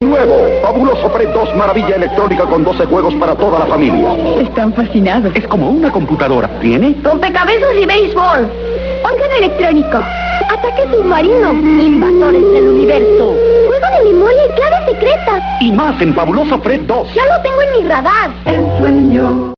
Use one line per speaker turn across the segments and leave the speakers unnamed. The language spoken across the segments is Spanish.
Nuevo, Fabuloso Fred 2, maravilla electrónica con 12 juegos para toda la familia.
Están fascinados.
Es como una computadora. ¿Tiene?
Rompecabezas y béisbol. Órgano electrónico. Ataque submarino. Invasores del universo. Juego de memoria y clave secreta.
Y más en Fabuloso Fred 2.
Ya lo tengo en mi radar.
El sueño.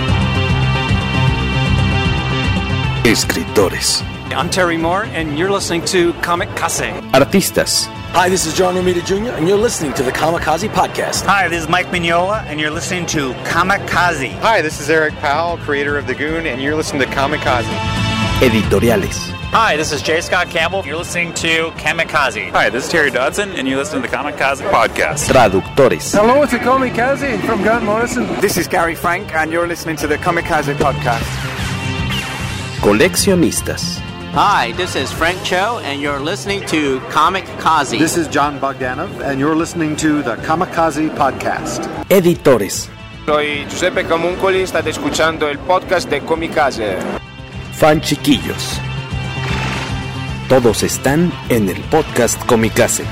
Escritores.
I'm Terry Moore, and you're listening to Kamikaze.
Artistas.
Hi, this is John Romita Jr., and you're listening to the Kamikaze Podcast.
Hi, this is Mike Mignola, and you're listening to Kamikaze.
Hi, this is Eric Powell, creator of The Goon, and you're listening to Kamikaze.
Editoriales.
Hi, this is J. Scott Campbell. You're listening to Kamikaze.
Hi, this is Terry Dodson, and you're listening to the Kamikaze Podcast.
Traductores.
Hello, it's Kamikaze from Grant Morrison.
This is Gary Frank, and you're listening to the Kamikaze Podcast.
Coleccionistas.
Hi, this is Frank Cho, and you're listening to Kamikaze.
This is John Bogdanov, and you're listening to the Kamikaze Podcast.
Editores.
Soy Giuseppe Camuncoli, state escuchando el podcast de Kamikaze.
Fan chiquillos. Todos están en el podcast Kamikaze.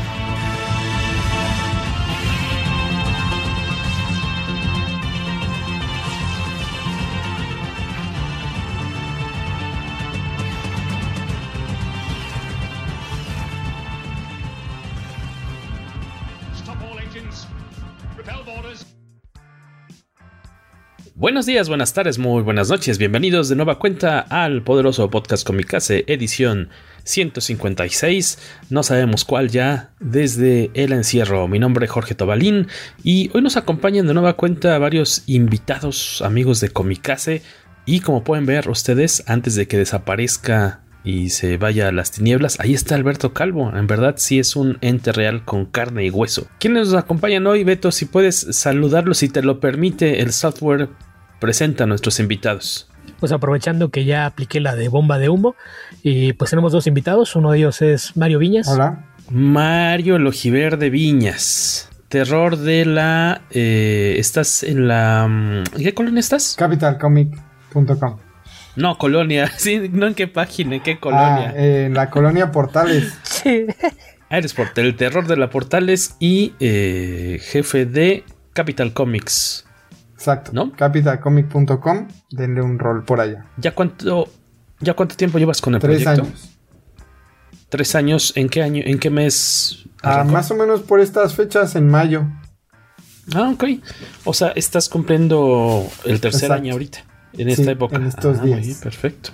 Buenos días, buenas tardes, muy buenas noches. Bienvenidos de nueva cuenta al poderoso podcast Kamikaze, edición 156. No sabemos cuál ya desde el encierro. Mi nombre es Jorge Tobalín y hoy nos acompañan de nueva cuenta varios invitados, amigos de Kamikaze. Y como pueden ver ustedes, antes de que desaparezca y se vaya a las tinieblas, ahí está Alberto Calvo. En verdad sí es un ente real con carne y hueso. ¿Quiénes nos acompañan hoy, Beto? Si puedes saludarlos, si te lo permite el software. Presenta a nuestros invitados.
Pues aprovechando que ya apliqué la de bomba de humo, y pues tenemos dos invitados. Uno de ellos es Mario Viñas.
Hola.
Mario Lojiverde Viñas. Terror de la... ¿estás en la... ¿en qué colonia estás?
Capitalcomic.com.
No, colonia. Sí, no, ¿en qué página? ¿En qué colonia?
En la colonia Portales.
Sí.
Eres el terror de la Portales y jefe de Capital Comics.
Exacto,
¿no?
Capitalcomic.com, denle un rol por allá.
¿Ya cuánto tiempo llevas con el
3
proyecto?
años.
3 años, ¿en qué año, en qué mes?
Más o menos por estas fechas, en mayo.
Ok. O sea, estás cumpliendo el tercer
Exacto.
año ahorita, en esta época.
En estos días.
Muy perfecto.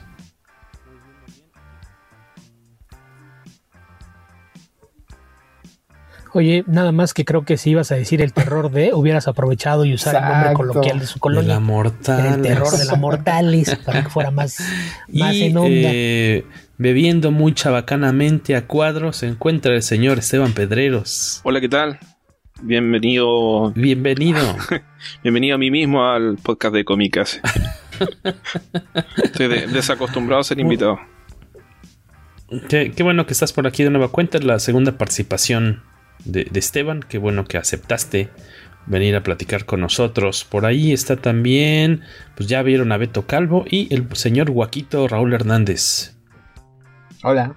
Oye, nada más que creo que si ibas a decir el terror de, hubieras aprovechado y usar el nombre coloquial de su colonia.
De la Mortales.
El terror de la Mortales, para que fuera más en onda.
Bebiendo muy chabacanamente a cuadro se encuentra el señor Esteban Pedreros.
Hola, ¿qué tal? Bienvenido. Bienvenido a mí mismo al podcast de Kamikaze. Estoy desacostumbrado a ser invitado.
Qué bueno que estás por aquí de nueva cuenta. Es la segunda participación de Esteban. Qué bueno que aceptaste venir a platicar con nosotros. Por ahí está también, pues ya vieron a Beto Calvo y el señor Guaquito Raúl Hernández.
Hola.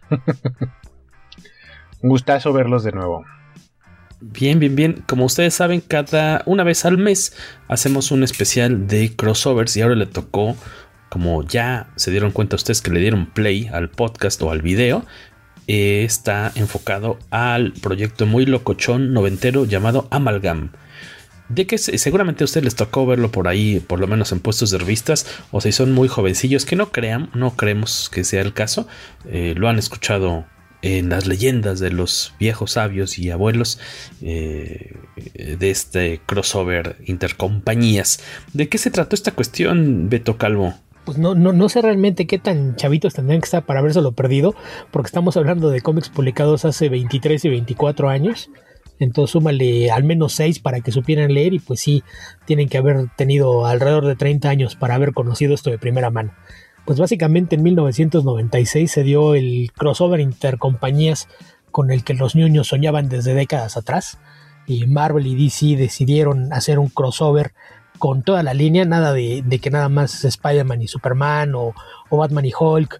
Un gustazo verlos de nuevo.
Bien. Como ustedes saben, una vez al mes hacemos un especial de crossovers y ahora le tocó, como ya se dieron cuenta ustedes que le dieron play al podcast o al video, está enfocado al proyecto muy locochón noventero llamado Amalgam. De que seguramente a ustedes les tocó verlo por ahí, por lo menos en puestos de revistas, o si son muy jovencillos, que no creemos que sea el caso, lo han escuchado en las leyendas de los viejos sabios y abuelos de este crossover intercompañías. ¿De qué se trató esta cuestión, Beto Calvo?
Pues no sé realmente qué tan chavitos tendrían que estar para habérselo perdido, porque estamos hablando de cómics publicados hace 23 y 24 años. Entonces súmale al menos 6 para que supieran leer, y pues sí, tienen que haber tenido alrededor de 30 años para haber conocido esto de primera mano. Pues básicamente en 1996 se dio el crossover intercompañías con el que los ñoños soñaban desde décadas atrás, y Marvel y DC decidieron hacer un crossover con toda la línea, nada de que nada más Spider-Man y Superman o Batman y Hulk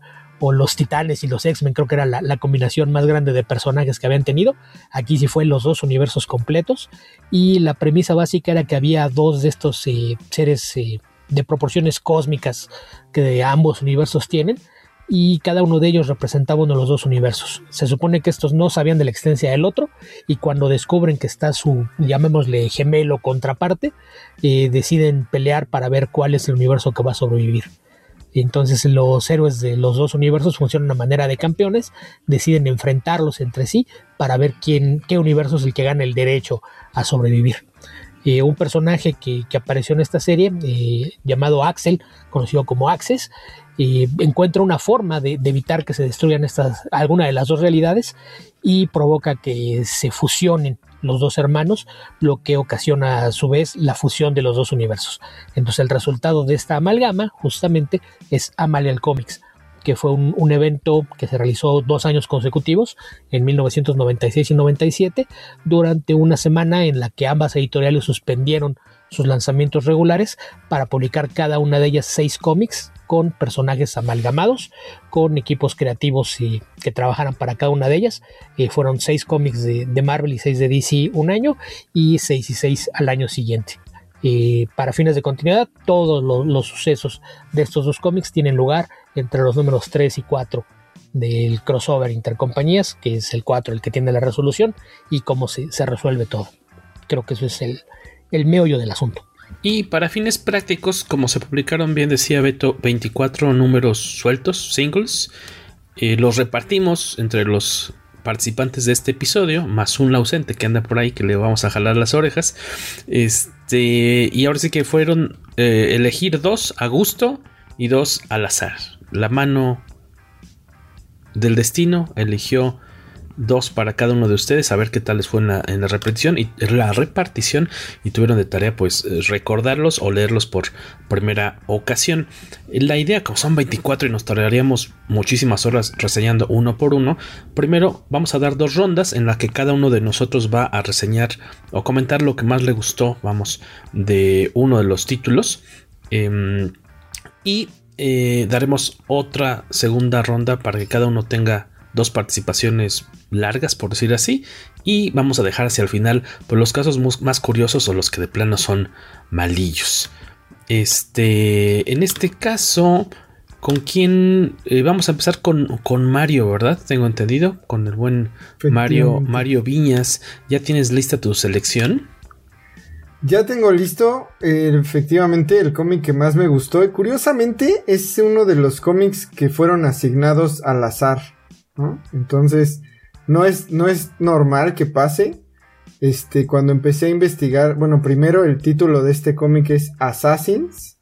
o los Titanes y los X-Men, creo que era la combinación más grande de personajes que habían tenido. Aquí sí fue los dos universos completos, y la premisa básica era que había dos de estos seres de proporciones cósmicas que ambos universos tienen, y cada uno de ellos representaba uno de los dos universos. Se supone que estos no sabían de la existencia del otro, y cuando descubren que está su, llamémosle, gemelo contraparte, deciden pelear para ver cuál es el universo que va a sobrevivir. Entonces los héroes de los dos universos funcionan a manera de campeones, deciden enfrentarlos entre sí para ver qué universo es el que gana el derecho a sobrevivir. Un personaje que apareció en esta serie, llamado Axel, conocido como Access, encuentra una forma de evitar que se destruyan alguna de las dos realidades, y provoca que se fusionen los dos hermanos, lo que ocasiona a su vez la fusión de los dos universos. Entonces el resultado de esta amalgama justamente es Amaliel Comics, que fue un evento que se realizó 2 años consecutivos, en 1996 y 97, durante una semana en la que ambas editoriales suspendieron sus lanzamientos regulares para publicar cada una de ellas 6 cómics con personajes amalgamados, con equipos creativos que trabajaran para cada una de ellas. Fueron 6 cómics de Marvel y 6 de DC un año, y 6 y 6 al año siguiente. Para fines de continuidad, todos los sucesos de estos dos cómics tienen lugar entre los números 3 y 4 del crossover intercompañías, que es el 4 el que tiene la resolución, y cómo se resuelve todo. Creo que eso es el meollo del asunto.
Y para fines prácticos, como se publicaron, bien decía Beto, 24 números sueltos, singles, los repartimos entre los participantes de este episodio, más un ausente que anda por ahí que le vamos a jalar las orejas, y ahora sí que fueron elegir 2 a gusto y 2 al azar. La mano del destino eligió 2 para cada uno de ustedes, a ver qué tal les fue en la repartición, y tuvieron de tarea pues recordarlos o leerlos por primera ocasión. La idea, como son 24 y nos tardaríamos muchísimas horas reseñando uno por uno, primero vamos a dar 2 rondas en las que cada uno de nosotros va a reseñar o comentar lo que más le gustó, de uno de los títulos, y daremos otra segunda ronda para que cada uno tenga 2 participaciones largas, por decir así, y vamos a dejar hacia el final por los casos más curiosos o los que de plano son malillos. En este caso, ¿con quién? Vamos a empezar con Mario, ¿verdad? Tengo entendido, con el buen Mario Viñas. ¿Ya tienes lista tu selección?
Ya tengo listo, efectivamente, el cómic que más me gustó. Y curiosamente, es uno de los cómics que fueron asignados al azar, ¿no? Entonces, no es normal que pase. Cuando empecé a investigar, bueno, primero el título de este cómic es Assassins.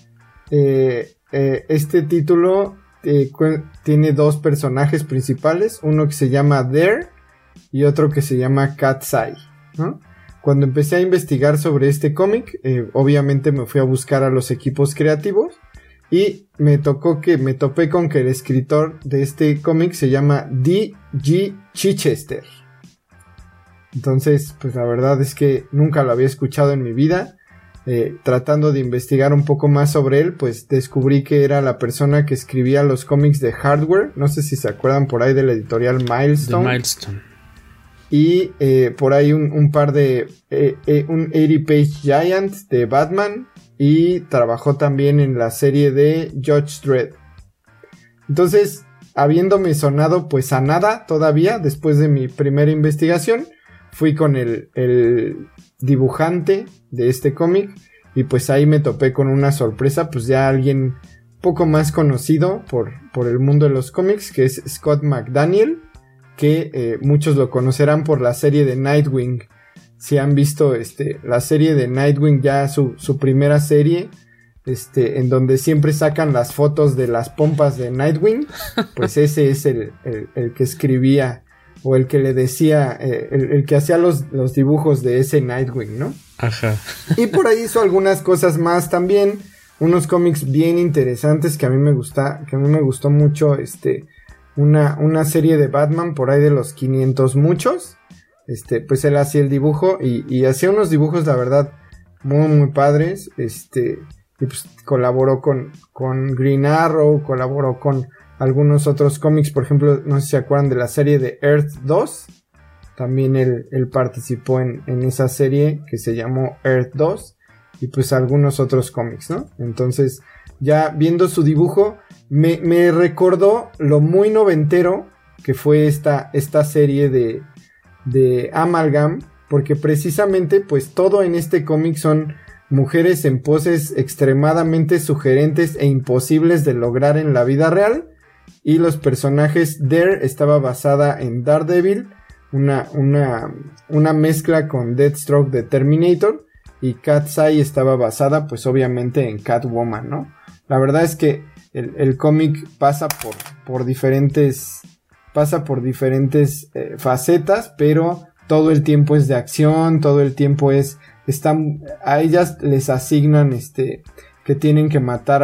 Este título tiene 2 personajes principales, uno que se llama Dare y otro que se llama Cat's Eye, ¿no? Cuando empecé a investigar sobre este cómic, obviamente me fui a buscar a los equipos creativos, y me topé con que el escritor de este cómic se llama D.G. Chichester. Entonces, pues la verdad es que nunca lo había escuchado en mi vida. Tratando de investigar un poco más sobre él, pues descubrí que era la persona que escribía los cómics de Hardware. No sé si se acuerdan por ahí de la editorial Milestone. Y por ahí un par de un 80 Page Giant de Batman, y trabajó también en la serie de Judge Dredd. Entonces, habiéndome sonado pues a nada todavía después de mi primera investigación, fui con el dibujante de este cómic, y pues ahí me topé con una sorpresa, pues ya alguien poco más conocido por el mundo de los cómics, que es Scott McDaniel, que muchos lo conocerán por la serie de Nightwing. Si han visto la serie de Nightwing, ya su primera serie, en donde siempre sacan las fotos de las pompas de Nightwing, pues ese es el que escribía, o el que le decía, el que hacía los dibujos de ese Nightwing, ¿no?
Ajá.
Y por ahí hizo algunas cosas más también, unos cómics bien interesantes que a mí me gustó mucho, una serie de Batman por ahí de los 500 muchos. Pues él hacía el dibujo y hacía unos dibujos, la verdad, muy muy padres. Y pues colaboró con Green Arrow, colaboró con algunos otros cómics, por ejemplo, no sé si se acuerdan de la serie de Earth 2, también él participó en esa serie que se llamó Earth 2, y pues algunos otros cómics, ¿no? Entonces, ya viendo su dibujo, me recordó lo muy noventero que fue esta serie de Amalgam, porque precisamente pues todo en este cómic son mujeres en poses extremadamente sugerentes e imposibles de lograr en la vida real, y los personajes Dare estaba basada en Daredevil, una mezcla con Deathstroke de Terminator, y Cat's-Eye estaba basada pues obviamente en Catwoman, ¿no? La verdad es que el cómic pasa por diferentes facetas, pero todo el tiempo es de acción, todo el tiempo a ellas les asignan que tienen que matar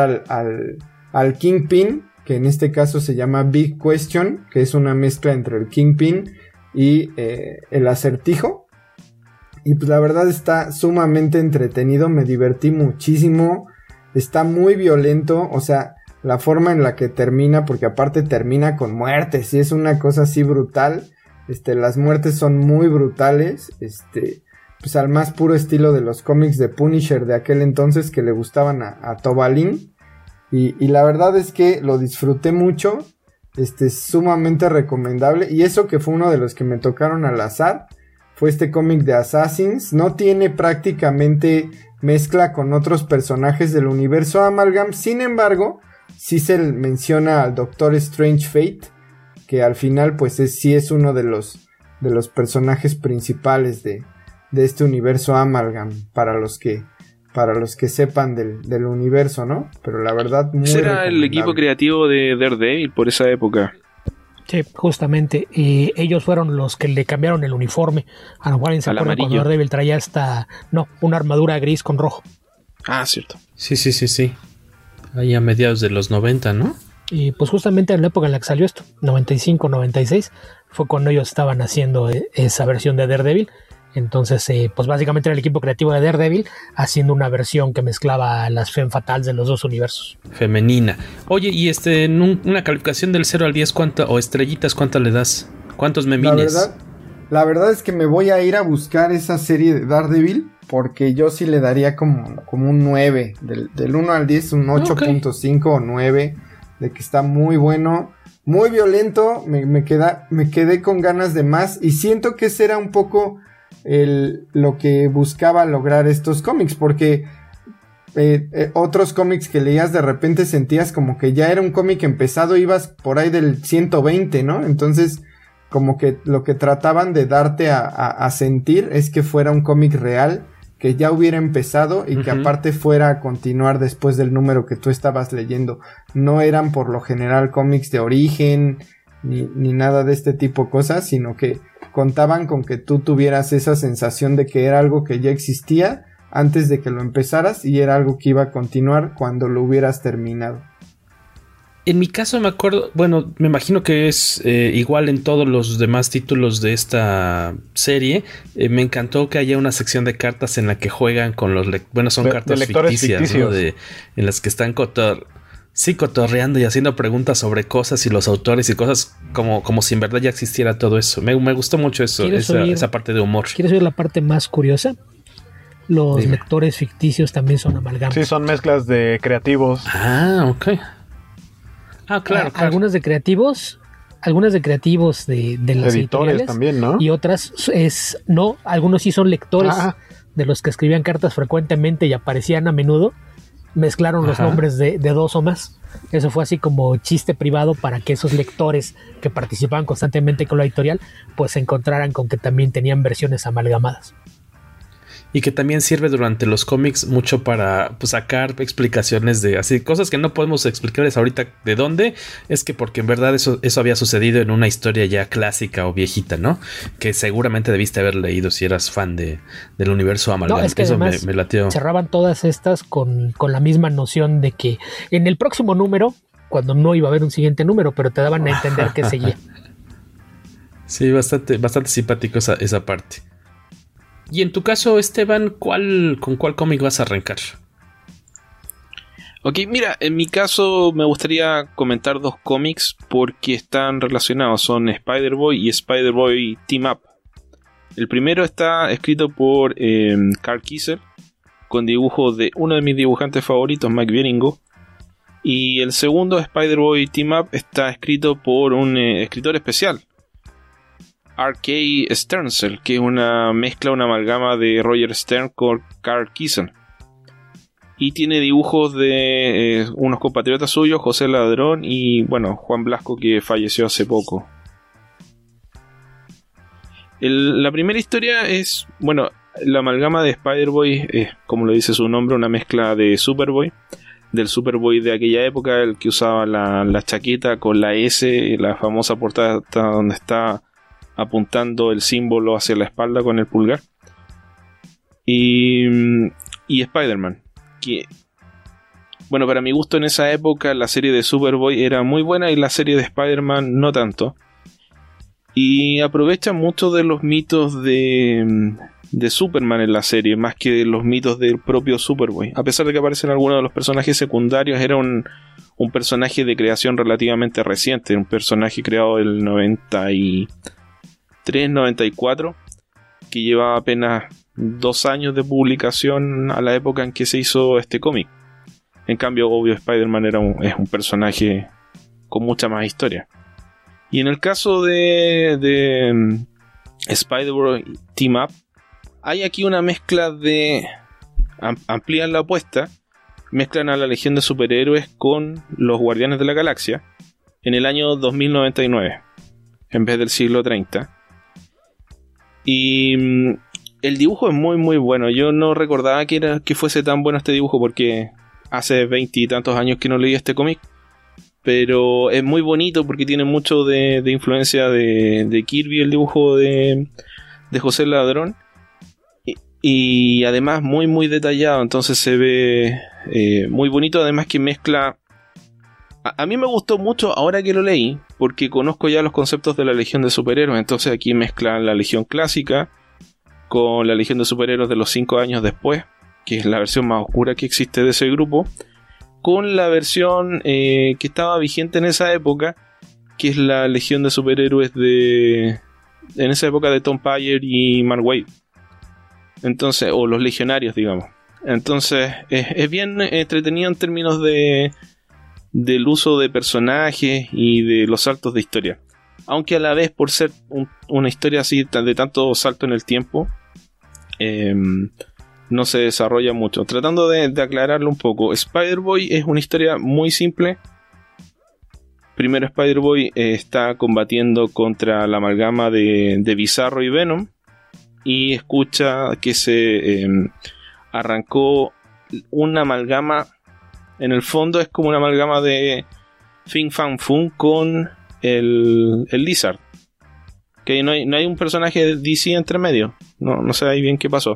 al Kingpin, que en este caso se llama Big Question, que es una mezcla entre el Kingpin y el Acertijo. Y pues la verdad está sumamente entretenido, me divertí muchísimo, está muy violento, o sea, la forma en la que termina, porque aparte termina con muertes, y es una cosa así brutal, las muertes son muy brutales, pues al más puro estilo de los cómics de Punisher de aquel entonces que le gustaban a Tobalín, y la verdad es que lo disfruté mucho, es sumamente recomendable, y eso que fue uno de los que me tocaron al azar, fue este cómic de Assassins. No tiene prácticamente mezcla con otros personajes del universo Amalgam, sin embargo, sí se menciona al Doctor Strange Fate, que al final pues sí es uno de los personajes principales de este universo Amalgam, para los que sepan del universo, ¿no? Pero la verdad, muy
era el equipo creativo de Daredevil por esa época.
Sí, justamente. Ellos fueron los que le cambiaron el uniforme. A lo cual se acuerdan cuando Daredevil traía una armadura gris con rojo.
Ah, cierto.
Sí. Ahí a mediados de los 90, ¿no?
Y pues justamente en la época en la que salió esto, 95, 96, fue cuando ellos estaban haciendo esa versión de Daredevil. Entonces, pues básicamente era el equipo creativo de Daredevil haciendo una versión que mezclaba las femme fatales de los dos universos.
Femenina. Oye, y en una calificación del 0 al 10, o estrellitas, ¿cuánto le das? ¿Cuántos memines?
La verdad es que me voy a ir a buscar esa serie de Daredevil, porque yo sí le daría como un 9. Del 1 al 10, un 8.5 o 9, de que está muy bueno, muy violento, me quedé con ganas de más, y siento que ese era un poco lo que buscaba lograr estos cómics, porque otros cómics que leías de repente sentías como que ya era un cómic empezado, ibas por ahí del 120, ¿no? Entonces como que lo que trataban de darte a sentir es que fuera un cómic real, que ya hubiera empezado y que aparte fuera a continuar después del número que tú estabas leyendo. No eran por lo general cómics de origen ni nada de este tipo de cosas, sino que contaban con que tú tuvieras esa sensación de que era algo que ya existía antes de que lo empezaras, y era algo que iba a continuar cuando lo hubieras terminado.
En mi caso me acuerdo, bueno, me imagino que es igual en todos los demás títulos de esta serie. Me encantó que haya una sección de cartas en la que juegan con los son cartas ficticias, ¿no? En las que están cotorreando y haciendo preguntas sobre cosas y los autores y cosas como si en verdad ya existiera todo eso. Me gustó mucho eso, esa parte de humor.
¿Quieres ver la parte más curiosa? Los lectores ficticios también son amalgamas.
Sí, son mezclas de creativos.
Ah, ok. Ah, claro.
Algunas de creativos de las editoriales
también, ¿no?
Y otras algunos sí son lectores de los que escribían cartas frecuentemente y aparecían a menudo. Mezclaron los nombres de dos o más. Eso fue así como chiste privado para que esos lectores que participaban constantemente con la editorial pues se encontraran con que también tenían versiones amalgamadas.
Y que también sirve durante los cómics mucho para sacar explicaciones de así cosas que no podemos explicarles ahorita de dónde. Es que porque en verdad eso había sucedido en una historia ya clásica o viejita, ¿no? Que seguramente debiste haber leído si eras fan del universo Amalgam.
No, es que
eso
además
me latió.
Cerraban todas estas con la misma noción de que en el próximo número, cuando no iba a haber un siguiente número, pero te daban a entender que seguía.
Sí, bastante simpático esa parte. Y en tu caso, Esteban, ¿con cuál cómic vas a arrancar?
Ok, mira, en mi caso me gustaría comentar 2 cómics porque están relacionados. Son Spider-Boy y Spider-Boy Team Up. El primero está escrito por Karl Kesel, con dibujos de uno de mis dibujantes favoritos, Mike Bieringo. Y el segundo, Spider-Boy Team Up, está escrito por un escritor especial, R.K. Sternsel, que es una amalgama de Roger Stern con Karl Kesel. Y tiene dibujos de unos compatriotas suyos, José Ladrón y, bueno, Juan Blasco, que falleció hace poco. La primera historia es, bueno, la amalgama de Spider-Boy es, como lo dice su nombre, una mezcla de Superboy. Del Superboy de aquella época, el que usaba la chaqueta con la S, la famosa portada donde está apuntando el símbolo hacia la espalda con el pulgar. Y Spider-Man. Que, bueno, para mi gusto en esa época la serie de Superboy era muy buena y la serie de Spider-Man no tanto. Y aprovecha mucho de los mitos de Superman en la serie, más que de los mitos del propio Superboy. A pesar de que aparecen algunos de los personajes secundarios, era un personaje de creación relativamente reciente, un personaje creado en el 93-94, que llevaba apenas 2 años de publicación a la época en que se hizo este cómic. En cambio, obvio, Spider-Man es un personaje con mucha más historia. Y en el caso de Spider-Boy Team Up, hay aquí una mezcla de... amplían la apuesta, mezclan a la Legión de Superhéroes con los Guardianes de la Galaxia en el año 2099, en vez del siglo 30. Y el dibujo es muy muy bueno. Yo no recordaba que fuese tan bueno este dibujo porque hace 20 y tantos años que no leí este cómic. Pero es muy bonito porque tiene mucho de influencia de Kirby, el dibujo de José Ladrón. Y además muy muy detallado, entonces se ve muy bonito. Además que mezcla... A mí me gustó mucho ahora que lo leí, porque conozco ya los conceptos de la Legión de Superhéroes. Entonces aquí mezclan la Legión clásica con la Legión de Superhéroes de los 5 años después, que es la versión más oscura que existe de ese grupo, con la versión que estaba vigente en esa época, que es la Legión de Superhéroes en esa época de Tom Payer y Mark Waid. Entonces, o los Legionarios, digamos. Entonces es bien entretenido en términos del uso de personajes y de los saltos de historia. Aunque a la vez, por ser una historia así de tanto salto en el tiempo, no se desarrolla mucho. Tratando de aclararlo un poco, Spider-Boy es una historia muy simple. Primero Spider-Boy está combatiendo contra la amalgama de Bizarro y Venom, y escucha que se arrancó una amalgama. En el fondo es como una amalgama de Fin Fan Fum con el Lizard, que no hay un personaje de DC entre medio. No sé ahí bien qué pasó.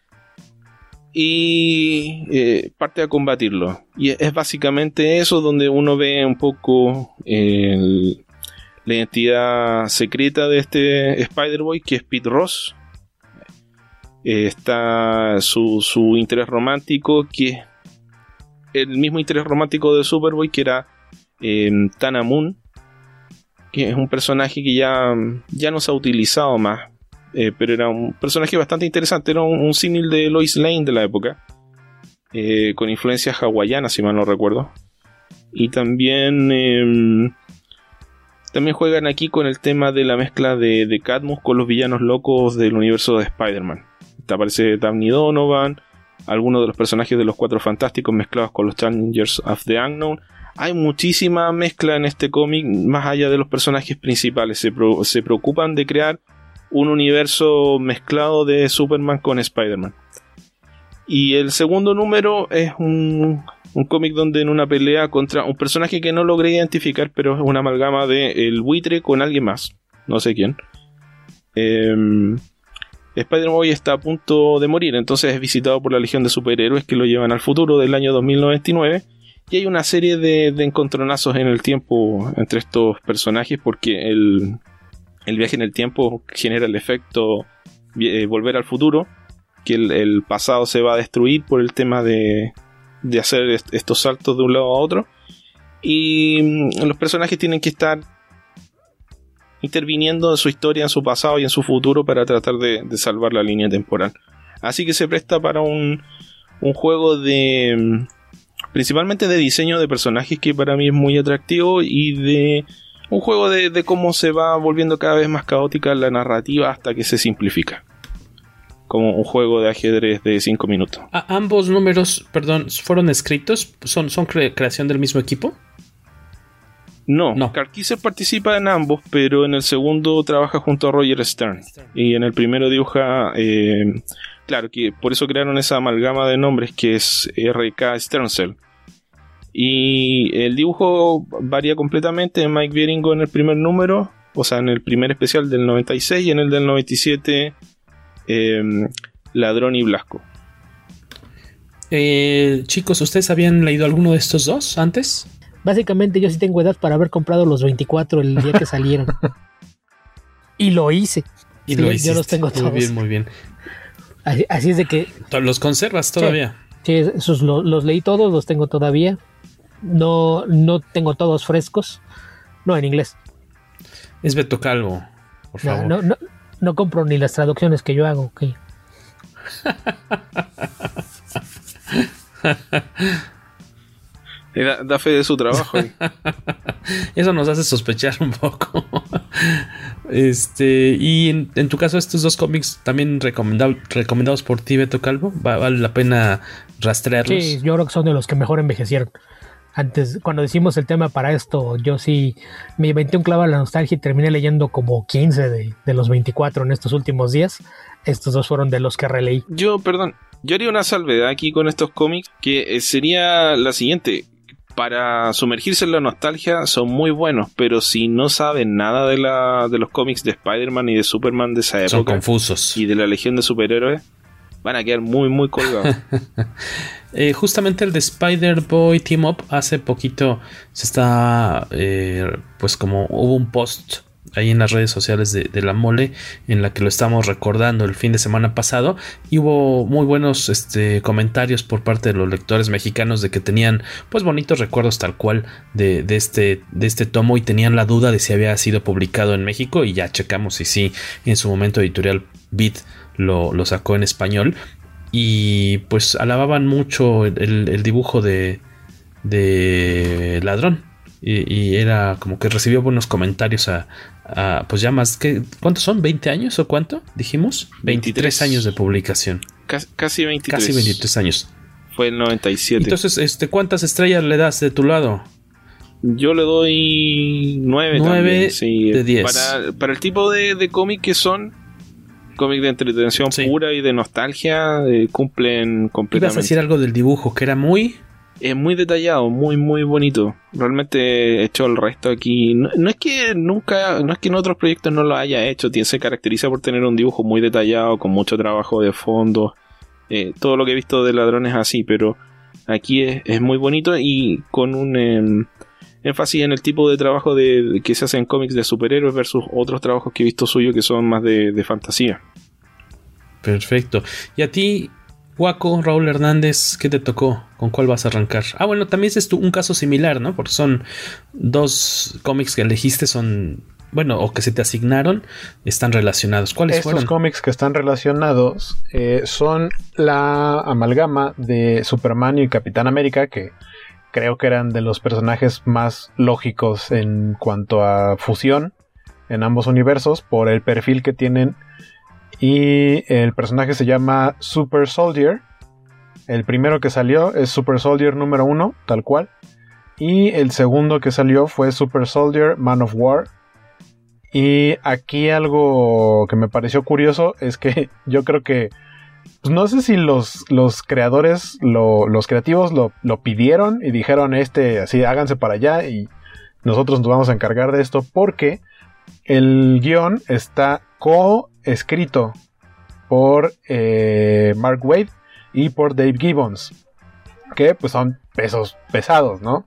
Y parte a combatirlo. Y es básicamente eso, donde uno ve un poco la identidad secreta de este Spider-Boy, que es Pete Ross. Está su interés romántico, que es el mismo interés romántico de Superboy, que era Tana Moon, que es un personaje que ya no se ha utilizado más. Pero era un personaje bastante interesante. Era un símil de Lois Lane de la época, con influencias hawaianas, si mal no recuerdo. Y también juegan aquí con el tema de la mezcla de Cadmus con los villanos locos del universo de Spider-Man. Aparece Daphne Donovan, algunos de los personajes de los Cuatro Fantásticos mezclados con los Challengers of the Unknown. Hay muchísima mezcla en este cómic, más allá de los personajes principales. Se preocupan de crear un universo mezclado de Superman con Spider-Man. Y el segundo número es un cómic donde en una pelea contra un personaje que no logré identificar, pero es una amalgama de el buitre con alguien más, no sé quién. Spider-Man está a punto de morir, entonces es visitado por la Legión de Superhéroes, que lo llevan al futuro del año 2099. Y hay una serie de encontronazos en el tiempo entre estos personajes, porque el viaje en el tiempo genera el efecto volver al futuro, que el pasado se va a destruir por el tema de de hacer estos saltos de un lado a otro. Y los personajes tienen que estar interviniendo en su historia, en su pasado y en su futuro para tratar de salvar la línea temporal. Así que se presta para un juego de principalmente de diseño de personajes, que para mí es muy atractivo, y de un juego de cómo se va volviendo cada vez más caótica la narrativa hasta que se simplifica, como un juego de ajedrez de 5 minutos.
¿Ambos números, fueron escritos? ¿Son creación del mismo equipo?
No. Karkiser participa en ambos, pero en el segundo trabaja junto a Roger Stern. Y en el primero dibuja... claro, que por eso crearon esa amalgama de nombres que es R.K. Sterncel. Y el dibujo varía completamente. Mike Bieringo en el primer número, o sea, en el primer especial del 96, y en el del 97... Ladrón y Blasco.
Chicos, ¿ustedes habían leído alguno de estos dos antes?
Básicamente yo sí tengo edad para haber comprado los 24 el día que salieron. Y lo hice. Yo los tengo todos.
Muy bien.
Así es de que...
¿Los conservas todavía?
Sí, esos los leí todos, los tengo todavía. No tengo todos frescos. No, en inglés.
Es Beto Calvo, por favor.
No compro ni las traducciones que yo hago, ok.
Da fe de su trabajo.
Eso nos hace sospechar un poco. Y en tu caso, estos dos cómics también recomendados por ti, Beto Calvo, ¿vale la pena rastrearlos?
Sí, yo creo que son de los que mejor envejecieron. Antes, cuando decimos el tema para esto, yo sí me inventé un clavo a la nostalgia y terminé leyendo como 15 de los 24 en estos últimos días. Estos dos fueron de los que releí.
Yo haría una salvedad aquí con estos cómics, que sería la siguiente. Para sumergirse en la nostalgia son muy buenos, pero si no saben nada de los cómics de Spider-Man y de Superman de esa época,
son confusos,
y de la Legión de Superhéroes, van a quedar muy muy colgados.
Justamente el de Spider-Boy Team Up, hace poquito se está pues como hubo un post ahí en las redes sociales de La Mole, en la que lo estamos recordando el fin de semana pasado, y hubo muy buenos comentarios por parte de los lectores mexicanos de que tenían pues bonitos recuerdos tal cual de este tomo, y tenían la duda de si había sido publicado en México, y ya checamos y sí, en su momento Editorial Beat lo sacó en español, y pues alababan mucho el dibujo de Ladrón. Y era como que recibió buenos comentarios a pues ya más que... ¿Cuántos son? ¿20 años o cuánto? Dijimos. 23 años de publicación.
Casi 23.
Casi 23 años.
Fue el 97.
Entonces, ¿cuántas estrellas le das de tu lado?
Yo le doy 9 también, sí.
De 10.
Para el tipo de cómic que son, cómic de entretención pura y de nostalgia, cumplen completamente.
Ibas a decir algo del dibujo, que era muy...
Es muy detallado, muy muy bonito. Realmente he hecho el resto aquí. No es que en otros proyectos no lo haya hecho. Se caracteriza por tener un dibujo muy detallado, con mucho trabajo de fondo. Todo lo que he visto de Ladrón es así, pero aquí es muy bonito y con un énfasis en el tipo de trabajo que se hace en cómics de superhéroes versus otros trabajos que he visto suyo que son más de fantasía.
Perfecto. ¿Y a ti, Waco, Raúl Hernández, qué te tocó? ¿Con cuál vas a arrancar? Bueno, también es un caso similar, ¿no? Porque son dos cómics que elegiste, o que se te asignaron, están relacionados. ¿Cuáles fueron?
Estos cómics que están relacionados son la amalgama de Superman y Capitán América, que creo que eran de los personajes más lógicos en cuanto a fusión en ambos universos, por el perfil que tienen. Y el personaje se llama Super Soldier. El primero que salió es Super Soldier número 1, tal cual. Y el segundo que salió fue Super Soldier Man of War. Y aquí algo que me pareció curioso es que yo creo que... Pues no sé si los creadores, los creativos lo pidieron y dijeron así háganse para allá y nosotros nos vamos a encargar de esto, porque el guión está coescrito por Mark Waid y por Dave Gibbons, que pues son pesos pesados, ¿no?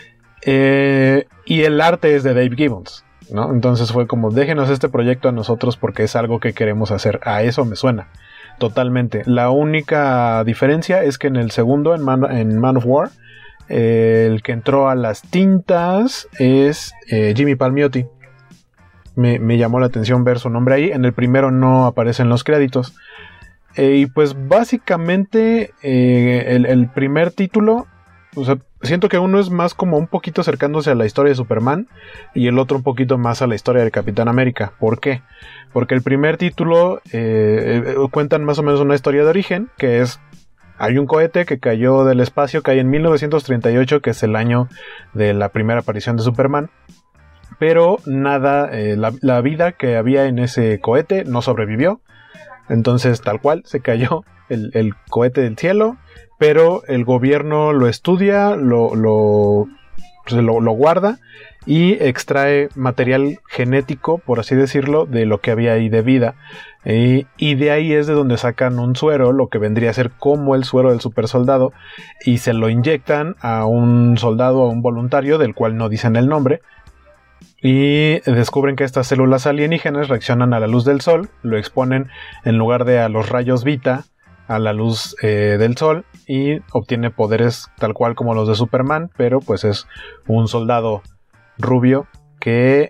Y el arte es de Dave Gibbons, ¿no? Entonces fue como, déjenos este proyecto a nosotros porque es algo que queremos hacer. A eso me suena. totalmente. La única diferencia es que en el segundo, en Man of War, el que entró a las tintas es Jimmy Palmiotti. Me llamó la atención ver su nombre ahí. En el primero no aparecen los créditos. Y pues básicamente el primer título, o sea, siento que uno es más como un poquito acercándose a la historia de Superman y el otro un poquito más a la historia del Capitán América. ¿Por qué? Porque el primer título cuentan más o menos una historia de origen, que es: hay un cohete que cayó del espacio, cae en 1938, que es el año de la primera aparición de Superman. Pero nada, la vida que había en ese cohete no sobrevivió. Entonces, tal cual, se cayó el cohete del cielo. Pero el gobierno lo estudia, lo guarda y extrae material genético, por así decirlo, de lo que había ahí de vida. Y de ahí es de donde sacan un suero, lo que vendría a ser como el suero del supersoldado, y se lo inyectan a un soldado, a un voluntario, del cual no dicen el nombre. Y descubren que estas células alienígenas reaccionan a la luz del sol, lo exponen en lugar de a los rayos Vita, a la luz del sol, y obtiene poderes tal cual como los de Superman, pero pues es un soldado rubio que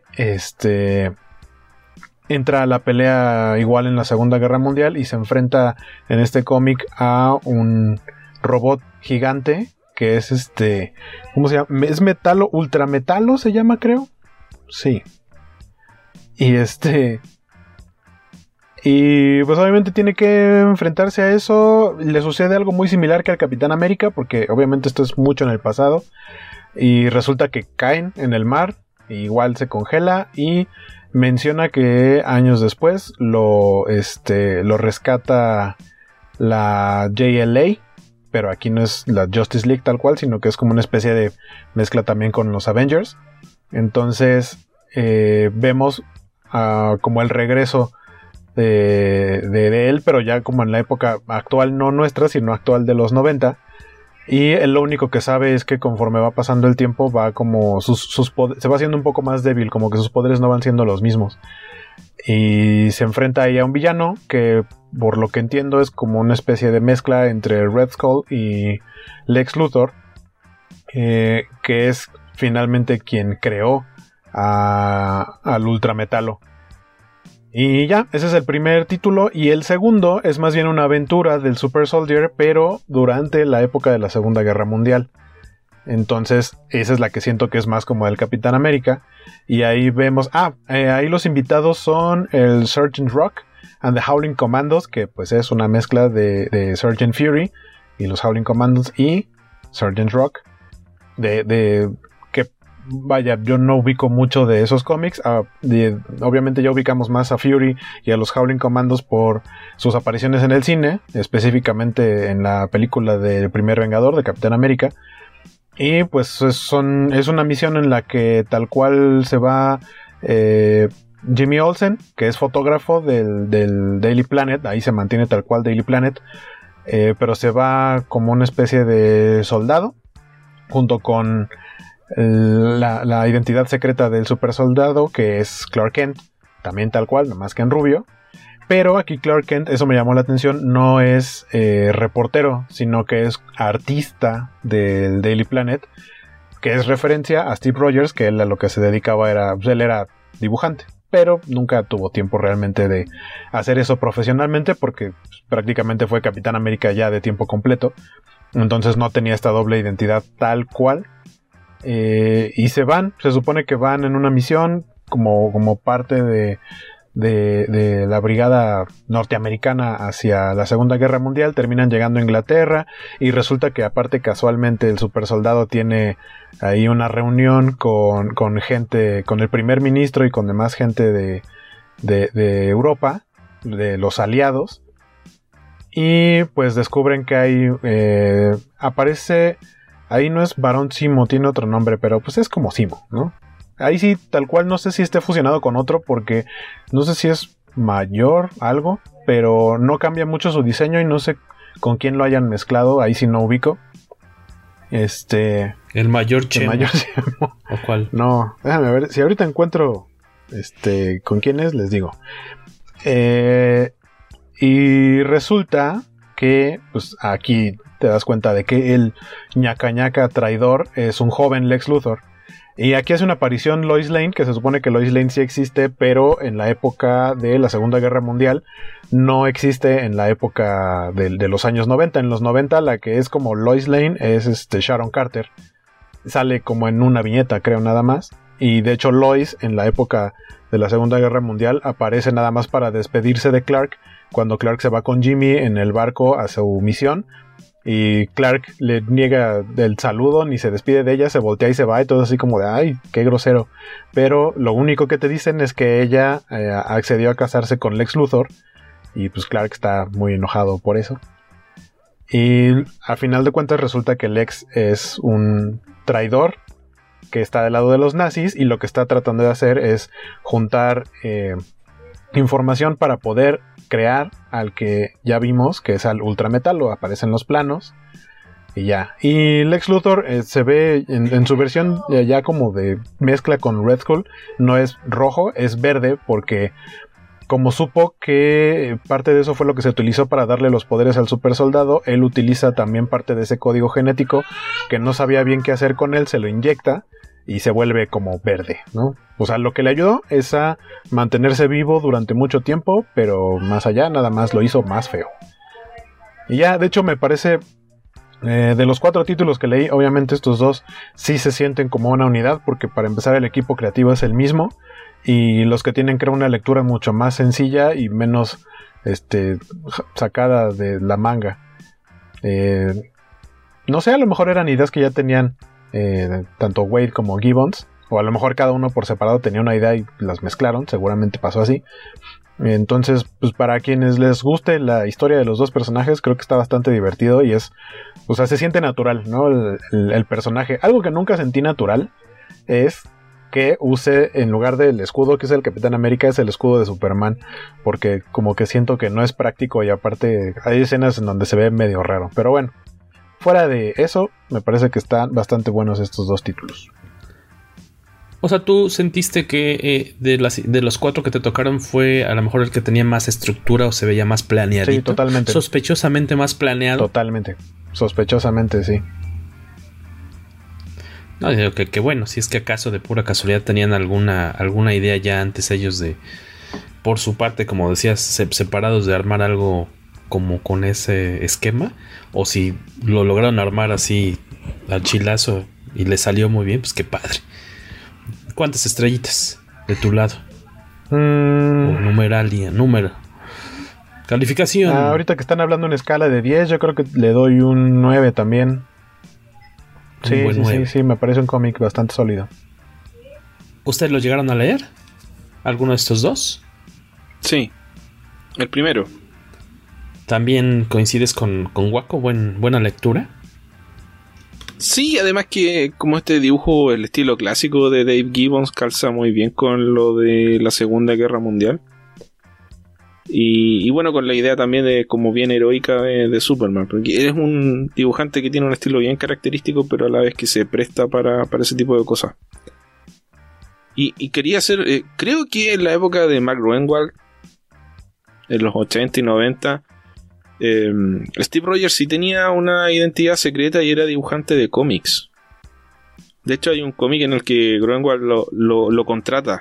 entra a la pelea igual en la Segunda Guerra Mundial y se enfrenta en este cómic a un robot gigante que es ¿cómo se llama? Es metalo, ultrametalo se llama, creo. Sí. Y y pues obviamente tiene que enfrentarse a eso. Le sucede algo muy similar que al Capitán América, porque obviamente esto es mucho en el pasado. Y resulta que caen en el mar, igual se congela, y menciona que años después lo rescata la JLA, pero aquí no es la Justice League tal cual, sino que es como una especie de mezcla también con los Avengers. Entonces vemos como el regreso de él, pero ya como en la época actual, no nuestra, sino actual de los 90. Y él lo único que sabe es que conforme va pasando el tiempo va como se va haciendo un poco más débil, como que sus poderes no van siendo los mismos. Y se enfrenta ahí a un villano que, por lo que entiendo, es como una especie de mezcla entre Red Skull y Lex Luthor, que es finalmente quien creó al Ultrametalo. Y ya, ese es el primer título. Y el segundo es más bien una aventura del Super Soldier, pero durante la época de la Segunda Guerra Mundial. Entonces, esa es la que siento que es más como el Capitán América. Y ahí vemos, ahí los invitados son el Sergeant Rock and the Howling Commandos, que pues es una mezcla de Sergeant Fury y los Howling Commandos y Sergeant Rock. Que vaya, yo no ubico mucho de esos cómics. Obviamente ya ubicamos más a Fury y a los Howling Commandos por sus apariciones en el cine, específicamente en la película del Primer Vengador de Capitán América. Y pues es una misión en la que tal cual se va Jimmy Olsen, que es fotógrafo del Daily Planet. Ahí se mantiene tal cual Daily Planet, pero se va como una especie de soldado junto con la identidad secreta del super soldado, que es Clark Kent, también tal cual, nomás que en rubio. Pero aquí Clark Kent, eso me llamó la atención, no es reportero, sino que es artista del Daily Planet, que es referencia a Steve Rogers, que él a lo que se dedicaba él era dibujante, pero nunca tuvo tiempo realmente de hacer eso profesionalmente, porque prácticamente fue Capitán América ya de tiempo completo, entonces no tenía esta doble identidad tal cual. Y se supone que van en una misión como parte de la brigada norteamericana hacia la Segunda Guerra Mundial. Terminan llegando a Inglaterra y resulta que aparte casualmente el supersoldado tiene ahí una reunión con gente, con el primer ministro y con demás gente de Europa, de los aliados, y pues descubren que hay aparece, ahí no es Barón Zemo, tiene otro nombre, pero pues es como Zemo, ¿no? Ahí sí, tal cual, no sé si esté fusionado con otro, porque no sé si es mayor algo, pero no cambia mucho su diseño y no sé con quién lo hayan mezclado, ahí sí no ubico.
El mayor Zemo.
¿O cuál? No, déjame ver, si ahorita encuentro con quién es, les digo. Y resulta que, pues aquí te das cuenta de que el ñaca traidor es un joven Lex Luthor. Y aquí hace una aparición Lois Lane, que se supone que Lois Lane sí existe, pero en la época de la Segunda Guerra Mundial no existe en la época de los años 90. En los 90 la que es como Lois Lane es Sharon Carter. Sale como en una viñeta, creo, nada más. Y de hecho Lois en la época de la Segunda Guerra Mundial aparece nada más para despedirse de Clark, cuando Clark se va con Jimmy en el barco a su misión. Y Clark le niega el saludo, ni se despide de ella, se voltea y se va, y todo así como de, ay, qué grosero. Pero lo único que te dicen es que ella accedió a casarse con Lex Luthor, y pues Clark está muy enojado por eso. Y al final de cuentas resulta que Lex es un traidor que está del lado de los nazis, y lo que está tratando de hacer es juntar información para poder crear al que ya vimos, que es al Ultrametal, o aparece en los planos y ya. Y Lex Luthor se ve en su versión ya como de mezcla con Red Skull, no es rojo, es verde, porque como supo que parte de eso fue lo que se utilizó para darle los poderes al super soldado, él utiliza también parte de ese código genético que no sabía bien qué hacer con él, se lo inyecta y se vuelve como verde, ¿no? O sea, lo que le ayudó es a mantenerse vivo durante mucho tiempo, pero más allá nada más lo hizo más feo. Y ya, de hecho me parece, de los 4 títulos que leí, obviamente estos 2 sí se sienten como una unidad, porque para empezar el equipo creativo es el mismo, y los que tienen, creo, una lectura mucho más sencilla y menos sacada de la manga. No sé, a lo mejor eran ideas que ya tenían tanto Wade como Gibbons, o a lo mejor cada uno por separado tenía una idea y las mezclaron, seguramente pasó así. Entonces, pues para quienes les guste la historia de los dos personajes, creo que está bastante divertido y es, o sea, se siente natural, ¿no? El personaje. Algo que nunca sentí natural es que use, en lugar del escudo que es el Capitán América, es el escudo de Superman, porque como que siento que no es práctico, y aparte hay escenas en donde se ve medio raro, pero bueno. Fuera de eso, me parece que están bastante buenos estos 2 títulos.
O sea, ¿tú sentiste que de los 4 que te tocaron fue a lo mejor el que tenía más estructura o se veía más planeadito?
Sí, totalmente.
Sospechosamente más planeado.
Totalmente. Sospechosamente, sí.
No, digo que bueno, si es que acaso de pura casualidad tenían alguna idea ya antes ellos de, por su parte, como decías, separados, de armar algo como con ese esquema, o si lo lograron armar así al chilazo y le salió muy bien, pues qué padre. ¿Cuántas estrellitas de tu lado? Número. Calificación.
Ahorita que están hablando en escala de 10, yo creo que le doy un 9 también. Sí, me parece un cómic bastante sólido.
¿Ustedes lo llegaron a leer? ¿Alguno de estos 2?
Sí, el primero.
¿También coincides con Waco? ¿Buena lectura?
Sí, además que como este dibujo, el estilo clásico de Dave Gibbons calza muy bien con lo de la Segunda Guerra Mundial. Y bueno, con la idea también de como bien heroica de Superman, porque es un dibujante que tiene un estilo bien característico, pero a la vez que se presta para ese tipo de cosas. Y quería hacer, creo que en la época de Mark Gruenwald, en los 80 y 90, Steve Rogers sí tenía una identidad secreta y era dibujante de cómics. De hecho hay un cómic en el que Gruenwald lo contrata.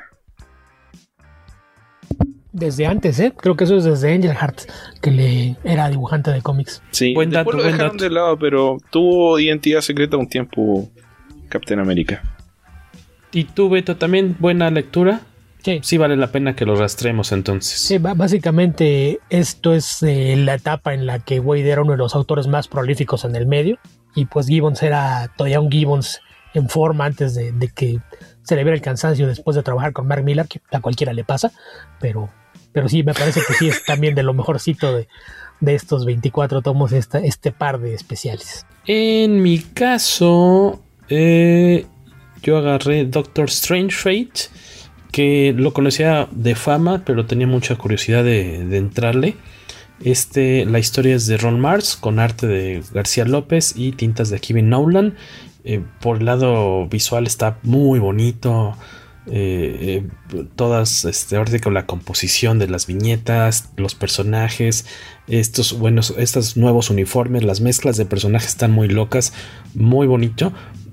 Desde antes, creo que eso es desde Angel Hearts, que le era dibujante de cómics.
Sí, después lo dejaron de lado, pero tuvo identidad secreta un tiempo Captain America.
¿Y tú, Beto, también buena lectura? Sí vale la pena que lo rastremos entonces.
Sí, básicamente esto es la etapa en la que Wade era uno de los autores más prolíficos en el medio, y pues Gibbons era todavía un Gibbons en forma antes de que se le viera el cansancio después de trabajar con Mark Millar, que a cualquiera le pasa, pero sí, me parece que sí es también de lo mejorcito de estos 24 tomos este par de especiales.
En mi caso, yo agarré Doctor Strange Fate, que lo conocía de fama, pero tenía mucha curiosidad de entrarle. La historia es de Ron Marz, con arte de García López y tintas de Kevin Nowlan. Por el lado visual está muy bonito. todas, ahora sí, con la composición de las viñetas, los personajes, estos nuevos uniformes, las mezclas de personajes están muy locas, muy bonito.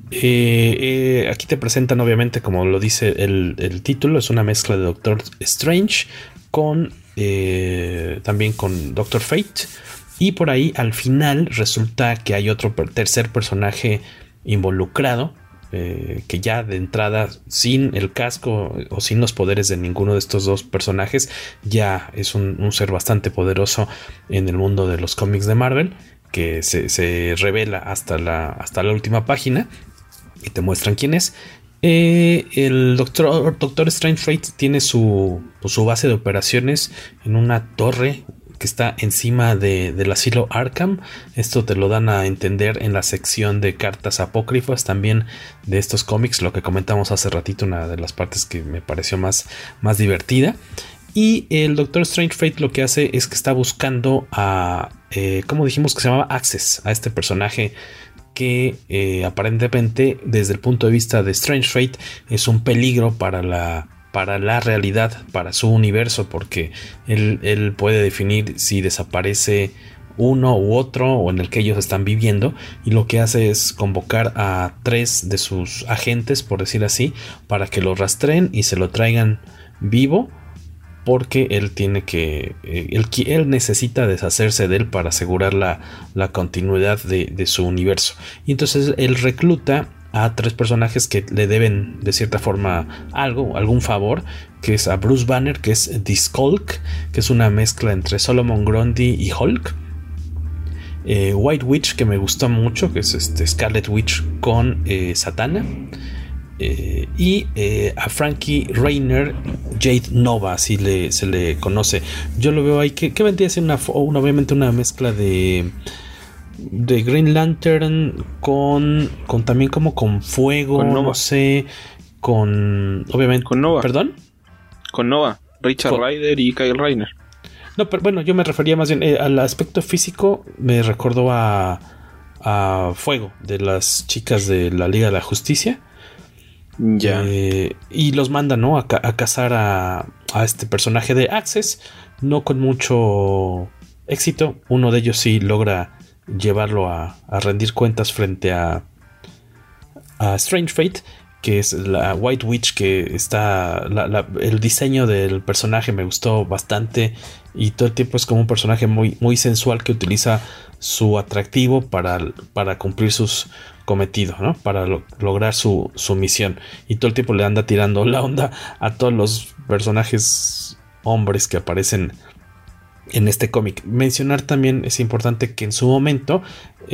Aquí te presentan, obviamente, como lo dice el título, es una mezcla de Doctor Strange con también con Doctor Fate, y por ahí al final resulta que hay otro tercer personaje involucrado, que ya de entrada, sin el casco o sin los poderes de ninguno de estos dos personajes, ya es un ser bastante poderoso en el mundo de los cómics de Marvel, que se revela hasta la última página y te muestran quién es. El Doctor Strange Fate tiene su base de operaciones en una torre que está encima del asilo Arkham. Esto te lo dan a entender en la sección de cartas apócrifas también de estos cómics, lo que comentamos hace ratito, una de las partes que me pareció más divertida. Y el Doctor Strange Fate lo que hace es que está buscando a, como dijimos que se llamaba Access, a este personaje que aparentemente desde el punto de vista de Strange Fate es un peligro para la realidad, para su universo, porque él puede definir si desaparece uno u otro o en el que ellos están viviendo, y lo que hace es convocar a 3 de sus agentes, por decir así, para que lo rastreen y se lo traigan vivo, porque él tiene que él necesita deshacerse de él para asegurar la continuidad de su universo. Y entonces él recluta a 3 personajes que le deben de cierta forma algún favor, que es a Bruce Banner, que es The Skulk, que es una mezcla entre Solomon Grundy y Hulk, White Witch, que me gustó mucho, que es Scarlet Witch con Satana, y a Frankie Rainer, Jade Nova, así se le conoce. Yo lo veo ahí que vendría a ser obviamente una mezcla de Green Lantern con también como con fuego, con Nova. No sé, obviamente con Nova. ¿Perdón?
Con Nova, Richard Rider y Kyle Rayner.
No, pero bueno, yo me refería más bien al aspecto físico. Me recordó a Fuego, de las chicas de la Liga de la Justicia.
Ya.
Y los manda, ¿no?, a cazar a este personaje de Access, no con mucho éxito. Uno de ellos sí logra llevarlo a rendir cuentas frente a Strange Fate, que es la White Witch, que está el diseño del personaje me gustó bastante, y todo el tiempo es como un personaje muy, muy sensual que utiliza su atractivo para cumplir sus cometidos, ¿no?, para lograr su misión, y todo el tiempo le anda tirando la onda a todos los personajes hombres que aparecen en este cómic. Mencionar también es importante que en su momento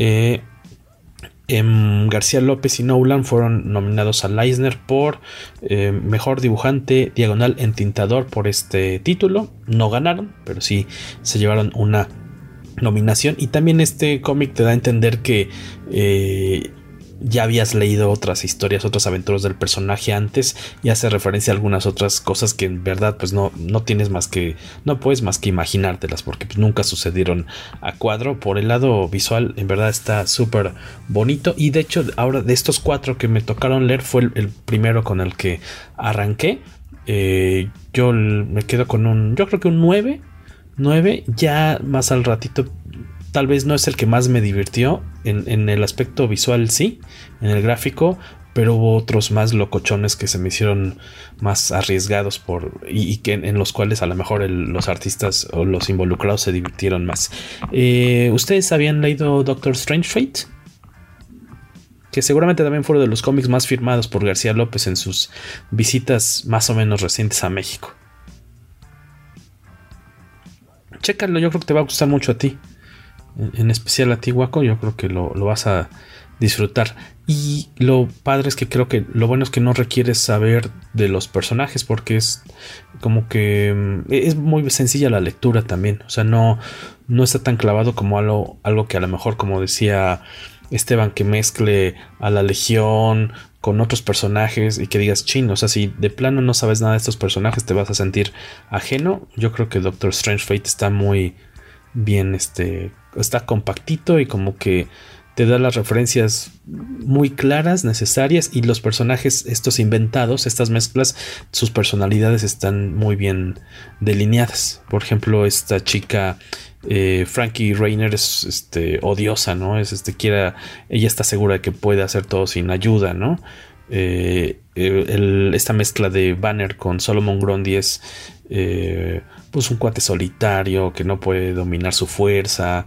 García López y Nolan fueron nominados al Eisner por mejor dibujante diagonal entintador por este título. No ganaron, pero sí se llevaron una nominación. Y también este cómic te da a entender que ya habías leído otras historias, otras aventuras del personaje antes, y hace referencia a algunas otras cosas que en verdad pues no puedes más que imaginártelas, porque pues nunca sucedieron a cuadro. Por el lado visual, en verdad está súper bonito, y de hecho ahora de estos 4 que me tocaron leer fue el primero con el que arranqué. Yo me quedo con yo creo que un 9, ya más al ratito. Tal vez no es el que más me divirtió en el aspecto visual, sí, en el gráfico, pero hubo otros más locochones que se me hicieron más arriesgados y que en los cuales a lo mejor los artistas o los involucrados se divirtieron más. ¿Ustedes habían leído Doctor Strange Fate? Que seguramente también fue uno de los cómics más firmados por García López en sus visitas más o menos recientes a México. Chécalo, yo creo que te va a gustar mucho a ti. En especial a ti, Waco, yo creo que lo vas a disfrutar. Y lo padre es que creo que lo bueno es que no requieres saber de los personajes, porque es como que es muy sencilla la lectura también. O sea, no está tan clavado como algo que a lo mejor, como decía Esteban, que mezcle a la Legión con otros personajes y que digas, chin, o sea, si de plano no sabes nada de estos personajes te vas a sentir ajeno. Yo creo que Doctor Strange Fate está muy bien, está compactito, y como que te da las referencias muy claras, necesarias, y los personajes estos inventados, estas mezclas, sus personalidades están muy bien delineadas. Por ejemplo, esta chica Frankie Rainer es odiosa, ¿no? Ella está segura de que puede hacer todo sin ayuda, ¿no? Esta mezcla de Banner con Solomon Grundy es pues un cuate solitario que no puede dominar su fuerza.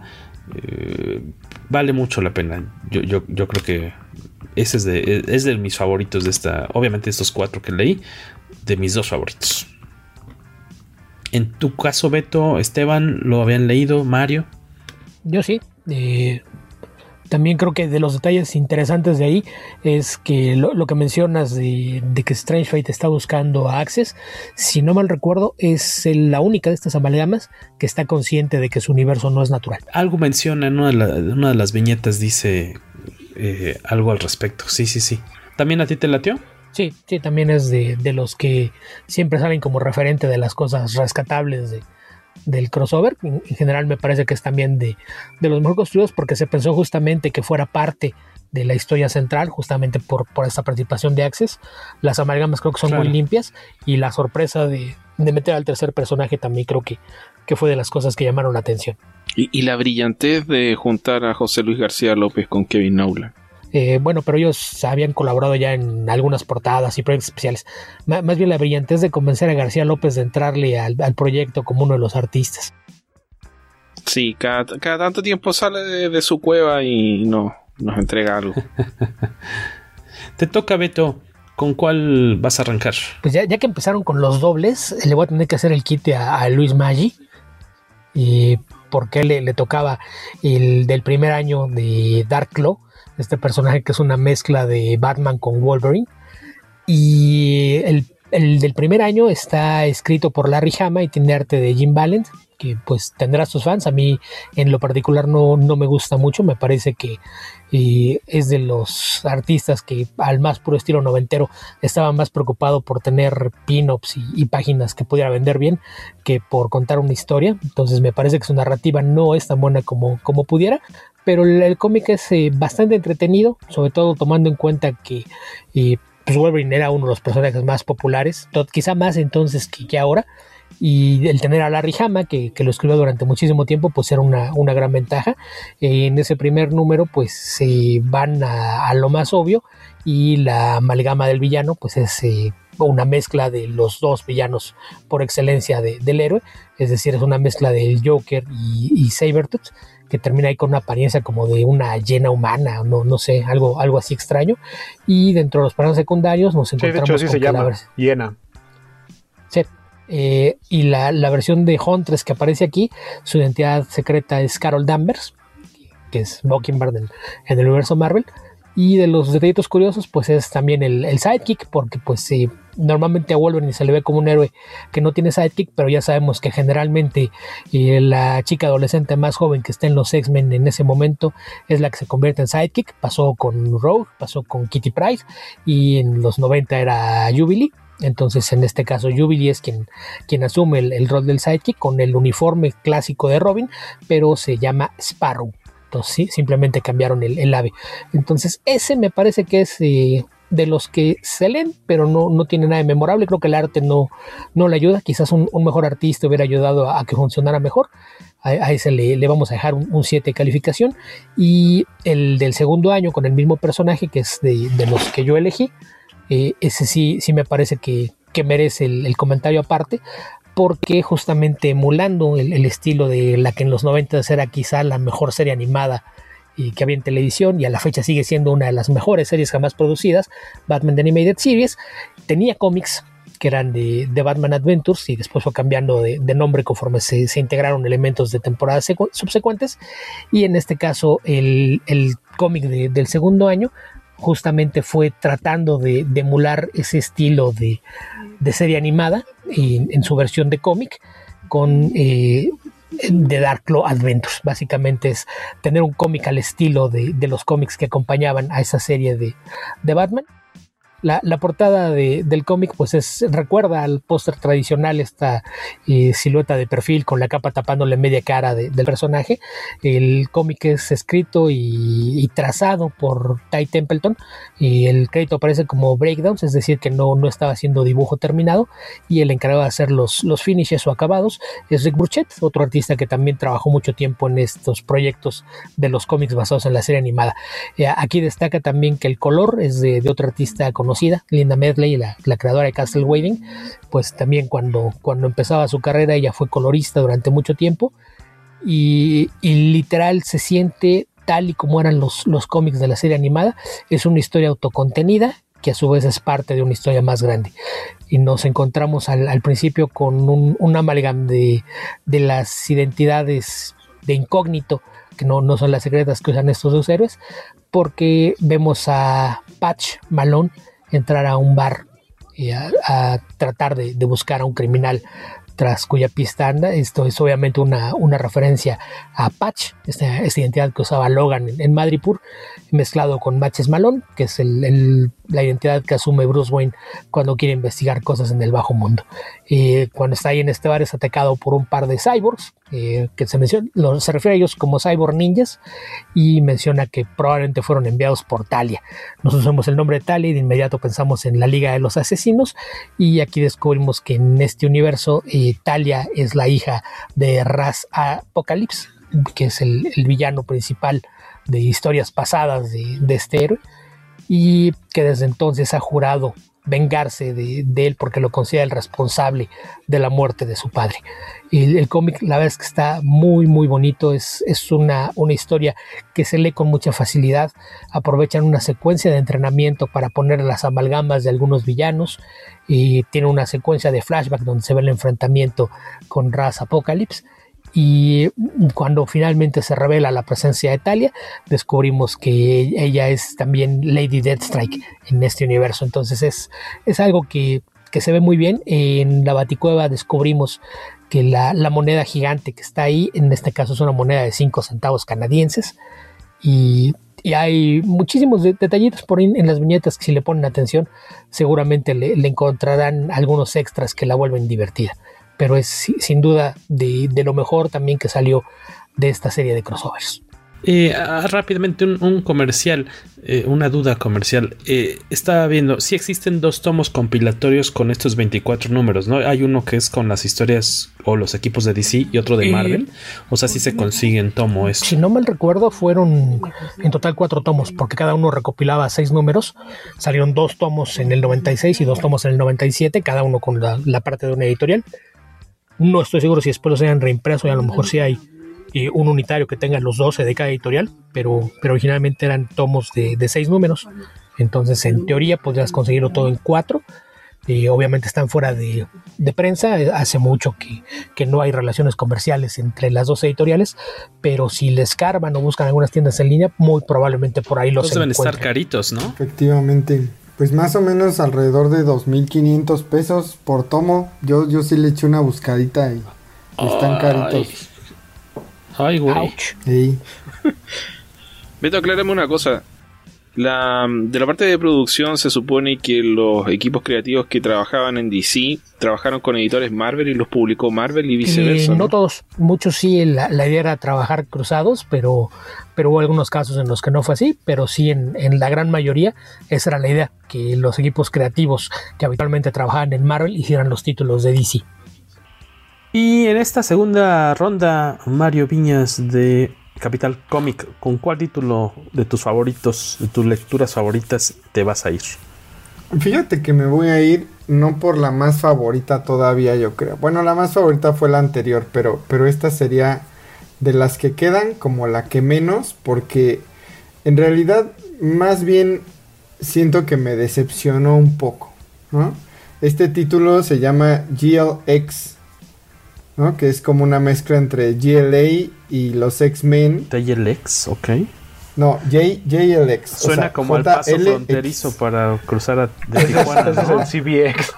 Vale mucho la pena. Yo creo que ese es de mis favoritos de esta. Obviamente estos 4 que leí, de mis 2 favoritos. En tu caso, Beto, Esteban, ¿lo habían leído? Mario.
Yo sí. También creo que de los detalles interesantes de ahí es que lo que mencionas de que Strange Fate está buscando a Access, si no mal recuerdo, es la única de estas amalgamas que está consciente de que su universo no es natural.
Algo menciona en una de las viñetas, dice algo al respecto. Sí. ¿También a ti te latió?
Sí, también es de los que siempre salen como referente de las cosas rescatables del crossover. En general me parece que es también de los mejor construidos, porque se pensó justamente que fuera parte de la historia central, justamente por esta participación de Access. Las amalgamas creo que son muy limpias, y la sorpresa de meter al tercer personaje también creo que fue de las cosas que llamaron la atención.
Y la brillantez de juntar a José Luis García López con Kevin Nowlan.
Bueno, pero ellos habían colaborado ya en algunas portadas y proyectos especiales. Más bien la brillantez de convencer a García López de entrarle al proyecto como uno de los artistas.
Sí, cada tanto tiempo sale de su cueva y nos entrega algo.
Te toca, Beto. ¿Con cuál vas a arrancar?
Pues ya que empezaron con los dobles, le voy a tener que hacer el quite a Luis Maggi. Porque le tocaba el del primer año de Dark Claw, este personaje que es una mezcla de Batman con Wolverine. Y el del primer año está escrito por Larry Hama y tiene arte de Jim Balent, que pues tendrá sus fans. A mí en lo particular no me gusta mucho. Me parece que es de los artistas que al más puro estilo noventero estaba más preocupado por tener pin-ups y páginas que pudiera vender bien que por contar una historia. Entonces me parece que su narrativa no es tan buena como pudiera, pero el cómic es bastante entretenido, sobre todo tomando en cuenta que pues Wolverine era uno de los personajes más populares, quizá más entonces que ahora, y el tener a Larry Hama que lo escribió durante muchísimo tiempo pues era una gran ventaja. En ese primer número pues se van a lo más obvio, y la amalgama del villano pues es una mezcla de los dos villanos por excelencia del héroe, es decir, es una mezcla del Joker y Sabretooth, que termina ahí con una apariencia como de una hiena humana, no sé, algo así extraño. Y dentro de los personajes secundarios nos encontramos
de hecho, así se llama, hiena.
Sí. Y la versión de Huntress que aparece aquí, su identidad secreta es Carol Danvers, que es Mockingbird en el universo Marvel. Y de los detallitos curiosos pues es también el sidekick, porque pues normalmente a Wolverine se le ve como un héroe que no tiene sidekick, pero ya sabemos que generalmente la chica adolescente más joven que está en los X-Men en ese momento es la que se convierte en sidekick. Pasó con Rogue, pasó con Kitty Pryde, y en los 90 era Jubilee. Entonces en este caso Jubilee es quien asume el rol del sidekick con el uniforme clásico de Robin, pero se llama Sparrow. Entonces sí, simplemente cambiaron el ave. Entonces ese me parece que es de los que se leen, pero no tiene nada de memorable. Creo que el arte no le ayuda. Quizás un mejor artista hubiera ayudado a que funcionara mejor. A ese le vamos a dejar un 7 de calificación. Y el del segundo año con el mismo personaje, que es de los que yo elegí, ese sí me parece que merece el comentario aparte, porque justamente emulando el estilo de la que en los 90 era quizá la mejor serie animada que había en televisión, y a la fecha sigue siendo una de las mejores series jamás producidas, Batman The Animated Series, tenía cómics que eran de Batman Adventures, y después fue cambiando de nombre conforme se integraron elementos de temporadas subsecuentes. Y en este caso el cómic del segundo año justamente fue tratando de emular ese estilo de serie animada en su versión de cómic con The Dark Claw Adventures. Básicamente es tener un cómic al estilo de los cómics que acompañaban a esa serie de Batman. La portada del cómic pues recuerda al póster tradicional, esta silueta de perfil con la capa tapándole media cara del personaje. El cómic es escrito y trazado por Ty Templeton, y el crédito aparece como breakdowns, es decir que no estaba haciendo dibujo terminado, y el encargado de hacer los finishes o acabados es Rick Burchett, otro artista que también trabajó mucho tiempo en estos proyectos de los cómics basados en la serie animada. Aquí destaca también que el color es de otra artista conocida, Linda Medley, la creadora de Castle Waving. Pues también cuando empezaba su carrera ella fue colorista durante mucho tiempo, y literal se siente tal y como eran los cómics de la serie animada. Es una historia autocontenida que a su vez es parte de una historia más grande, y nos encontramos al principio con un amalgam de las identidades de incógnito, que no son las secretas que usan estos dos héroes, porque vemos a Patch Malone entrar a un bar a tratar de buscar a un criminal tras cuya pista anda. Esto es obviamente una referencia a Patch, esta identidad que usaba Logan en Madripoor, mezclado con Matches Malone, que es la identidad que asume Bruce Wayne cuando quiere investigar cosas en el bajo mundo. Cuando está ahí en este bar es atacado por un par de cyborgs, que se refiere a ellos como cyborg ninjas, y menciona que probablemente fueron enviados por Talia. Nosotros vemos el nombre de Talia y de inmediato pensamos en la Liga de los Asesinos, y aquí descubrimos que en este universo Talia es la hija de Ra's Apocalypse, que es el villano principal de historias pasadas de este héroe, y que desde entonces ha jurado vengarse de él porque lo considera el responsable de la muerte de su padre. El cómic, la verdad es que está muy muy bonito, es una historia que se lee con mucha facilidad. Aprovechan una secuencia de entrenamiento para poner las amalgamas de algunos villanos, y tiene una secuencia de flashback donde se ve el enfrentamiento con Ra's Apocalypse, y cuando finalmente se revela la presencia de Talia, descubrimos que ella es también Lady Deathstrike en este universo. Entonces es algo que se ve muy bien. En la Baticueva descubrimos que la moneda gigante que está ahí, en este caso es una moneda de 5 centavos canadienses, y hay muchísimos detallitos por ahí en las viñetas que, si le ponen atención, seguramente le encontrarán algunos extras que la vuelven divertida. Pero es sin duda de lo mejor también que salió de esta serie de crossovers.
Rápidamente un comercial, una duda comercial. Estaba viendo, sí existen 2 tomos compilatorios con estos 24 números, ¿no? Hay uno que es con las historias o los equipos de DC y otro de Marvel. O sea, sí se consiguen tomo eso.
Si no mal recuerdo, fueron en total 4 tomos, porque cada uno recopilaba 6 números. Salieron 2 tomos en el 96 y 2 tomos en el 97, cada uno con la parte de una editorial. No estoy seguro si después los hayan reimpreso, y a lo mejor sí hay un unitario que tenga los 12 de cada editorial, pero originalmente eran tomos de 6 números. Entonces, en teoría, podrías conseguirlo todo en 4. Obviamente están fuera de prensa. Hace mucho que no hay relaciones comerciales entre las 2 editoriales, pero si les escarban o buscan algunas tiendas en línea, muy probablemente por ahí los
deben estar caritos, ¿no?
Efectivamente. Pues más o menos alrededor de 2,500 pesos por tomo. Yo sí le eché una buscadita y están caritos.
Ay, güey.
Sí.
Beto, aclárame una cosa. De la parte de producción se supone que los equipos creativos que trabajaban en DC trabajaron con editores Marvel y los publicó Marvel y viceversa.
No todos, muchos sí, la idea era trabajar cruzados, pero hubo algunos casos en los que no fue así, pero sí en la gran mayoría esa era la idea, que los equipos creativos que habitualmente trabajaban en Marvel hicieran los títulos de DC.
Y en esta segunda ronda, Mario Viñas de Capital Comic, ¿con cuál título de tus favoritos, de tus lecturas favoritas te vas a ir?
Fíjate que me voy a ir no por la más favorita todavía, yo creo. Bueno, la más favorita fue la anterior, pero esta sería de las que quedan como la que menos, porque en realidad más bien siento que me decepcionó un poco, ¿no? Este título se llama GLX, ¿no? Que es como una mezcla entre GLA y los X-Men.
GLX, ok.
No, JLX.
Suena como el paso fronterizo para cruzar de Tijuana,
¿no? Es el CBX.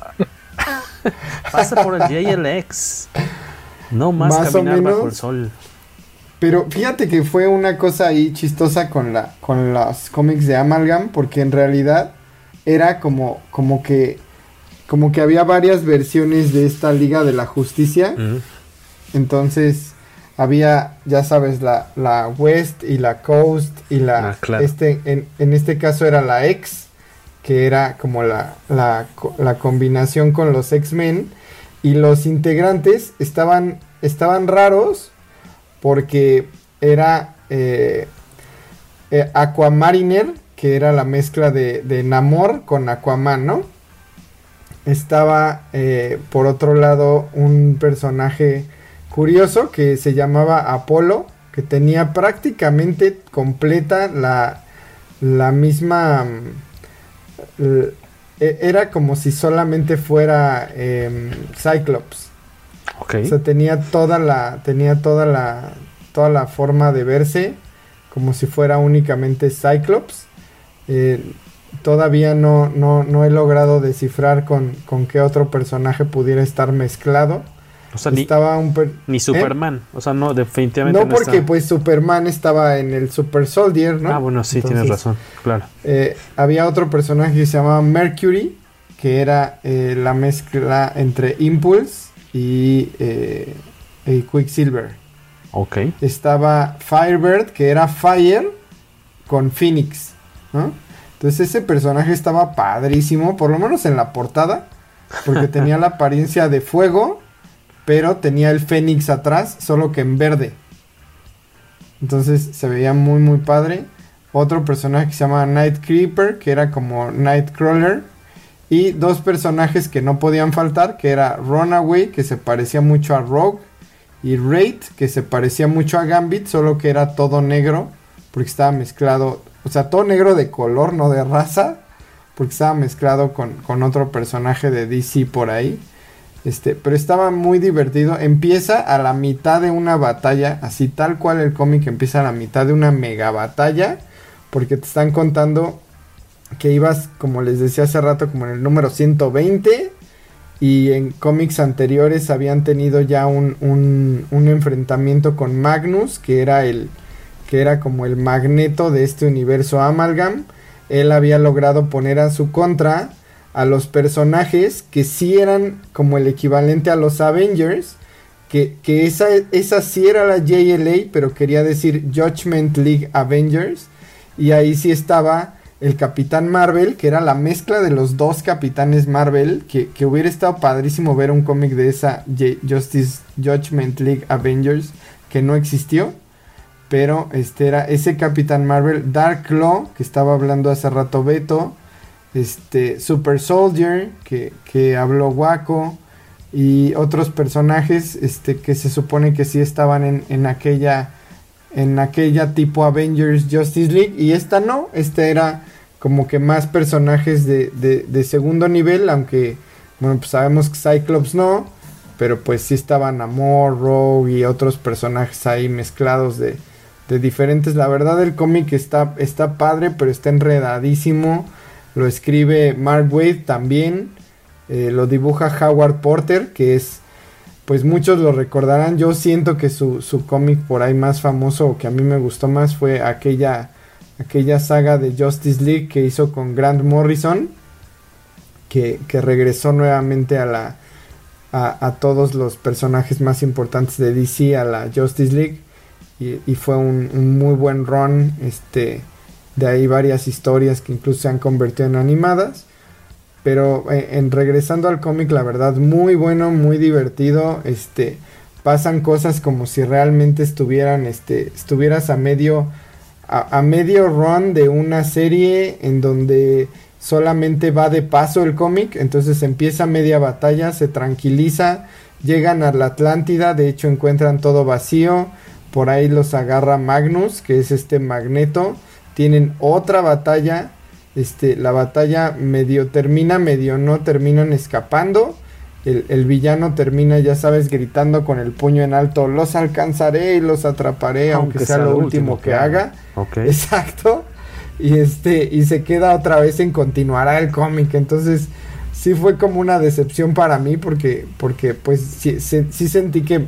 Pasa por el JLX. No más caminar bajo el sol.
Pero fíjate que fue una cosa ahí chistosa con los cómics de Amalgam, porque en realidad era como que había varias versiones de esta Liga de la Justicia. Entonces había, ya sabes, la West y la Coast y claro. En este caso era la X, que era como la combinación con los X-Men, y los integrantes estaban raros porque era Aquamariner, que era la mezcla de Namor con Aquaman, ¿no? Estaba por otro lado un personaje curioso que se llamaba Apolo, que tenía prácticamente completa la misma... era como si solamente fuera Cyclops.
Okay.
O sea, tenía toda la forma de verse como si fuera únicamente Cyclops. Todavía no he logrado descifrar con qué otro personaje pudiera estar mezclado.
O sea, ni Superman. O sea, no, definitivamente
no porque está. Pues Superman estaba en el Super Soldier, ¿no?
Ah, bueno, sí, entonces, tienes razón, claro.
Había otro personaje que se llamaba Mercury, que era la mezcla entre Impulse y Quicksilver.
Ok.
Estaba Firebird, que era Fire con Phoenix, ¿no? Entonces ese personaje estaba padrísimo, por lo menos en la portada, porque tenía la apariencia de fuego, pero tenía el Fénix atrás, solo que en verde. Entonces se veía muy muy padre. Otro personaje que se llama Night Creeper, que era como Nightcrawler. Y dos personajes que no podían faltar, que era Runaway, que se parecía mucho a Rogue. Y Raid, que se parecía mucho a Gambit, solo que era todo negro, porque estaba mezclado, o sea, todo negro de color, no de raza, porque estaba mezclado con otro personaje de DC por ahí. Pero estaba muy divertido. Empieza a la mitad de una batalla, así tal cual el cómic empieza a la mitad de una mega batalla, porque te están contando que ibas, como les decía hace rato, como en el número 120, y en cómics anteriores habían tenido ya un enfrentamiento con Magnus, que era como el Magneto de este universo Amalgam. Él había logrado poner a su contra a los personajes que sí eran como el equivalente a los Avengers, que esa sí era la JLA, pero quería decir Judgment League Avengers, y ahí sí estaba el Capitán Marvel, que era la mezcla de los dos Capitanes Marvel, que hubiera estado padrísimo ver un cómic de esa Judgment League Avengers, que no existió, pero era ese Capitán Marvel, Dark Claw, que estaba hablando hace rato Beto, Super Soldier, que habló Waco, y otros personajes que se supone que sí estaban en aquella tipo Avengers Justice League, y esta no, era como que más personajes de segundo nivel, aunque bueno, pues sabemos que Cyclops no, pero pues sí estaban Namor, Rogue y otros personajes ahí mezclados de diferentes. La verdad el cómic está padre, pero está enredadísimo. Lo escribe Mark Waid también. Lo dibuja Howard Porter, que es, pues muchos lo recordarán. Yo siento que su cómic por ahí más famoso, o que a mí me gustó más, fue aquella saga de Justice League que hizo con Grant Morrison, que regresó nuevamente a todos los personajes más importantes de DC a la Justice League, y fue un muy buen run. De ahí varias historias que incluso se han convertido en animadas. Pero regresando al cómic, la verdad, muy bueno, muy divertido. Pasan cosas como si realmente estuvieras a medio run de una serie en donde solamente va de paso el cómic. Entonces empieza media batalla, se tranquiliza, llegan a la Atlántida, de hecho encuentran todo vacío. Por ahí los agarra Magnus, que es Magneto. Tienen otra batalla, la batalla medio termina, medio no, terminan escapando. El villano termina, ya sabes, gritando con el puño en alto: los alcanzaré y los atraparé, aunque sea lo último que haga.
Okay.
Exacto. Y se queda otra vez en continuará el cómic. Entonces sí fue como una decepción para mí, porque pues sí sentí que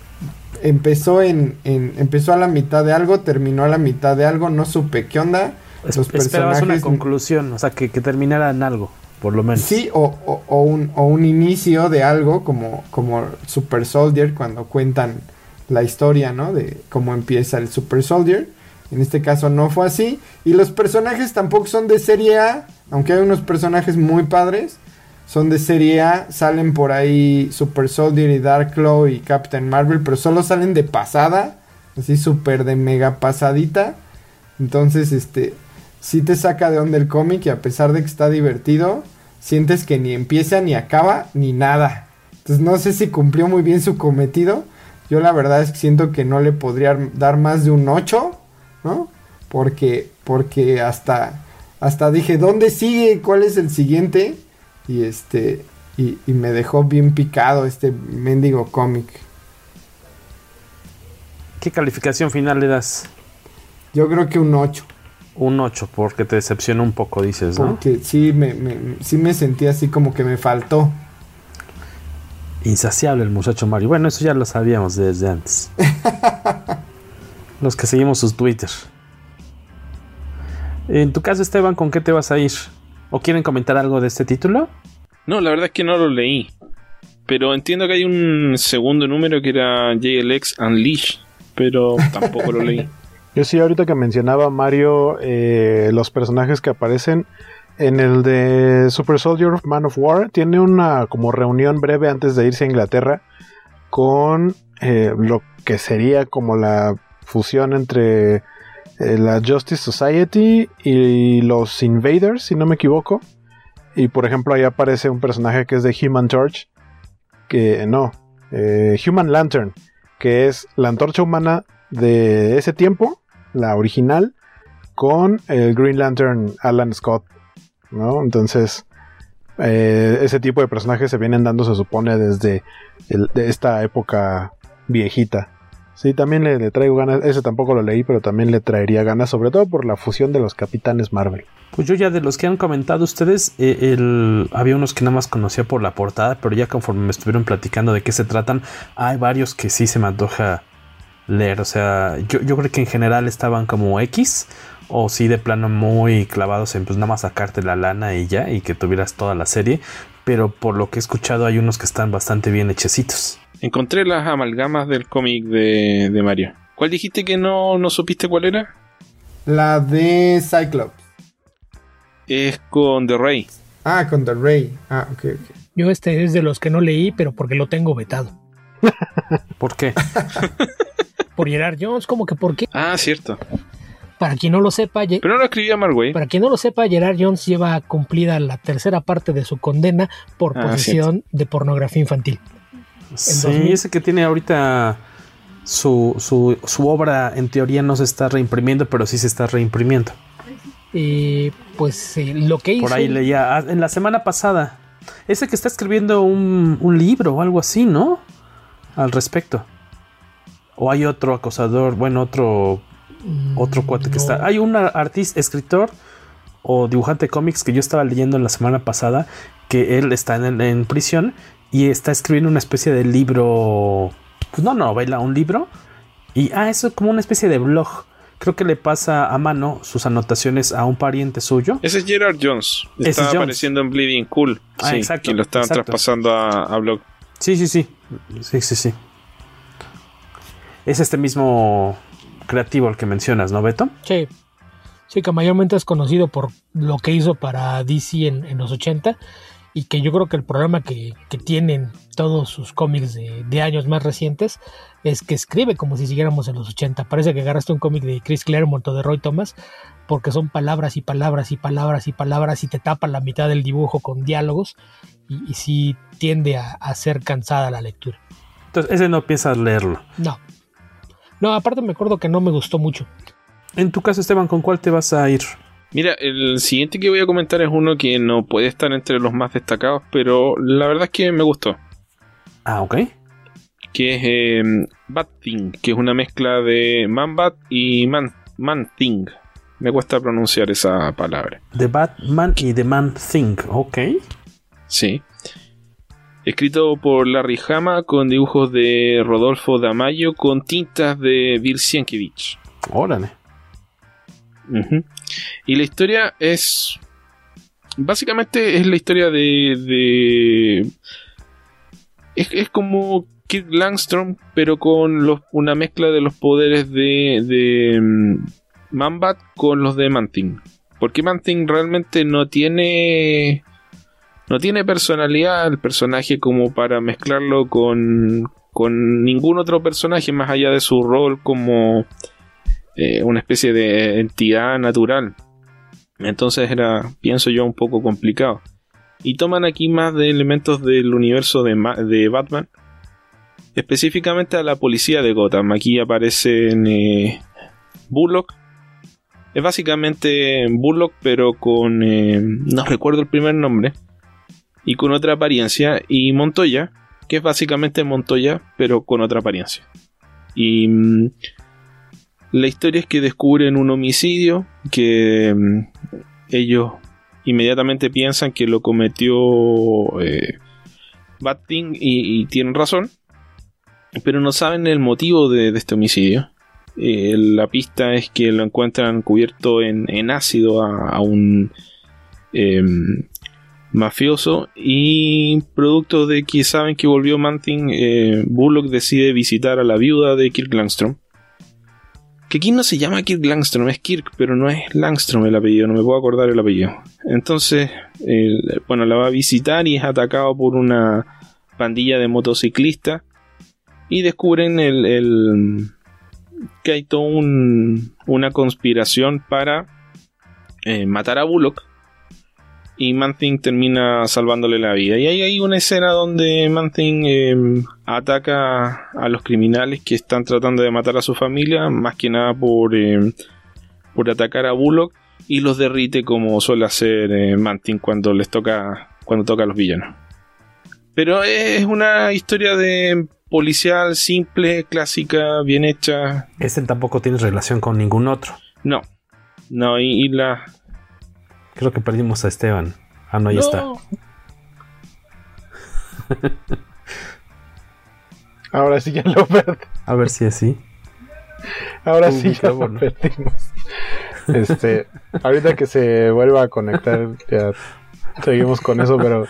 empezó a la mitad de algo, terminó a la mitad de algo, no supe qué onda.
Esperabas una conclusión, o sea, que terminara en algo, por lo menos.
Sí, o un inicio de algo como Super Soldier, cuando cuentan la historia, ¿no? De cómo empieza el Super Soldier. En este caso no fue así. Y los personajes tampoco son de serie A, aunque hay unos personajes muy padres. Son de serie A, salen por ahí Super Soldier y Darkglow y Captain Marvel, pero solo salen de pasada, así súper de mega pasadita. Entonces, sí te saca de onda el cómic, y a pesar de que está divertido, sientes que ni empieza, ni acaba, ni nada. Entonces no sé si cumplió muy bien su cometido. Yo la verdad es que siento que no le podría dar más de un 8, ¿no? Porque hasta dije, ¿dónde sigue? ¿Cuál es el siguiente? Y me dejó bien picado este mendigo cómic.
¿Qué calificación final le das?
Yo creo que un 8.
Un 8, porque te decepcionó un poco, dices, ¿no?
Porque sí me sentí así como que me faltó.
Insaciable el muchacho Mario. Bueno, eso ya lo sabíamos desde antes. Los que seguimos sus Twitter. En tu caso, Esteban, ¿con qué te vas a ir? ¿O quieren comentar algo de este título?
No, la verdad es que no lo leí. Pero entiendo que hay un segundo número que era JLX Unleashed, pero tampoco lo leí.
Yo sí, ahorita que mencionaba Mario, los personajes que aparecen en el de Super Soldier Man of War, tiene una como reunión breve antes de irse a Inglaterra con lo que sería como la fusión entre la Justice Society y los Invaders, si no me equivoco. Y por ejemplo ahí aparece un personaje que es de Human Torch, Human Lantern, que es la antorcha humana de ese tiempo, la original, con el Green Lantern Alan Scott, ¿no? Entonces ese tipo de personajes se vienen dando, se supone, desde de esta época viejita. Sí, también le traigo ganas. Ese tampoco lo leí, pero también le traería ganas, sobre todo por la fusión de los Capitanes Marvel.
Pues yo ya de los que han comentado ustedes, había unos que nada más conocía por la portada, pero ya conforme me estuvieron platicando de qué se tratan, hay varios que sí se me antoja leer. O sea, yo creo que en general estaban como X, o sí de plano muy clavados en pues nada más sacarte la lana y ya, y que tuvieras toda la serie. Pero por lo que he escuchado hay unos que están bastante bien hechecitos.
Encontré las amalgamas del cómic de Mario. ¿Cuál dijiste que no supiste cuál era?
La de Cyclops.
Es con The Ray.
Ah, con The Ray. Ah, ok.
Yo es de los que no leí, pero porque lo tengo vetado.
¿Por qué?
Por Gerard Jones, ¿cómo que por qué?
Ah, cierto.
Para quien no lo sepa...
Pero no lo escribía Marway.
Para quien no lo sepa, Gerard Jones lleva cumplida la tercera parte de su condena por posesión de pornografía infantil.
Sí, ese que tiene ahorita su obra en teoría no se está reimprimiendo, pero sí se está reimprimiendo.
Lo que hizo...
Por ahí leía en la semana pasada. Ese que está escribiendo un libro o algo así, ¿no? Al respecto. O hay otro acosador, bueno, otro cuate que está... Hay un artista, escritor o dibujante de cómics que yo estaba leyendo en la semana pasada, que él está en prisión y está escribiendo una especie de libro, pues no novela, un libro, y eso es como una especie de blog. Creo que le pasa a mano sus anotaciones a un pariente suyo.
Ese es Gerard Jones. Está apareciendo en Bleeding Cool. Sí, exacto. Que lo estaban traspasando a blog.
Sí. Es este mismo creativo el que mencionas, ¿no, Beto?
Sí, que mayormente es conocido por lo que hizo para DC en los 80, y que yo creo que el problema que tienen todos sus cómics de años más recientes es que escribe como si siguiéramos en los 80. Parece que agarraste un cómic de Chris Claremont o de Roy Thomas, porque son palabras y palabras y palabras y palabras, y te tapan la mitad del dibujo con diálogos, y sí tiende a ser cansada la lectura.
Entonces ese no piensas leerlo.
No, aparte me acuerdo que no me gustó mucho.
En tu caso, Esteban, ¿con cuál te vas a ir?
Mira, el siguiente que voy a comentar es uno que no puede estar entre los más destacados, pero la verdad es que me gustó.
Ah, ok.
Que es Bat-Thing, que es una mezcla de Man-Bat y Man-Thing. Me cuesta pronunciar esa palabra.
De Batman y de Man-Thing, ok.
Sí. Escrito por Larry Hama, con dibujos de Rodolfo D'Amayo, con tintas de Bill Sienkiewicz.
Órale.
Y la historia es... Básicamente es la historia de es como Kirk Langstrom, pero con una mezcla de los poderes de Man-Bat con los de Man-Thing. Porque Man-Thing realmente no tiene personalidad el personaje como para mezclarlo con ningún otro personaje más allá de su rol como una especie de entidad natural. Entonces era, pienso yo, un poco complicado. Y toman aquí más de elementos del universo de Batman, específicamente a la policía de Gotham. Aquí aparecen Bullock. Es básicamente Bullock, pero con no recuerdo el primer nombre, y con otra apariencia, y Montoya, que es básicamente Montoya, pero con otra apariencia. Y la historia es que descubren un homicidio que ellos inmediatamente piensan que lo cometió Bat-Thing, y tienen razón, pero no saben el motivo de este homicidio. La pista es que lo encuentran cubierto en ácido a un mafioso, y producto de que saben que volvió Man-Thing, Bullock decide visitar a la viuda de Kirk Langstrom, que aquí no se llama Kirk Langstrom, es Kirk, pero no es Langstrom el apellido, no me puedo acordar el apellido. Entonces, la va a visitar y es atacado por una pandilla de motociclistas, y descubren que hay toda una conspiración para matar a Bullock, y Man-Thing termina salvándole la vida. Y ahí hay una escena donde Man-Thing ataca a los criminales que están tratando de matar a su familia, más que nada por atacar a Bullock, y los derrite como suele hacer Man-Thing cuando toca a los villanos. Pero es una historia de policial simple, clásica, bien hecha.
Ese tampoco tiene relación con ningún otro.
No, y la...
Creo que perdimos a Esteban. No, ahí está.
Ahora sí ya lo perdimos.
A ver si así.
Ahora sí ya lo perdimos. Ahorita que se vuelva a conectar, ya seguimos con eso, pero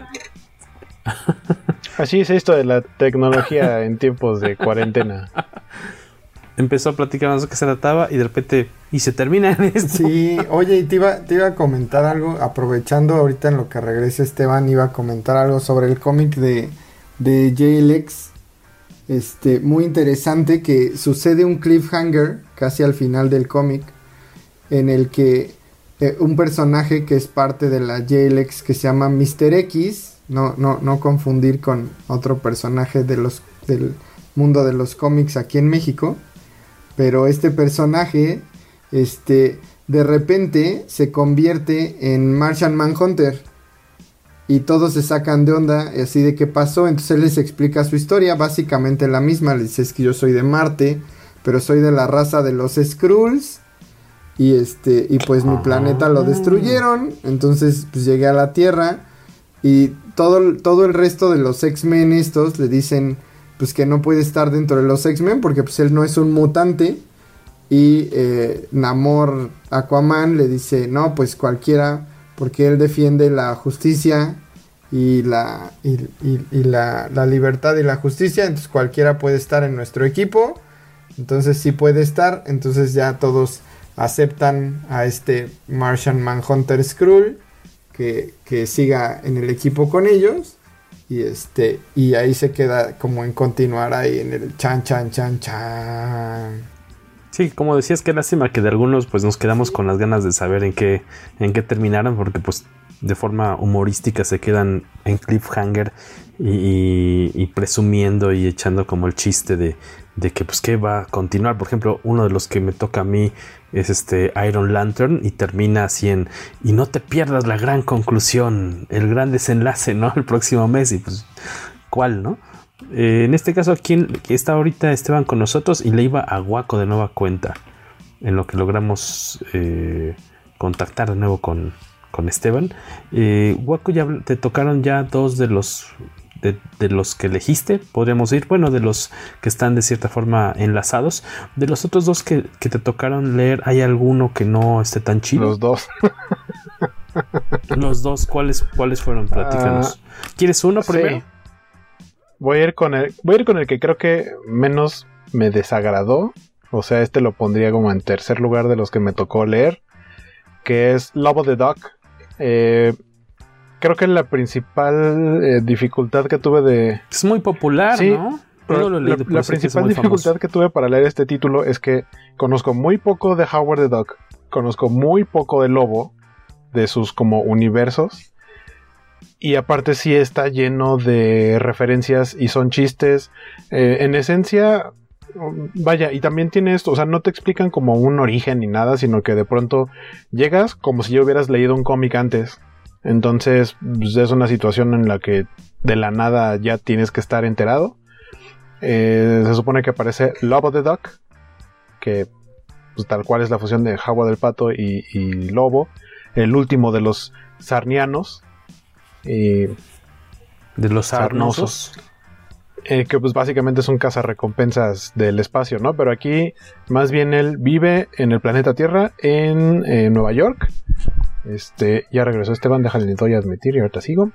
así es esto de la tecnología en tiempos de cuarentena.
Empezó a platicarnos de qué se trataba y de repente se termina en esto.
Sí, oye, y te iba a comentar algo, aprovechando ahorita en lo que regrese Esteban, iba a comentar algo sobre el cómic de JLX. Muy interesante, que sucede un cliffhanger casi al final del cómic, en el que un personaje que es parte de la JLX, que se llama Mr. X, no confundir con otro personaje del mundo de los cómics aquí en México, pero este personaje de repente se convierte en Martian Manhunter y todos se sacan de onda así de qué pasó. Entonces él les explica su historia, básicamente la misma. Les dice: es que yo soy de Marte, pero soy de la raza de los Skrulls, y pues mi planeta lo destruyeron, entonces pues llegué a la Tierra, y todo el resto de los X-Men estos le dicen pues que no puede estar dentro de los X-Men porque pues él no es un mutante. Y Namor, Aquaman, le dice: no, pues cualquiera, porque él defiende la justicia y la libertad y la justicia, entonces cualquiera puede estar en nuestro equipo. Entonces sí puede estar. Entonces ya todos aceptan a este Martian Manhunter Skrull que siga en el equipo con ellos. Y ahí se queda como en continuar ahí en el chan.
Sí, como decías, qué lástima que de algunos pues nos quedamos con las ganas de saber en qué terminaron, porque pues de forma humorística se quedan en cliffhanger y presumiendo y echando como el chiste de que pues qué va a continuar. Por ejemplo, uno de los que me toca a mí es Iron Lantern, y termina así y no te pierdas la gran conclusión, el gran desenlace, ¿no? El próximo mes. Y pues, ¿cuál, no? En este caso, aquí está ahorita Esteban con nosotros, y le iba a Guaco de nueva cuenta, en lo que logramos contactar de nuevo con Esteban. Guaco, ya te tocaron ya dos de los de los que elegiste, podríamos decir, bueno, de los que están de cierta forma enlazados. De los otros dos que te tocaron leer, ¿hay alguno que no esté tan chido?
Los dos.
Los dos, ¿cuáles fueron? Platícanos. ¿Quieres uno primero?
Sí. Voy a ir con el que creo que menos me desagradó. O sea, lo pondría como en tercer lugar de los que me tocó leer, que es Love of the Duck. Creo que la principal dificultad que tuve
Es muy popular,
sí,
¿no?
La principal dificultad que tuve para leer este título es que conozco muy poco de Howard the Duck, conozco muy poco de Lobo, de sus como universos, y aparte sí está lleno de referencias y son chistes. En esencia, vaya, y también tiene esto, o sea, no te explican como un origen ni nada, sino que de pronto llegas como si ya hubieras leído un cómic antes. Entonces pues, es una situación en la que de la nada ya tienes que estar enterado. Se supone que aparece Love of the Duck, que pues, tal cual es la fusión de Howard el Pato y Lobo, el último de los sarnianos,
de los sarnosos,
que pues básicamente es un cazarrecompensas del espacio, ¿no? Pero aquí más bien él vive en el planeta Tierra, en Nueva York. Ya regresó Esteban, déjale, doy a admitir y ahorita sigo.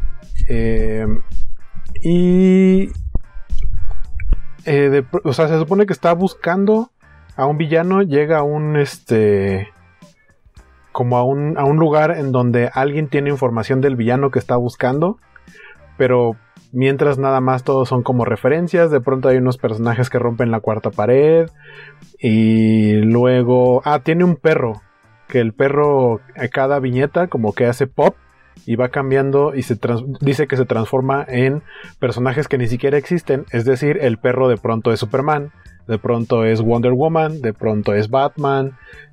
O sea, se supone que está buscando a un villano, llega a un como a un lugar en donde alguien tiene información del villano que está buscando, pero mientras nada más todos son como referencias. De pronto hay unos personajes que rompen la cuarta pared y luego tiene un perro, que el perro a cada viñeta como que hace pop y va cambiando y dice que se transforma en personajes que ni siquiera existen. Es decir, el perro de pronto es Superman, de pronto es Wonder Woman, de pronto es Batman,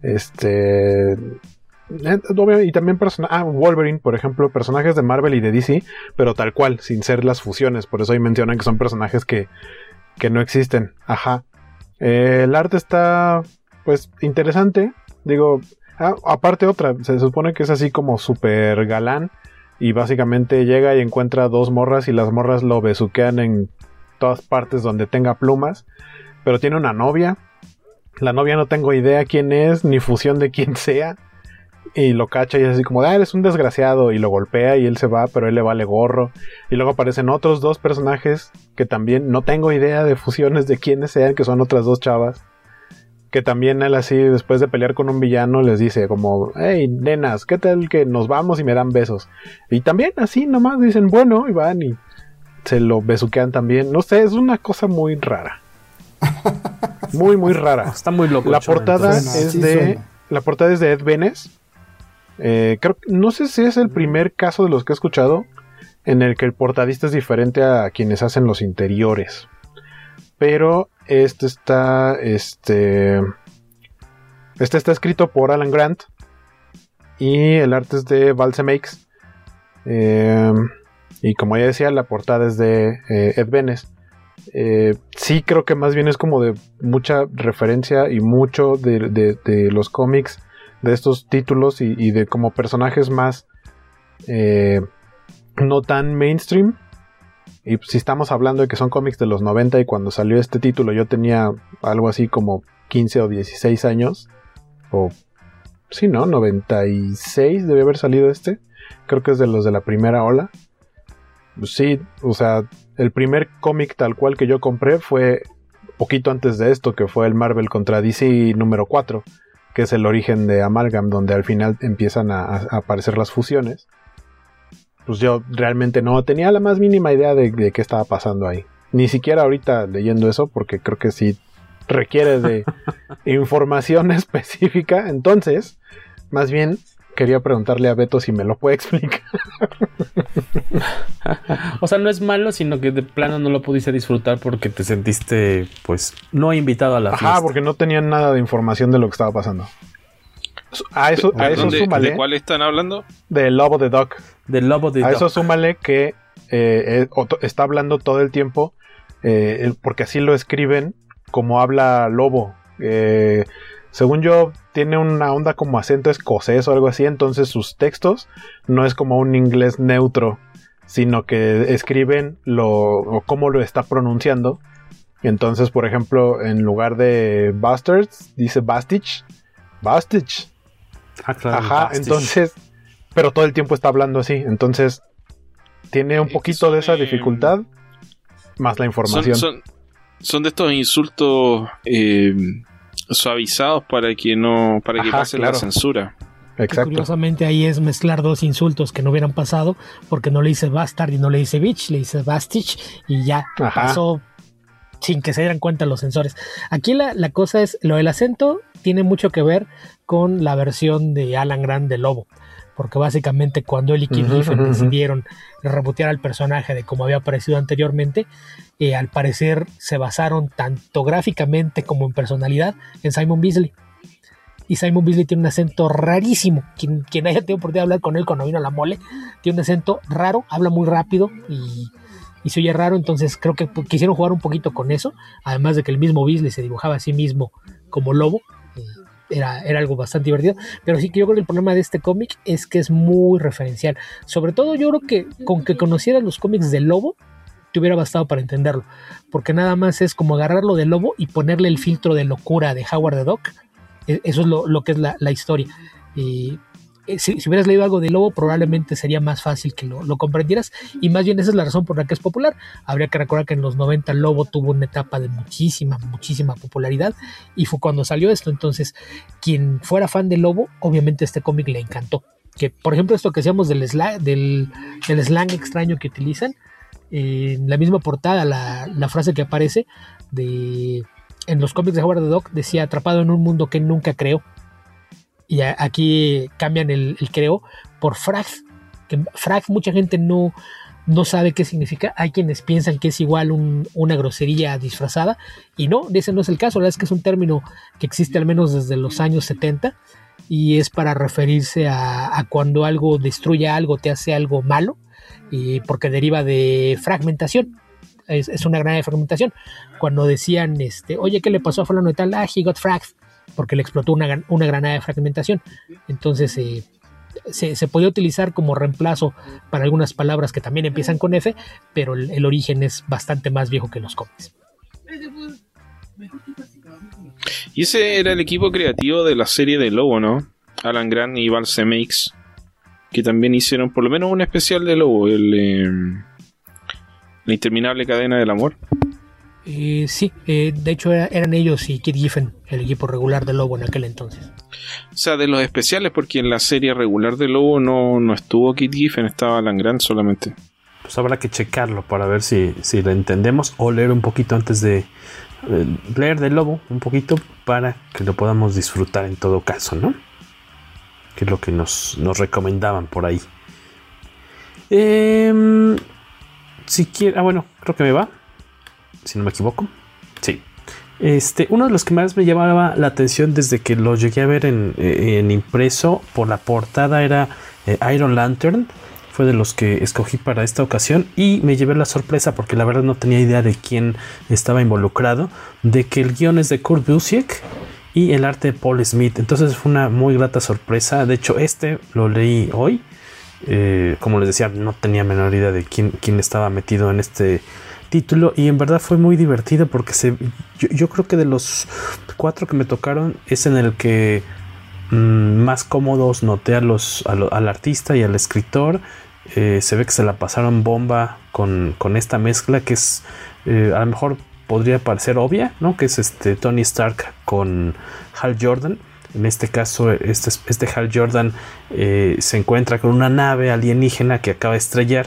y también Wolverine, por ejemplo, personajes de Marvel y de DC, pero tal cual, sin ser las fusiones. Por eso ahí mencionan que son personajes que no existen. Ajá. El arte está pues interesante. Digo, aparte otra, se supone que es así como súper galán y básicamente llega y encuentra dos morras y las morras lo besuquean en todas partes donde tenga plumas, pero tiene una novia. La novia no tengo idea quién es ni fusión de quién sea, y lo cacha y es así como eres un desgraciado, y lo golpea y él se va, pero él le vale gorro. Y luego aparecen otros dos personajes que también no tengo idea de fusiones de quiénes sean, que son otras dos chavas, que también él así después de pelear con un villano les dice como, hey nenas, ¿qué tal que nos vamos y me dan besos? Y también así nomás dicen bueno y van y se lo besuquean también. No sé, es una cosa muy rara. Muy muy rara.
Está muy loco.
La portada es de Ed Benes. Creo, no sé si es el primer caso de los que he escuchado en el que el portadista es diferente a quienes hacen los interiores. Pero este está escrito por Alan Grant y el arte es de Val Semeix. Y como ya decía, la portada es de Ed Benes. Sí, creo que más bien es como de mucha referencia y mucho de los cómics, de estos títulos y de como personajes más no tan mainstream. Y si estamos hablando de que son cómics de los 90 y cuando salió este título yo tenía algo así como 15 o 16 años, o sí, ¿no? 96 debe haber salido este. Creo que es de los de la primera ola. Sí, o sea, el primer cómic tal cual que yo compré fue poquito antes de esto, que fue el Marvel contra DC número 4, que es el origen de Amalgam, donde al final empiezan a aparecer las fusiones. Pues yo realmente no tenía la más mínima idea de qué estaba pasando ahí. Ni siquiera ahorita leyendo eso, porque creo que sí requiere de información específica. Entonces, más bien quería preguntarle a Beto si me lo puede explicar.
O sea, no es malo, sino que de plano no lo pudiste disfrutar porque te sentiste, pues, no invitado a la fiesta.
Ajá, porque no tenían nada de información de lo que estaba pasando. A eso súmale.
¿De cuál están hablando?
De Love of the Duck.
De Love of the Duck.
A eso súmale que está hablando todo el tiempo, porque así lo escriben como habla Lobo. Según yo, tiene una onda como acento escocés o algo así, entonces sus textos no es como un inglés neutro, sino que escriben cómo lo está pronunciando. Entonces, por ejemplo, en lugar de Bastards, dice Bastich.
Claro,
Ajá,
Bastich.
Entonces, pero todo el tiempo está hablando así. Entonces, tiene un poquito de esa dificultad, más la información.
Son de estos insultos suavizados para que pase la censura.
Exacto.
Curiosamente ahí es mezclar dos insultos que no hubieran pasado, porque no le dice bastard y no le dice bitch, le dice bastich y ya pasó sin que se dieran cuenta los censores. Aquí la cosa es, lo del acento tiene mucho que ver con la versión de Alan Grant de Lobo, porque básicamente cuando él y Keith Giffen decidieron rebotear al personaje de como había aparecido anteriormente, al parecer se basaron tanto gráficamente como en personalidad en Simon Bisley. Y Simon Bisley tiene un acento rarísimo. Quien haya tenido oportunidad de hablar con él cuando vino a la mole, tiene un acento raro, habla muy rápido y se oye raro. Entonces creo que quisieron jugar un poquito con eso, además de que el mismo Bisley se dibujaba a sí mismo como lobo. Era algo bastante divertido, pero sí que yo creo que el problema de este cómic es que es muy referencial. Sobre todo yo creo que con que conocieras los cómics de Lobo te hubiera bastado para entenderlo, porque nada más es como agarrarlo de Lobo y ponerle el filtro de locura de Howard the Duck. Eso es lo que es la historia. Si hubieras leído algo de Lobo, probablemente sería más fácil que lo comprendieras, y más bien esa es la razón por la que es popular. Habría que recordar que en los 90 Lobo tuvo una etapa de muchísima popularidad, y fue cuando salió esto. Entonces, quien fuera fan de Lobo, obviamente este cómic le encantó. Que, por ejemplo, esto que decíamos del slang extraño que utilizan, en la misma portada, la frase que aparece en los cómics de Howard the Duck decía: atrapado en un mundo que nunca creó. Y aquí cambian el creó por frag. Que frag mucha gente no sabe qué significa. Hay quienes piensan que es igual una grosería disfrazada, y no, ese no es el caso. La verdad es que es un término que existe al menos desde los años 70 y es para referirse a cuando algo destruye algo, te hace algo malo, y porque deriva de fragmentación. Es una granada de fragmentación. Cuando decían, oye, ¿qué le pasó a fulano de tal? He got fragged, porque le explotó una granada de fragmentación. Entonces se podía utilizar como reemplazo para algunas palabras que también empiezan con F, pero el origen es bastante más viejo que los cómics.
Y ese era el equipo creativo de la serie de Lobo, ¿no? Alan Grant y Val Semeiks, que también hicieron por lo menos un especial de Lobo, La interminable cadena del amor.
Sí, de hecho eran ellos y Keith Giffen el equipo regular de Lobo en aquel entonces.
O sea, de los especiales, porque en la serie regular de Lobo no estuvo Keith Giffen, estaba Alan Grant solamente.
Pues habrá que checarlo para ver si lo entendemos, o leer un poquito antes de leer de Lobo, un poquito, para que lo podamos disfrutar en todo caso, ¿no? Que es lo que nos recomendaban por ahí. Si quiere, bueno, creo que me va, si no me equivoco. Sí. Uno de los que más me llamaba la atención desde que lo llegué a ver en impreso por la portada era Iron Lantern. Fue de los que escogí para esta ocasión y me llevé la sorpresa, porque la verdad no tenía idea de quién estaba involucrado, de que el guión es de Kurt Busiek y el arte de Paul Smith. Entonces fue una muy grata sorpresa. De hecho, lo leí hoy. Como les decía, no tenía menor idea de quién estaba metido en este título, y en verdad fue muy divertido, porque yo creo que de los 4 que me tocaron es en el que más cómodos noté al artista y al escritor. Se ve que se la pasaron bomba con esta mezcla que es a lo mejor podría parecer obvia, ¿no? Que es Tony Stark con Hal Jordan. En este caso, este Hal Jordan se encuentra con una nave alienígena que acaba de estrellar,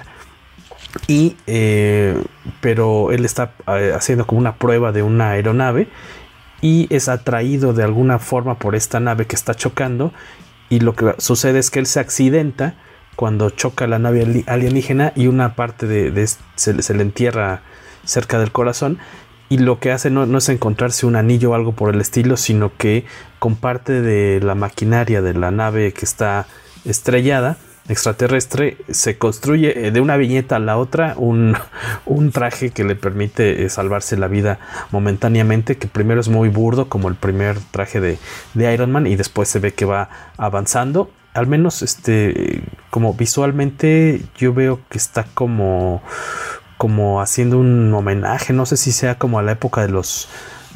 pero él está haciendo como una prueba de una aeronave y es atraído de alguna forma por esta nave que está chocando, y lo que sucede es que él se accidenta cuando choca la nave alienígena y una parte se le entierra cerca del corazón. Y lo que hace no es encontrarse un anillo o algo por el estilo, sino que con parte de la maquinaria de la nave que está estrellada, extraterrestre, se construye de una viñeta a la otra un traje que le permite salvarse la vida momentáneamente, que primero es muy burdo, como el primer traje de Iron Man, y después se ve que va avanzando. Al menos como visualmente yo veo que está como haciendo un homenaje, no sé si sea como a la época de los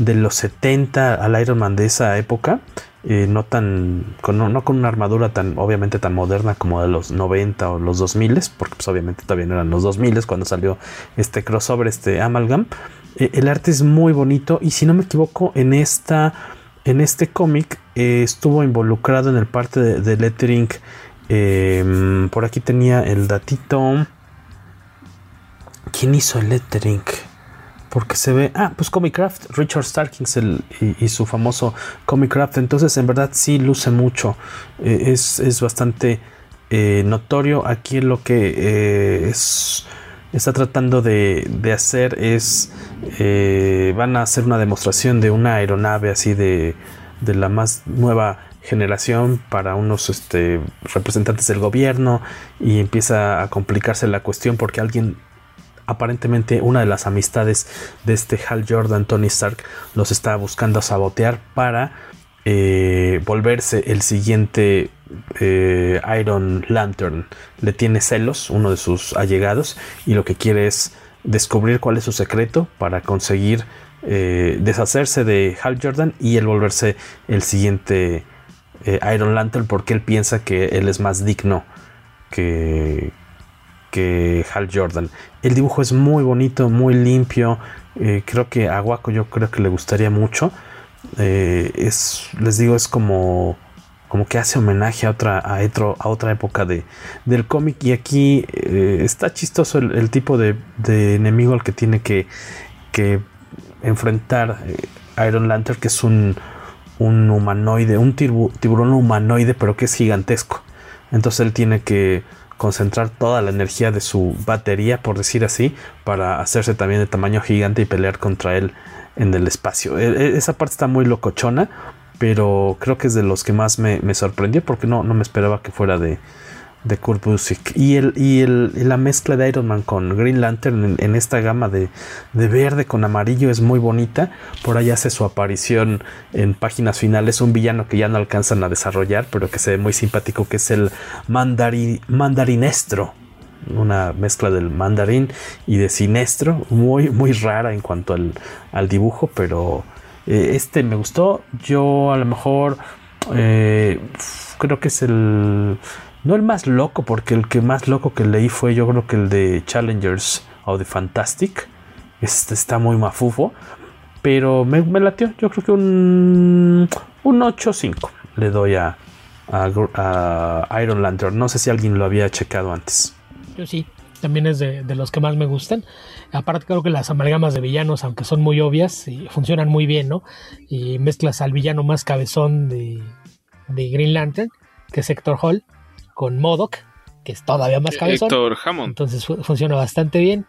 70, al Iron Man de esa época, no con una armadura tan obviamente tan moderna como de los 90 o los 2000, porque pues obviamente todavía no eran los 2000 cuando salió este crossover, este Amalgam. El arte es muy bonito y si no me equivoco en este cómic estuvo involucrado en el parte de lettering. Por aquí tenía el datito. ¿Quién hizo el lettering? Porque se ve... pues Comicraft, Richard Starkings y su famoso Comicraft. Entonces en verdad sí luce mucho. Es bastante notorio. Aquí lo que está tratando de hacer es... van a hacer una demostración de una aeronave así de la más nueva generación para unos representantes del gobierno, y empieza a complicarse la cuestión porque aparentemente una de las amistades de Hal Jordan, Tony Stark, los está buscando sabotear para volverse el siguiente Iron Lantern. Le tiene celos uno de sus allegados y lo que quiere es descubrir cuál es su secreto para conseguir deshacerse de Hal Jordan y él volverse el siguiente Iron Lantern, porque él piensa que él es más digno que Hal Jordan. El dibujo es muy bonito, muy limpio. Creo que a Waco yo creo que le gustaría mucho. Les digo, es como que hace homenaje a otra época del cómic. Y aquí está chistoso el tipo de enemigo al que tiene que enfrentar Iron Lantern, que es un humanoide, un tiburón humanoide, pero que es gigantesco. Entonces él tiene que concentrar toda la energía de su batería, por decir así, para hacerse también de tamaño gigante y pelear contra él en el espacio. Esa parte está muy locochona, pero creo que es de los que más me sorprendió, porque no me esperaba que fuera de Kurt Busiek. Y la mezcla de Iron Man con Green Lantern en esta gama de verde con amarillo es muy bonita. Por ahí hace su aparición en páginas finales un villano que ya no alcanzan a desarrollar, pero que se ve muy simpático, que es el Mandarinestro, una mezcla del mandarín y de Sinestro, muy, muy rara en cuanto al dibujo, pero me gustó. Yo a lo mejor creo que es no el más loco, porque el que más loco que leí fue, yo creo que el de Challengers o de Fantastic. Está muy mafufo, pero me latió. Yo creo que un 8.5 le doy a Iron Lantern. No sé si alguien lo había checado antes.
Yo sí, también es de los que más me gustan. Aparte creo que las amalgamas de villanos, aunque son muy obvias, funcionan muy bien, ¿no? Y mezclas al villano más cabezón de Green Lantern, que es Hector Hall, con MODOK, que es todavía más cabezón.
Hector Hammond.
Entonces funciona bastante bien.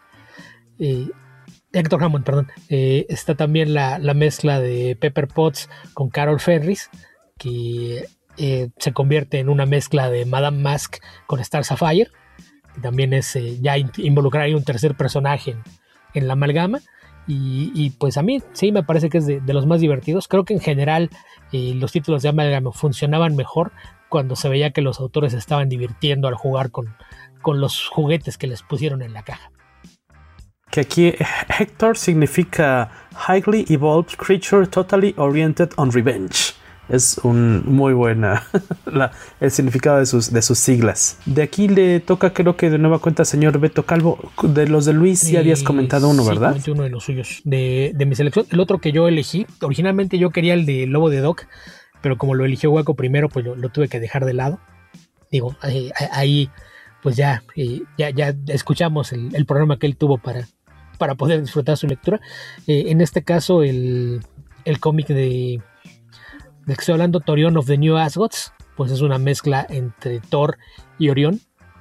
Hector Hammond, perdón. Está también la mezcla de Pepper Potts con Carol Ferris, que se convierte en una mezcla de Madame Mask con Star Sapphire, que también es ya involucrar ahí un tercer personaje en la amalgama. Y pues a mí sí me parece que es de los más divertidos. Creo que en general los títulos de amalgama funcionaban mejor cuando se veía que los autores estaban divirtiendo al jugar con los juguetes que les pusieron en la caja.
Que aquí Hector significa Highly Evolved Creature Totally Oriented on Revenge. Es un muy buena el significado de sus siglas. De aquí le toca, creo que de nueva cuenta, señor Beto Calvo. De los de Luis sí habías comentado uno, ¿verdad?
Comenté uno de los suyos de mi selección. El otro que yo elegí, originalmente yo quería el de Lobo de Doc, pero como lo eligió Waco primero, pues lo tuve que dejar de lado. Digo, ahí pues ya escuchamos el programa que él tuvo para poder disfrutar su lectura. En este caso, el cómic de que estoy hablando, Thorion of the New Asgods, pues es una mezcla entre Thor y Orión,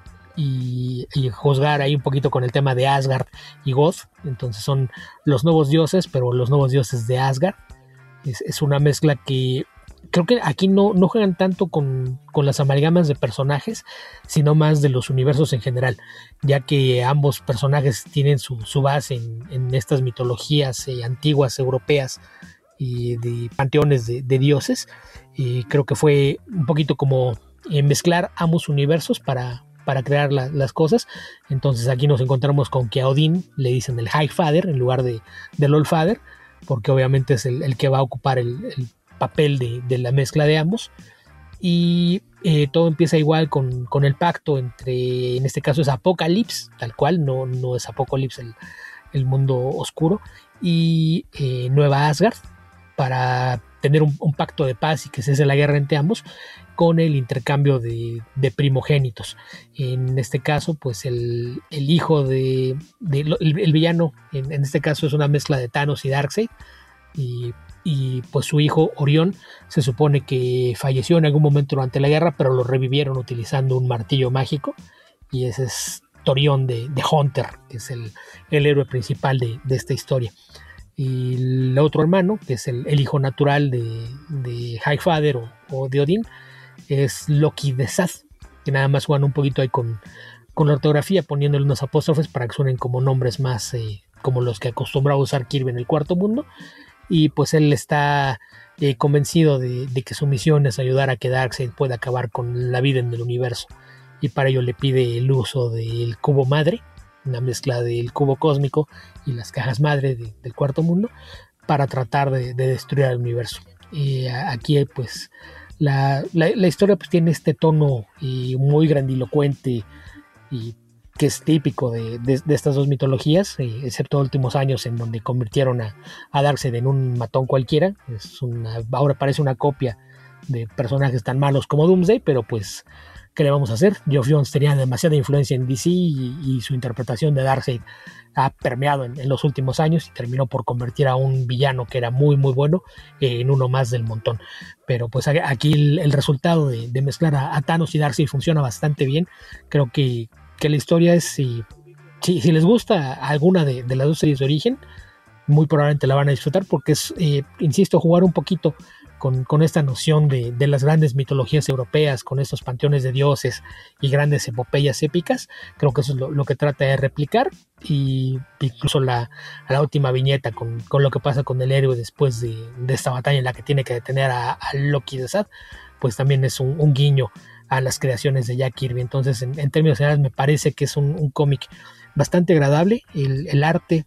y juzgar ahí un poquito con el tema de Asgard y Goth. Entonces son los nuevos dioses, pero los nuevos dioses de Asgard. Es una mezcla que creo que aquí no juegan tanto con las amalgamas de personajes, sino más de los universos en general, ya que ambos personajes tienen su base en estas mitologías antiguas europeas y de panteones de dioses. Y creo que fue un poquito como mezclar ambos universos para para crear las cosas. Entonces aquí nos encontramos con que a Odín le dicen el High Father en lugar del All Father, porque obviamente es el que va a ocupar el papel de la mezcla de ambos. Y todo empieza igual con el pacto entre, en este caso es Apocalipsis, tal cual, no es Apocalipsis el mundo oscuro, y Nueva Asgard, para tener un pacto de paz y que cese la guerra entre ambos, con el intercambio de primogénitos. En este caso, pues el hijo el villano, en este caso es una mezcla de Thanos y Darkseid, y pues su hijo Orión se supone que falleció en algún momento durante la guerra, pero lo revivieron utilizando un martillo mágico, y ese es Thorion de Hunter, que es el héroe principal de esta historia. Y el otro hermano, que es el hijo natural de High Father o de Odín, es Loki de Sad, que nada más juegan un poquito ahí con la ortografía, poniéndole unos apóstrofes para que suenen como nombres más como los que acostumbraba a usar Kirby en el Cuarto Mundo. Y pues él está convencido de que su misión es ayudar a que Darkseid pueda acabar con la vida en el universo, y para ello le pide el uso del cubo madre, una mezcla del cubo cósmico y las cajas madre del Cuarto Mundo, para tratar de destruir el universo. Y aquí pues la historia pues tiene este tono muy grandilocuente, y que es típico de estas dos mitologías, excepto los últimos años en donde convirtieron a Darkseid en un matón cualquiera. Ahora parece una copia de personajes tan malos como Doomsday, pero pues ¿qué le vamos a hacer? Geoff Johns tenía demasiada influencia en DC y su interpretación de Darkseid ha permeado en los últimos años, y terminó por convertir a un villano que era muy muy bueno en uno más del montón. Pero pues aquí el resultado de mezclar a Thanos y Darkseid funciona bastante bien. Creo que la historia es, si les gusta alguna de las dos series de origen, muy probablemente la van a disfrutar, porque es, insisto, jugar un poquito con esta noción de las grandes mitologías europeas, con estos panteones de dioses y grandes epopeyas épicas. Creo que eso es lo que trata de replicar, y incluso la última viñeta con lo que pasa con el héroe después de esta batalla en la que tiene que detener a Loki de Sad, pues también es un guiño a las creaciones de Jack Kirby. Entonces en términos generales me parece que es un cómic bastante agradable. El arte,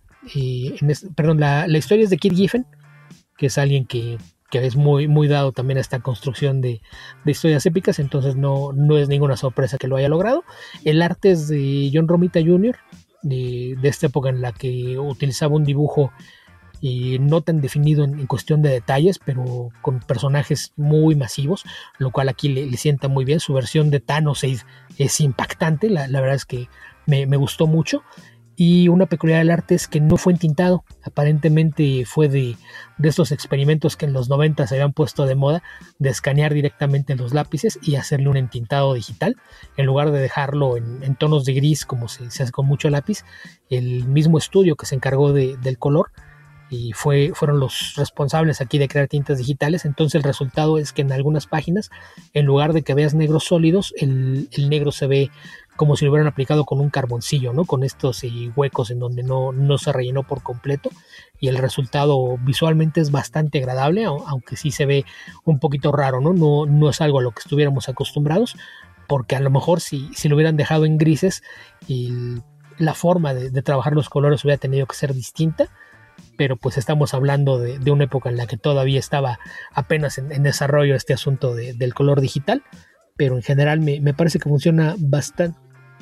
la historia es de Kirk Giffen, que es alguien que es muy, muy dado también a esta construcción de historias épicas, entonces no es ninguna sorpresa que lo haya logrado. El arte es de John Romita Jr., de esta época en la que utilizaba un dibujo no tan definido en cuestión de detalles, pero con personajes muy masivos, lo cual aquí le sienta muy bien. Su versión de Thanos es impactante, la verdad es que me gustó mucho. Y una peculiaridad del arte es que no fue entintado. Aparentemente fue de estos experimentos que en los 90 se habían puesto de moda, de escanear directamente los lápices y hacerle un entintado digital, en lugar de dejarlo en tonos de gris como se hace con mucho lápiz. El mismo estudio que se encargó del color y fueron los responsables aquí de crear tintas digitales. Entonces el resultado es que en algunas páginas, en lugar de que veas negros sólidos, el negro se ve como si lo hubieran aplicado con un carboncillo, ¿no? Con estos huecos en donde no se rellenó por completo, y el resultado visualmente es bastante agradable, aunque sí se ve un poquito raro, ¿no? No es algo a lo que estuviéramos acostumbrados, porque a lo mejor si lo hubieran dejado en grises, la forma de trabajar los colores hubiera tenido que ser distinta. Pero pues estamos hablando de una época en la que todavía estaba apenas en desarrollo este asunto del color digital, pero en general me parece que funciona bastante.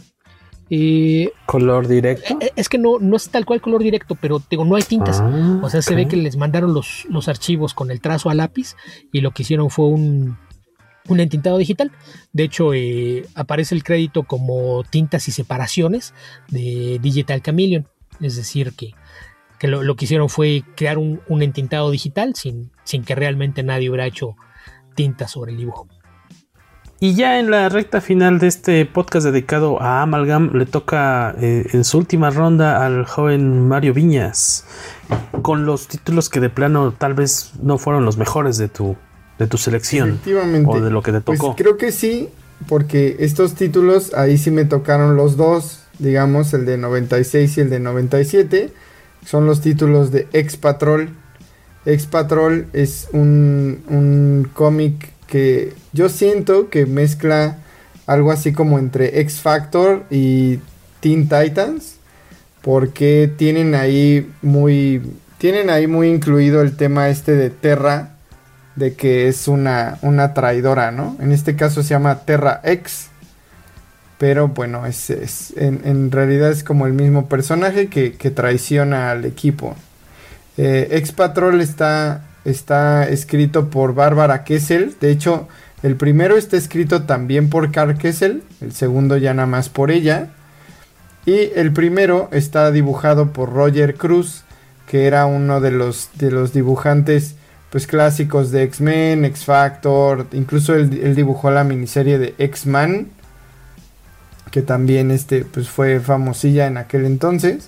¿Color directo?
Es que no es tal cual color directo, pero no hay tintas. O sea, se ve que les mandaron los archivos con el trazo a lápiz, y lo que hicieron fue un entintado digital. De hecho, aparece el crédito como tintas y separaciones de Digital Chameleon, es decir que lo que hicieron fue crear un entintado digital sin que realmente nadie hubiera hecho tinta sobre el dibujo.
Y ya en la recta final de este podcast dedicado a Amalgam, le toca en su última ronda al joven Mario Viñas, con los títulos que de plano tal vez no fueron los mejores de tu selección.
Efectivamente.
O de lo que te tocó.
Pues creo que sí, porque estos títulos ahí sí me tocaron los dos, digamos, el de 96 y el de 97. Son los títulos de X-Patrol. X-Patrol es un cómic que yo siento que mezcla algo así como entre X Factor y Teen Titans, porque tienen ahí muy incluido el tema de Terra, de que es una traidora, ¿no? En este caso se llama Terra X, pero bueno, en realidad es como el mismo personaje que traiciona al equipo. X-Patrol está escrito por Bárbara Kessel. De hecho, el primero está escrito también por Karl Kessel, el segundo ya nada más por ella. Y el primero está dibujado por Roger Cruz, que era uno de los dibujantes pues clásicos de X-Men, X-Factor. Incluso él dibujó la miniserie de X-Man, que también pues fue famosilla en aquel entonces.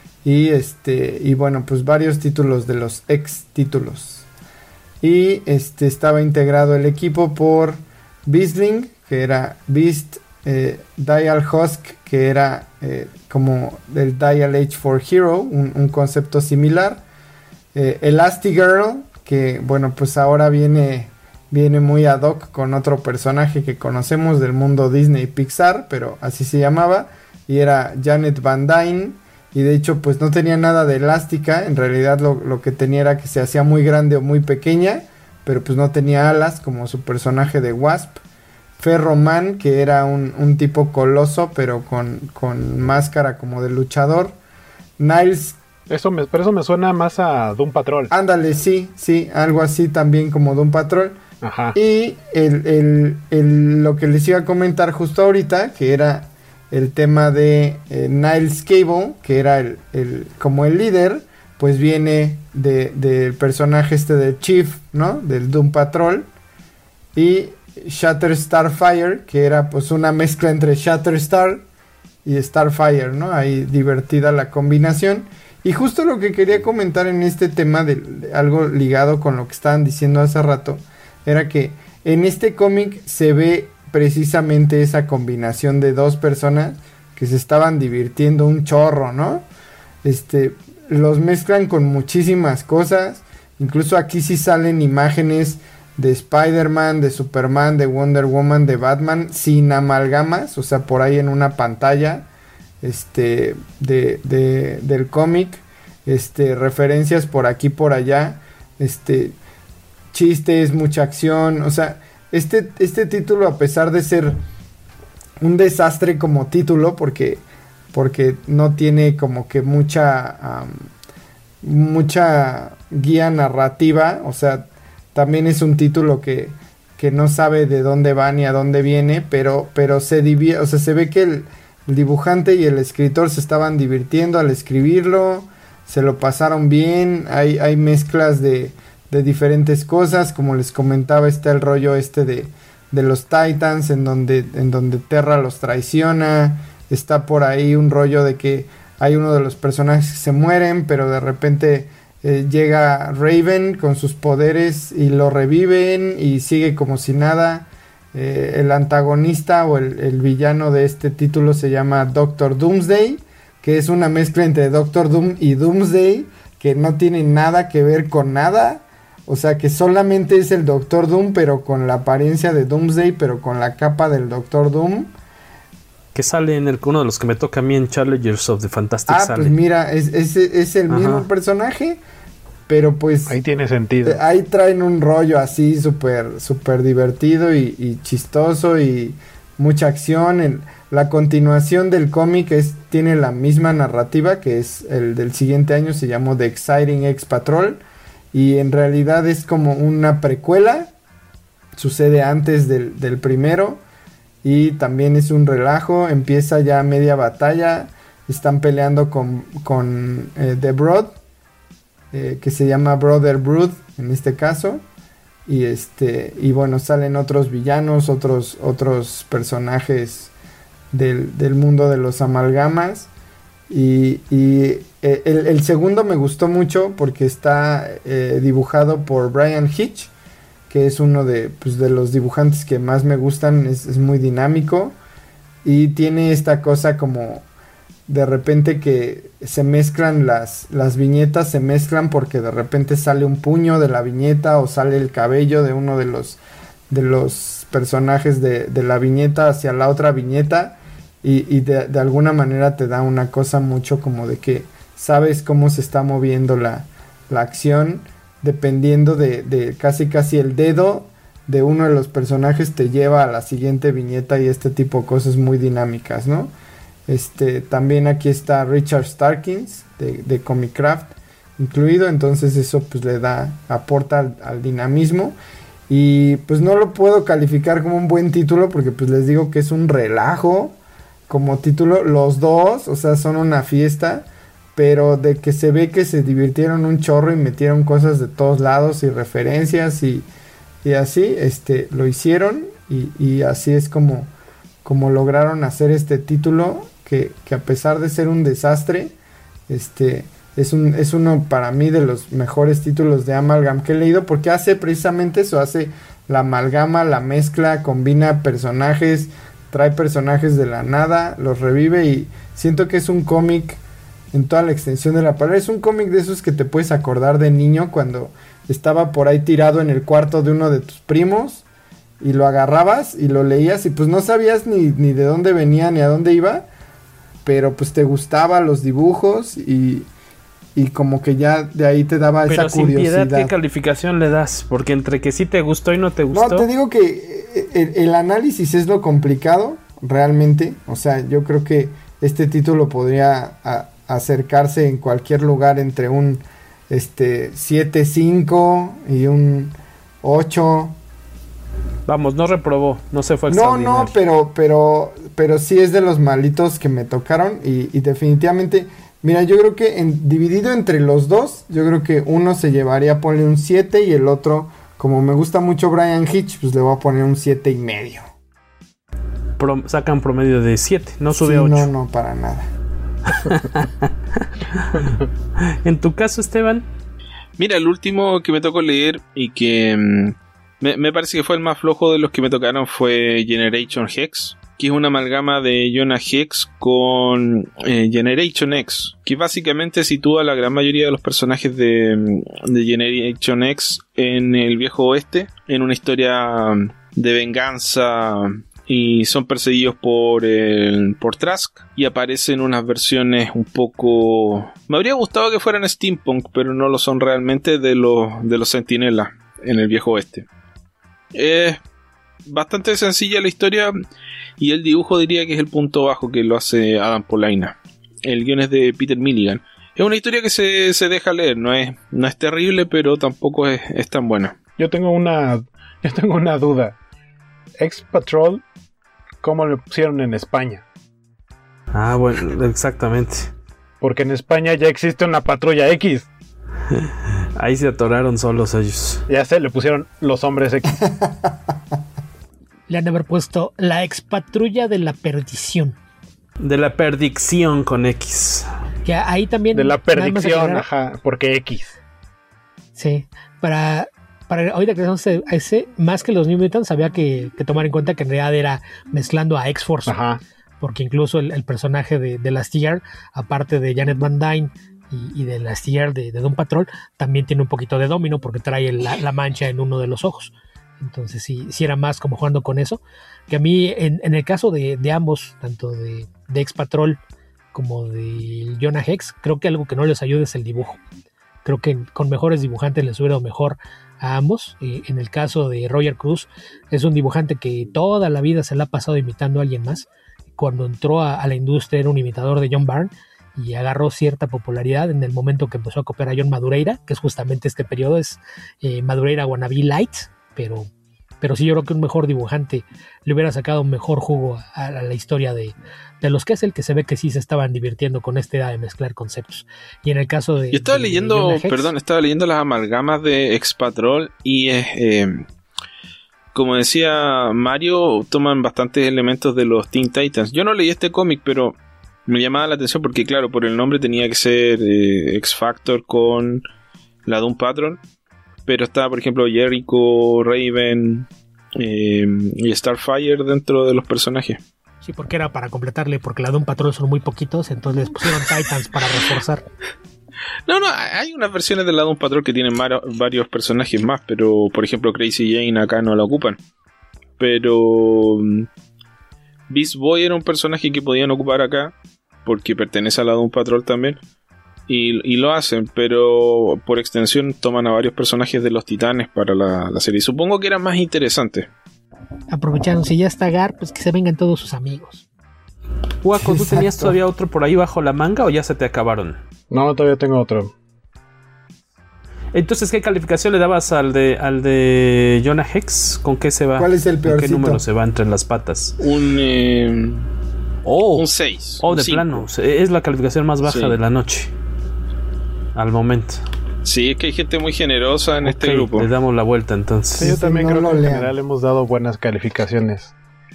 Y bueno, pues varios títulos de los X títulos. Y estaba integrado el equipo por Beastling, que era Beast, Dial Husk, que era como el Dial H for Hero, un concepto similar. Elastigirl, que bueno, pues ahora viene muy ad hoc con otro personaje que conocemos del mundo Disney y Pixar, pero así se llamaba, y era Janet Van Dyne. Y de hecho pues no tenía nada de elástica, en realidad lo que tenía era que se hacía muy grande o muy pequeña, pero pues no tenía alas como su personaje de Wasp. Ferroman, que era un tipo coloso, pero con máscara como de luchador. Niles.
Pero eso me suena más a Doom Patrol.
Ándale, sí, algo así también como Doom Patrol.
Ajá.
Y lo que les iba a comentar justo ahorita, que era el tema de Niles Cable, que era como el líder, pues viene del personaje de Chief, ¿no? Del Doom Patrol. Y Shatter Starfire, que era pues una mezcla entre Shatterstar y Starfire, ¿no? Ahí divertida la combinación. Y justo lo que quería comentar en este tema de algo ligado con lo que estaban diciendo hace rato, era que en este cómic se ve precisamente esa combinación de dos personas que se estaban divirtiendo un chorro, ¿no? Los mezclan con muchísimas cosas. Incluso aquí sí salen imágenes de Spider-Man, de Superman, de Wonder Woman, de Batman, sin amalgamas, o sea, por ahí en una pantalla del cómic, referencias por aquí por allá, chistes, mucha acción. O sea, este título, a pesar de ser un desastre como título, porque no tiene como que mucha guía narrativa, o sea, también es un título que no sabe de dónde va ni a dónde viene, pero se ve que el dibujante y el escritor se estaban divirtiendo al escribirlo, se lo pasaron bien. Hay mezclas de diferentes cosas, como les comentaba, está el rollo de los Titans, en donde Terra los traiciona. Está por ahí un rollo de que hay uno de los personajes que se mueren, pero de repente llega Raven con sus poderes y lo reviven y sigue como si nada. El antagonista o el villano de este título se llama Doctor Doomsday, que es una mezcla entre Doctor Doom y Doomsday, que no tiene nada que ver con nada. O sea, que solamente es el Doctor Doom, pero con la apariencia de Doomsday, pero con la capa del Doctor Doom.
Que sale en uno de los que me toca a mí en Challengers of the Fantastic.
Pues mira, es el mismo personaje, pero pues
ahí tiene sentido.
Ahí traen un rollo así súper divertido y chistoso y mucha acción. La continuación del cómic tiene la misma narrativa, que es el del siguiente año, se llamó The Exciting X-Patrol, y en realidad es como una precuela, sucede antes del primero. Y también es un relajo, empieza ya media batalla, están peleando con The Brood, que se llama Brother Brood en este caso, y bueno, salen otros villanos, otros personajes del mundo de los amalgamas, y el segundo me gustó mucho porque está dibujado por Brian Hitch, que es uno de los dibujantes que más me gustan. Es muy dinámico y tiene esta cosa como de repente que se mezclan las viñetas, se mezclan porque de repente sale un puño de la viñeta o sale el cabello de uno de los personajes de la viñeta hacia la otra viñeta y de alguna manera te da una cosa mucho como de que sabes cómo se está moviendo la acción dependiendo de casi el dedo de uno de los personajes te lleva a la siguiente viñeta y este tipo de cosas muy dinámicas, ¿no? También aquí está Richard Starkins de Comicraft incluido, entonces eso pues le aporta al dinamismo y pues no lo puedo calificar como un buen título porque pues les digo que es un relajo como título, los dos, o sea, son una fiesta, pero de que se ve que se divirtieron un chorro y metieron cosas de todos lados y referencias y así, lo hicieron y así es como lograron hacer este título que a pesar de ser un desastre, es uno para mí de los mejores títulos de Amalgam que he leído porque hace precisamente eso, hace la amalgama, la mezcla, combina personajes, trae personajes de la nada, los revive y siento que es un cómic en toda la extensión de la palabra, es un cómic de esos que te puedes acordar de niño cuando estaba por ahí tirado en el cuarto de uno de tus primos y lo agarrabas y lo leías y pues no sabías ni de dónde venía ni a dónde iba, pero pues te gustaban los dibujos y como que ya de ahí te daba esa curiosidad. Pero sin piedad,
¿qué calificación le das? Porque entre que sí te gustó y no te gustó.
No, te digo que el análisis es lo complicado, realmente. O sea, yo creo que este título podría acercarse en cualquier lugar entre un 7.5 y un 8.
Vamos, no reprobó, no se fue extraordinario.
No, pero sí es de los malitos que me tocaron y definitivamente... Mira, yo creo que dividido entre los dos, yo creo que uno se llevaría a ponerle un 7 y el otro, como me gusta mucho Brian Hitch, pues le voy a poner un 7.5.
Sacan promedio de 7, no sube a 8.
No, para nada.
¿En tu caso, Esteban?
Mira, el último que me tocó leer y que me parece que fue el más flojo de los que me tocaron fue Generation Hex, que es una amalgama de Jonah Hex con Generation X, que básicamente sitúa a la gran mayoría de los personajes de Generation X en el viejo oeste, en una historia de venganza, y son perseguidos por Trask y aparecen unas versiones un poco... Me habría gustado que fueran steampunk, pero no lo son realmente, de los Centinelas en el viejo oeste. Es bastante sencilla la historia y el dibujo diría que es el punto bajo que lo hace Adam Polaina. El guion es de Peter Milligan. Es una historia que se deja leer, no es terrible, pero tampoco es tan buena.
Yo tengo una duda. X-Patrol, ¿cómo lo pusieron en España?
Ah, bueno, exactamente.
Porque en España ya existe una Patrulla X.
Ahí se atoraron solos ellos.
Ya sé, le pusieron los Hombres X.
Le han de haber puesto la Ex-Patrulla de la Perdición.
De la Perdicción con X.
Que ahí también...
De la Perdicción, ajá, porque X.
Sí, para ahorita que estamos a ese, más que los New Mutants, había que tomar en cuenta que en realidad era mezclando a X-Force.
Ajá.
Porque incluso el personaje de Lastigard, aparte de Janet Van Dyne y de Lastigard de Doom Patrol, también tiene un poquito de Domino porque trae la mancha en uno de los ojos. Entonces sí era más como jugando con eso. Que a mí, en el caso de ambos, tanto de X-Patrol como de Jonah Hex, creo que algo que no les ayuda es el dibujo. Creo que con mejores dibujantes les hubiera mejor a ambos. En el caso de Roger Cruz, es un dibujante que toda la vida se la ha pasado imitando a alguien más. Cuando entró a la industria era un imitador de John Byrne y agarró cierta popularidad en el momento que empezó a copiar a John Madureira, que es justamente este periodo, es Madureira Wannabe Light, pero sí, yo creo que un mejor dibujante le hubiera sacado un mejor jugo a la historia de los que es el que se ve que sí se estaban divirtiendo con esta idea de mezclar conceptos. Y en el caso de...
Yo estaba leyendo las amalgamas de X-Patrol y como decía Mario, toman bastantes elementos de los Teen Titans. Yo no leí este cómic, pero me llamaba la atención porque, claro, por el nombre tenía que ser X-Factor con la Doom Patrol. Pero está, por ejemplo, Jericho, Raven y Starfire dentro de los personajes.
Sí, porque era para completarle, porque la Doom Patrol son muy poquitos, entonces les pusieron Titans para reforzar.
No, hay unas versiones de la Doom Patrol que tienen varios personajes más, pero, por ejemplo, Crazy Jane acá no la ocupan. Pero Beast Boy era un personaje que podían ocupar acá, porque pertenece a la Doom Patrol también. Y lo hacen, pero por extensión toman a varios personajes de los Titanes para la serie. Supongo que era más interesante.
Aprovecharon, si ya está Gar, pues que se vengan todos sus amigos.
Guaco, ¿tú tenías todavía otro por ahí bajo la manga o ya se te acabaron?
No, todavía tengo otro.
Entonces, ¿qué calificación le dabas al de Jonah Hex? ¿Con qué se va?
¿Cuál es el peorcito?
¿Con qué número se va entre las patas?
Un 6.
Oh, de 5. Plano. Es la calificación más baja de la noche. Al momento.
Sí, es que hay gente muy generosa en este grupo.
Le damos la vuelta entonces.
Sí, yo también creo que en general hemos dado buenas calificaciones.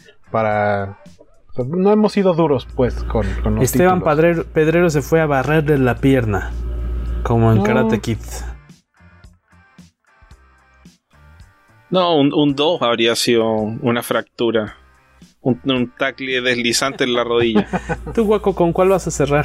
No hemos sido duros, pues, con los
Esteban Pedrero se fue a barrerle la pierna. Como en Karate Kid.
No, un 2 habría sido una fractura. Un tackle deslizante en la rodilla.
Tú, Guaco, ¿con cuál vas a cerrar?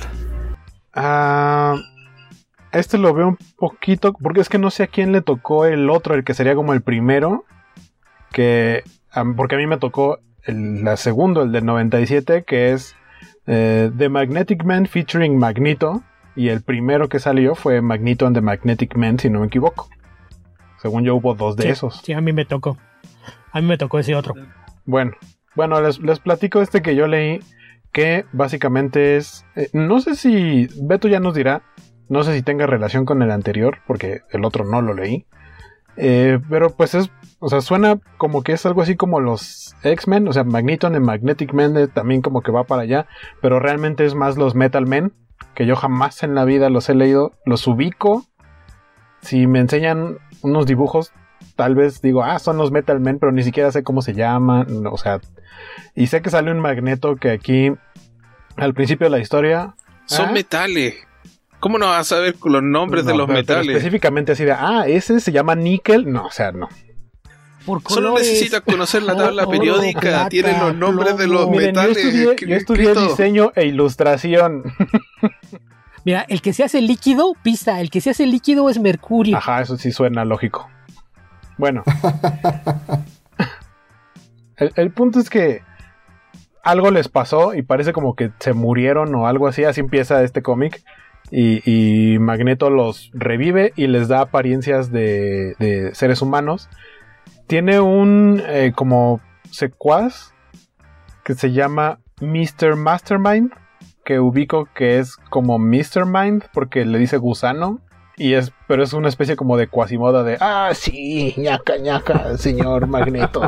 Este lo veo un poquito, porque es que no sé a quién le tocó el otro, el que sería como el primero, porque a mí me tocó el segundo, el del 97, que es The Magnetic Man featuring Magneto, y el primero que salió fue Magneto and the Magnetic Man, si no me equivoco. Según yo hubo 2 de esos.
Sí, a mí me tocó ese otro.
Bueno, les platico este que yo leí, que básicamente es, no sé si Beto ya nos dirá. No sé si tenga relación con el anterior, porque el otro no lo leí. Pero pues suena como que es algo así como los X-Men, o sea, Magneto and the Magnetic Man también como que va para allá, pero realmente es más los Metal Men, que yo jamás en la vida los he leído, los ubico. Si me enseñan unos dibujos, tal vez digo, son los Metal Men, pero ni siquiera sé cómo se llaman, o sea, y sé que sale un Magneto que aquí, al principio de la historia...
Son metales. ¿Cómo no vas a saber los nombres de los metales?
Específicamente así de, ese se llama níquel. No, o sea, no.
Solo necesitas conocer la tabla periódica. Plata, tienen los nombres de los metales.
Yo estudié diseño e ilustración.
Mira, el que se hace líquido, el que se hace líquido es mercurio.
Ajá, eso sí suena lógico. Bueno. el punto es que algo les pasó y parece como que se murieron o algo así. Así empieza este cómic. Y Magneto los revive y les da apariencias de seres humanos. Tiene un como secuaz que se llama Mr. Mastermind, que ubico que es como Mr. Mind porque le dice gusano, pero es una especie como de Quasimodo de sí, ñaca, señor Magneto.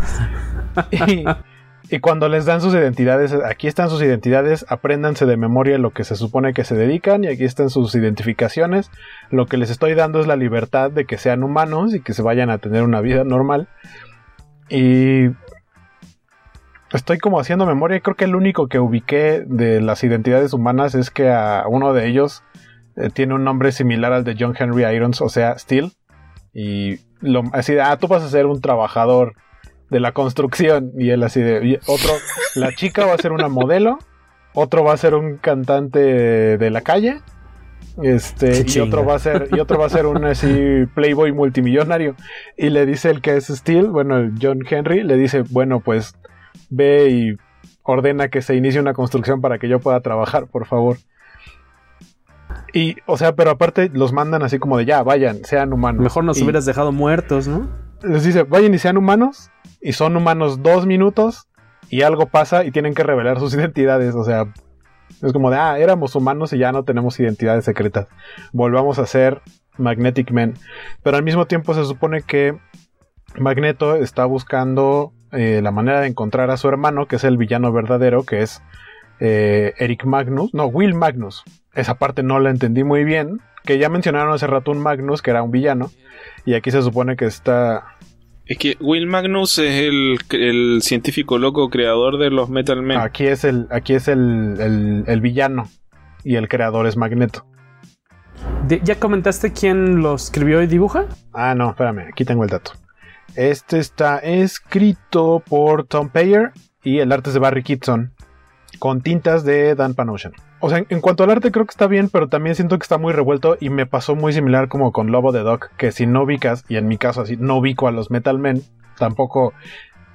Y cuando les dan sus identidades, aquí están sus identidades, apréndanse de memoria lo que se supone que se dedican, y aquí están sus identificaciones. Lo que les estoy dando es la libertad de que sean humanos y que se vayan a tener una vida normal. Y estoy como haciendo memoria, y creo que el único que ubiqué de las identidades humanas es que a uno de ellos tiene un nombre similar al de John Henry Irons, o sea, Steel. Y así de, tú vas a ser un trabajador de la construcción, y él así de, la chica va a ser una modelo, otro va a ser un cantante de la calle, y otro va a ser un así playboy multimillonario, y le dice el que es Steel, bueno, el John Henry, le dice, bueno, pues ve y ordena que se inicie una construcción para que yo pueda trabajar, por favor. Y, o sea, pero aparte los mandan así como de, ya, vayan, sean humanos.
Mejor nos hubieras dejado muertos, ¿no?
Les dice, vayan y sean humanos, y son humanos 2 minutos, y algo pasa y tienen que revelar sus identidades. O sea, es como de, éramos humanos y ya no tenemos identidades secretas, volvamos a ser Magnetic Men. Pero al mismo tiempo se supone que Magneto está buscando la manera de encontrar a su hermano, que es el villano verdadero, que es Will Magnus. Esa parte no la entendí muy bien, que ya mencionaron hace rato un Magnus, que era un villano, y aquí se supone que está...
Es que Will Magnus es el científico loco creador de los Metal Men.
Aquí es el villano, y el creador es Magneto.
¿Ya comentaste quién lo escribió y dibuja?
No, espérame, aquí tengo el dato. Este está escrito por Tom Payer y el arte es de Barry Kitson, con tintas de Dan Panosian. O sea, en cuanto al arte creo que está bien, pero también siento que está muy revuelto, y me pasó muy similar como con Lobo de Doc, que si no ubicas, y en mi caso así, no ubico a los Metal Men, tampoco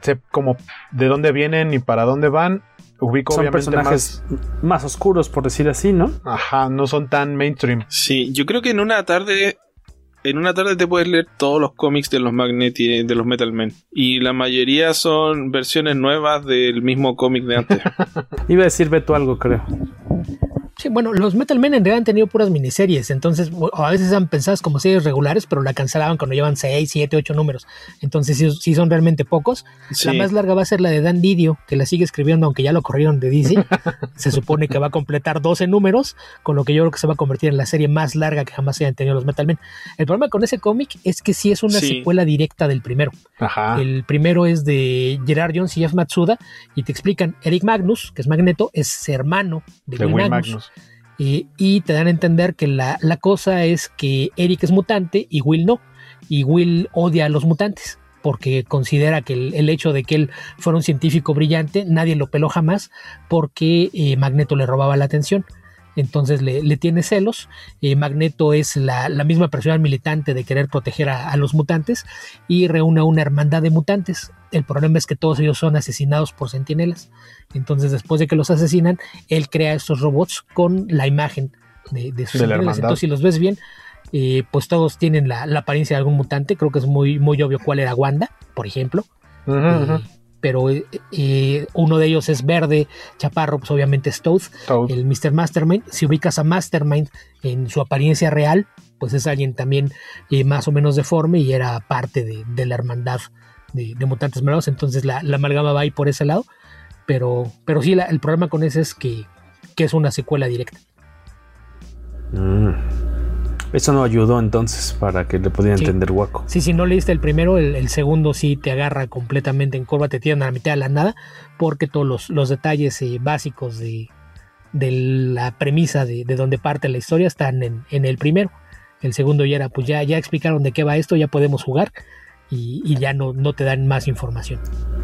sé como de dónde vienen y para dónde van. Ubico
son
obviamente
personajes más oscuros, por decir así, ¿no?
Ajá, no son tan mainstream.
Sí, yo creo que en una tarde te puedes leer todos los cómics de los Magnetti, de los Metal Men. Y la mayoría son versiones nuevas del mismo cómic de antes.
Iba a decir Beto algo, creo.
Sí, bueno, los Metal Men en realidad han tenido puras miniseries, entonces a veces han pensadas como series regulares, pero la cancelaban cuando llevan 6, 7, 8 números. Entonces sí son realmente pocos. Sí. La más larga va a ser la de Dan Didio, que la sigue escribiendo, aunque ya lo corrieron de DC. Se supone que va a completar 12 números, con lo que yo creo que se va a convertir en la serie más larga que jamás hayan tenido los Metal Men. El problema con ese cómic es que sí es una secuela directa del primero.
Ajá.
El primero es de Gerard Jones y Jeff Matsuda, y te explican, Eric Magnus, que es Magneto, es hermano de Will Magnus. Y te dan a entender que la cosa es que Eric es mutante y Will no. Y Will odia a los mutantes porque considera que el hecho de que él fuera un científico brillante, nadie lo peló jamás porque Magneto le robaba la atención. Entonces le tiene celos. Magneto es la misma personalidad militante de querer proteger a los mutantes y reúne una hermandad de mutantes. El problema es que todos ellos son asesinados por centinelas. Entonces, después de que los asesinan, él crea estos robots con la imagen de sus centinelas. Entonces, si los ves bien, pues todos tienen la apariencia de algún mutante. Creo que es muy, muy obvio cuál era Wanda, por ejemplo. Pero uno de ellos es verde, chaparro, pues obviamente es Toad, el Mr. Mastermind. Si ubicas a Mastermind en su apariencia real, pues es alguien también más o menos deforme y era parte de la hermandad de mutantes malvados. Entonces la amalgama va ahí por ese lado, pero sí, el problema con ese es que es una secuela directa.
Eso no ayudó entonces para que le pudiera entender Waco.
Sí, si no leíste el primero, el segundo sí te agarra completamente en curva, te tiran a la mitad de la nada, porque todos los detalles básicos de la premisa de donde parte la historia están en el primero. El segundo ya era, pues ya explicaron de qué va esto, ya podemos jugar, y ya no te dan más información.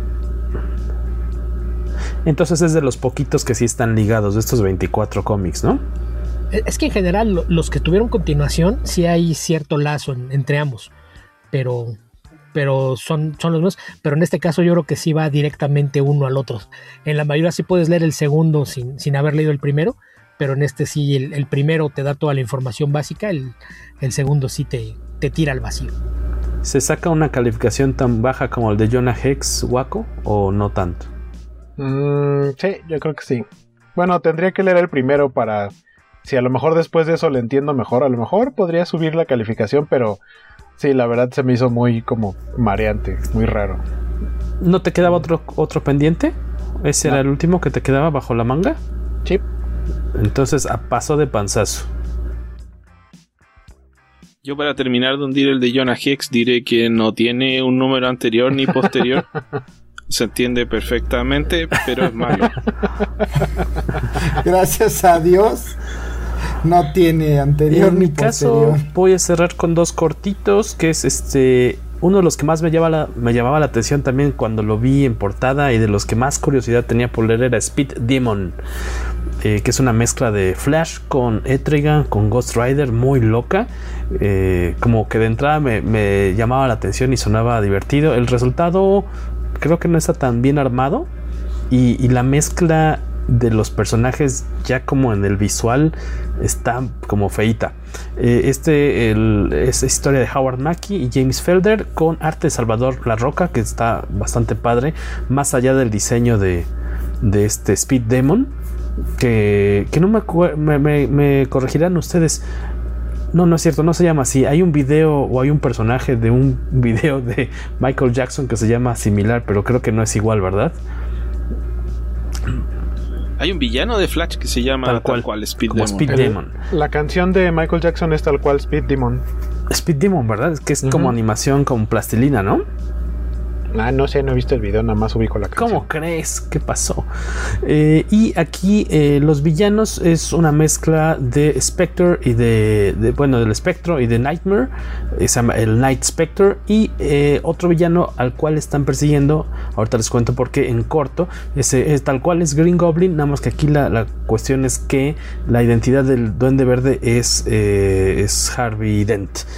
Entonces es de los poquitos que sí están ligados, de estos 24 cómics, ¿no?
Es que en general los que tuvieron continuación sí hay cierto lazo entre ambos, pero son los mismos. Pero en este caso yo creo que sí va directamente uno al otro. En la mayoría sí puedes leer el segundo sin haber leído el primero, pero en este sí el primero te da toda la información básica, el segundo sí te tira al vacío.
¿Se saca una calificación tan baja como el de Jonah Hex, Waco, o no tanto?
Sí, yo creo que sí. Bueno, tendría que leer el primero para... Si a lo mejor después de eso le entiendo mejor, a lo mejor podría subir la calificación, pero sí, la verdad se me hizo muy como mareante, muy raro.
¿No te quedaba otro pendiente? ¿Ese era el último que te quedaba bajo la manga?
Sí.
Entonces, a paso de panzazo.
Yo, para terminar de hundir el de Jonah Hex, diré que no tiene un número anterior ni posterior. Se entiende perfectamente, pero es malo.
Gracias a Dios no tiene anterior ni posterior.
En mi caso voy a cerrar con dos cortitos, que es uno de los que más me llamaba la atención también cuando lo vi en portada, y de los que más curiosidad tenía por leer, era Speed Demon, que es una mezcla de Flash con Etrigan, con Ghost Rider, muy loca. Como que de entrada me llamaba la atención y sonaba divertido. El resultado creo que no está tan bien armado, y la mezcla de los personajes ya como en el visual está como feita. Es historia de Howard Mackie y James Felder, con arte de Salvador La Roca, que está bastante padre, más allá del diseño de este Speed Demon, que no me corregirán ustedes. No es cierto, no se llama así. Hay un video o hay un personaje de un video de Michael Jackson que se llama similar, pero creo que no es igual, ¿verdad?
Hay un villano de Flash que se llama tal cual Speed
Demon.
La canción de Michael Jackson es tal cual Speed Demon.
Speed Demon, ¿verdad? Es que es como animación con plastilina, ¿no?
No sé, no he visto el video, nada más ubico la canción.
¿Cómo crees? ¿Qué pasó? Y aquí los villanos es una mezcla de Spectre y del Espectro y de Nightmare. Se llama el Night Spectre. Y otro villano al cual están persiguiendo, ahorita les cuento por qué en corto. Tal cual es Green Goblin, nada más que aquí la cuestión es que la identidad del Duende Verde es Harvey Dent.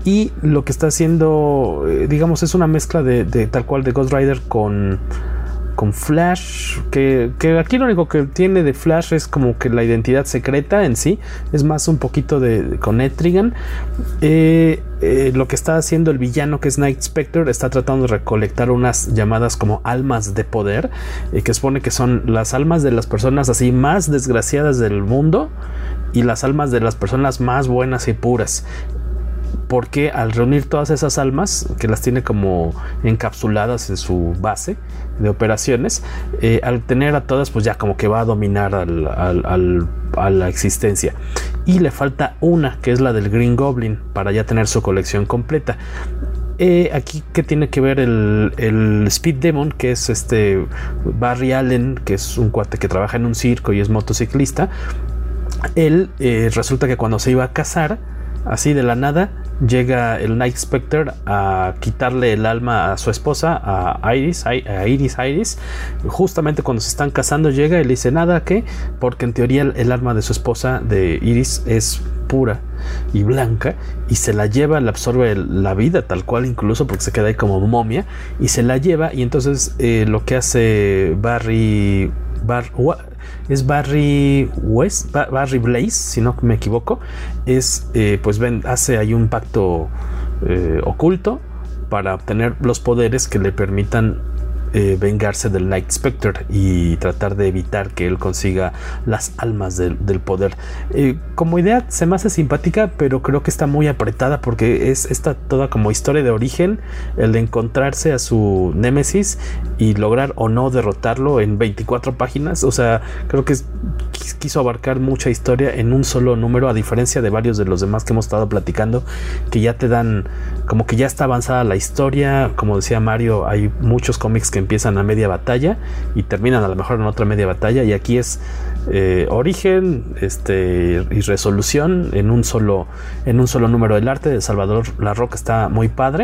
y lo que está haciendo, digamos, es una mezcla de tal cual de Ghost Rider con Flash, que aquí lo único que tiene de Flash es como que la identidad secreta en sí, es más un poquito con Etrigan. Lo que está haciendo el villano, que es Night Spectre, está tratando de recolectar unas llamadas como almas de poder, que supone que son las almas de las personas así más desgraciadas del mundo y las almas de las personas más buenas y puras. Porque al reunir todas esas almas, que las tiene como encapsuladas en su base de operaciones, al tener a todas, pues ya como que va a dominar a la existencia. Y le falta una, que es la del Green Goblin, para ya tener su colección completa. Aquí que tiene que ver el Speed Demon, que es Barry Allen, que es un cuate que trabaja en un circo y es motociclista. Él resulta que cuando se iba a casar, así de la nada, llega el Night Spectre a quitarle el alma a su esposa, a Iris. Justamente cuando se están casando llega y le dice, nada, ¿qué? Porque en teoría el alma de su esposa, de Iris, es pura y blanca, y se la lleva, le absorbe la vida tal cual, incluso porque se queda ahí como momia, y se la lleva. Y entonces lo que hace Barry Blaze, si no me equivoco, es hace ahí un pacto oculto para obtener los poderes que le permitan vengarse del Night Spectre y tratar de evitar que él consiga las almas del poder. Como idea se me hace simpática, pero creo que está muy apretada, porque es esta toda como historia de origen, el de encontrarse a su némesis y lograr o no derrotarlo en 24 páginas. O sea, creo que quiso abarcar mucha historia en un solo número, a diferencia de varios de los demás que hemos estado platicando, que ya te dan como que ya está avanzada la historia. Como decía Mario, hay muchos cómics que empiezan a media batalla y terminan a lo mejor en otra media batalla, y aquí es origen y resolución en un solo número. El arte de Salvador Larroca está muy padre,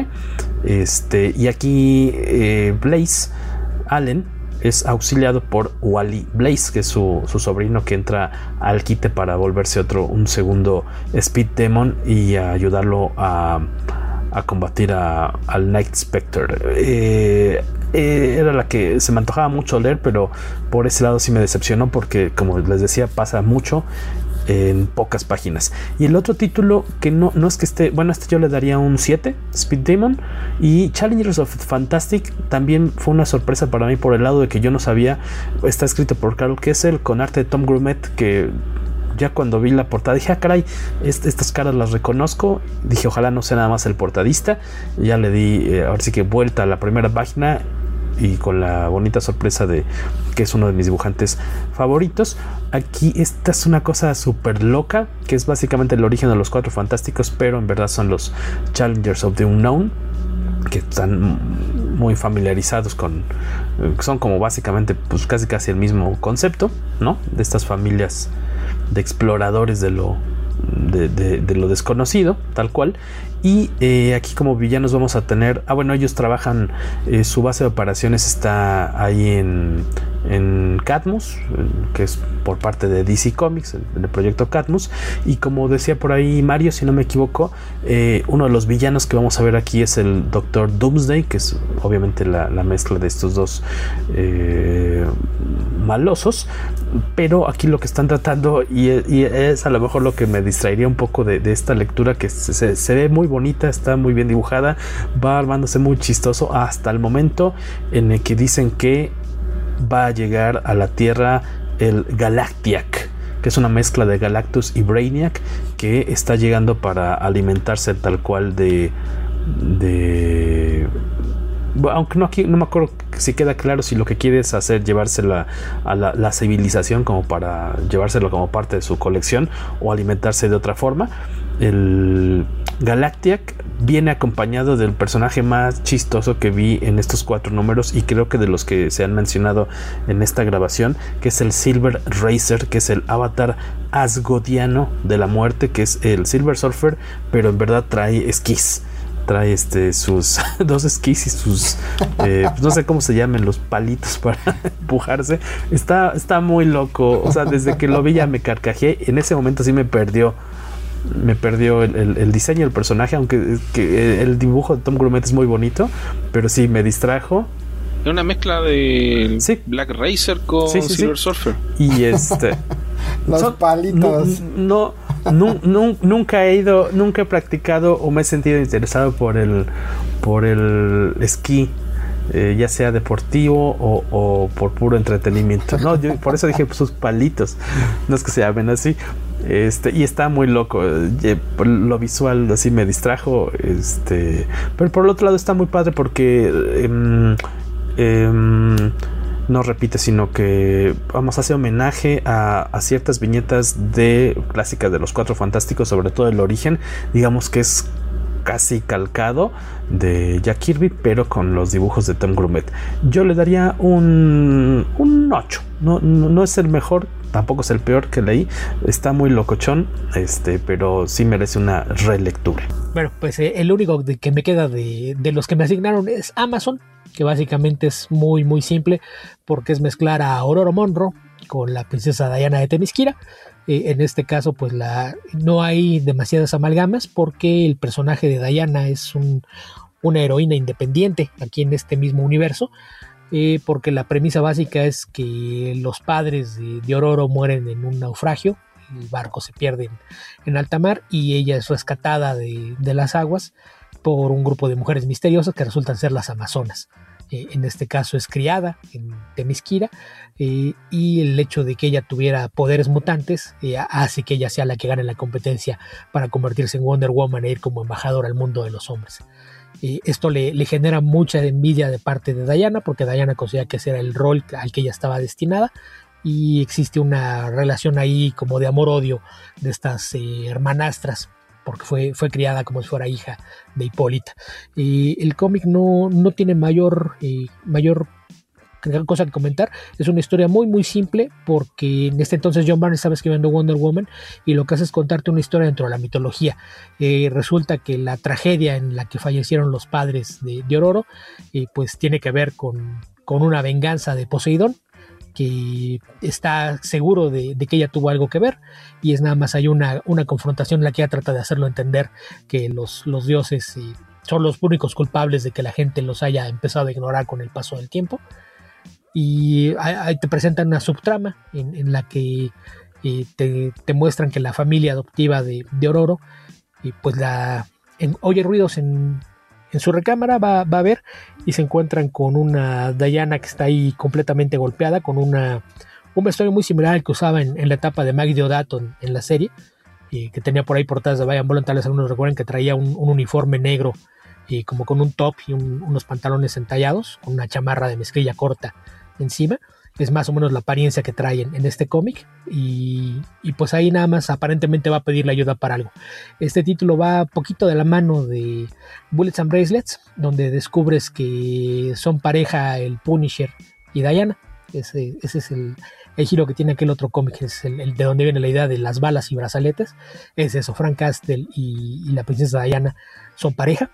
y aquí Blaze Allen es auxiliado por Wally Blaze, que es su sobrino, que entra al quite para volverse un segundo Speed Demon y a ayudarlo a combatir al Night Spectre. Era la que se me antojaba mucho leer, pero por ese lado sí me decepcionó, porque como les decía, pasa mucho en pocas páginas. Y el otro título, que no es que esté, bueno, yo le daría un 7, Speed Demon. Y Challengers of Fantastic también fue una sorpresa para mí, por el lado de que yo no sabía. Está escrito por Carol Kessel con arte de Tom Grumet, que ya cuando vi la portada dije, caray, estas caras las reconozco. Dije, ojalá no sea nada más el portadista. Ya le di ahora sí que vuelta a la primera página, y con la bonita sorpresa de que es uno de mis dibujantes favoritos. Aquí esta es una cosa súper loca, que es básicamente el origen de los Cuatro Fantásticos, pero en verdad son los Challengers of the Unknown, que están muy familiarizados con, son como básicamente pues casi el mismo concepto, ¿no? De estas familias de exploradores de lo desconocido, tal cual. Y aquí como villanos vamos a tener, ellos trabajan, su base de operaciones está ahí en Cadmus, que es por parte de DC Comics, el proyecto Cadmus. Y como decía por ahí Mario, si no me equivoco, uno de los villanos que vamos a ver aquí es el Doctor Doomsday, que es obviamente la mezcla de estos dos malosos. Pero aquí lo que están tratando, y es a lo mejor lo que me distraería un poco de esta lectura, que se ve muy bonita, está muy bien dibujada, va armándose muy chistoso hasta el momento en el que dicen que va a llegar a la Tierra el Galactiac, que es una mezcla de Galactus y Brainiac, que está llegando para alimentarse tal cual aunque no me acuerdo si queda claro si lo que quiere es llevársela a la civilización, como para llevárselo como parte de su colección, o alimentarse de otra forma. El Galactiac viene acompañado del personaje más chistoso que vi en estos 4 números, y creo que de los que se han mencionado en esta grabación, que es el Silver Racer, que es el avatar asgodiano de la muerte, que es el Silver Surfer, pero en verdad trae esquís. Trae sus 2 esquís y sus no sé cómo se llaman, los palitos para empujarse. Está muy loco. O sea, desde que lo vi ya me carcajeé. En ese momento sí me perdió me perdió el diseño del personaje, aunque el dibujo de Tom Grumet es muy bonito, pero sí me distrajo.
Es una mezcla de Black Racer con Silver Surfer.
Y
los palitos.
Nunca he practicado o me he sentido interesado por el esquí. Ya sea deportivo o por puro entretenimiento. No, yo por eso dije pues, sus palitos. No es que se llamen así. Y está muy loco. Lo visual así me distrajo. Pero por el otro lado está muy padre porque no repite, sino que hace homenaje a ciertas viñetas clásicas de los Cuatro Fantásticos, sobre todo el origen. Digamos que es casi calcado de Jack Kirby, pero con los dibujos de Tom Grumet. Yo le daría un 8. No es el mejor, tampoco es el peor que leí. Está muy locochón, pero sí merece una relectura.
Bueno, pues el único que me queda de los que me asignaron es Amazon, que básicamente es muy muy simple, porque es mezclar a Ororo Monroe con la princesa Diana de Themyscira. En este caso pues no hay demasiadas amalgamas, porque el personaje de Diana es una heroína independiente aquí en este mismo universo, porque la premisa básica es que los padres de Ororo mueren en un naufragio, el barco se pierde en alta mar y ella es rescatada de las aguas por un grupo de mujeres misteriosas que resultan ser las Amazonas. En este caso es criada en Themyscira, y el hecho de que ella tuviera poderes mutantes hace que ella sea la que gane la competencia para convertirse en Wonder Woman e ir como embajadora al mundo de los hombres. Esto le genera mucha envidia de parte de Diana, porque Diana considera que ese era el rol al que ella estaba destinada, y existe una relación ahí como de amor-odio de estas hermanastras, porque fue criada como si fuera hija de Hipólita. El cómic no tiene mayor cosa que comentar. Es una historia muy muy simple, porque en este entonces John Byrne estaba escribiendo Wonder Woman, y lo que hace es contarte una historia dentro de la mitología. Resulta que la tragedia en la que fallecieron los padres de Ororo pues tiene que ver con una venganza de Poseidón, que está seguro de que ella tuvo algo que ver, y es nada más hay una confrontación en la que ella trata de hacerlo entender que los dioses son los únicos culpables de que la gente los haya empezado a ignorar con el paso del tiempo. Y ahí te presentan una subtrama en la que te muestran que la familia adoptiva de Ororo pues oye ruidos en su recámara, va a ver, y se encuentran con una Diana que está ahí completamente golpeada, con un vestuario muy similar al que usaba en la etapa de Maggie Deodato en la serie, que tenía por ahí portadas de Brian Bolland. Tal vez algunos recuerden que traía un uniforme negro, como con un top y unos pantalones entallados, con una chamarra de mezclilla corta encima. Es más o menos la apariencia que trae en este cómic, y pues ahí nada más aparentemente va a pedirle ayuda para algo. Este título va poquito de la mano de Bullets and Bracelets, donde descubres que son pareja el Punisher y Diana. Ese es el giro que tiene aquel otro cómic, es el de donde viene la idea de las balas y brazaletes. Es eso, Frank Castle y la princesa Diana son pareja,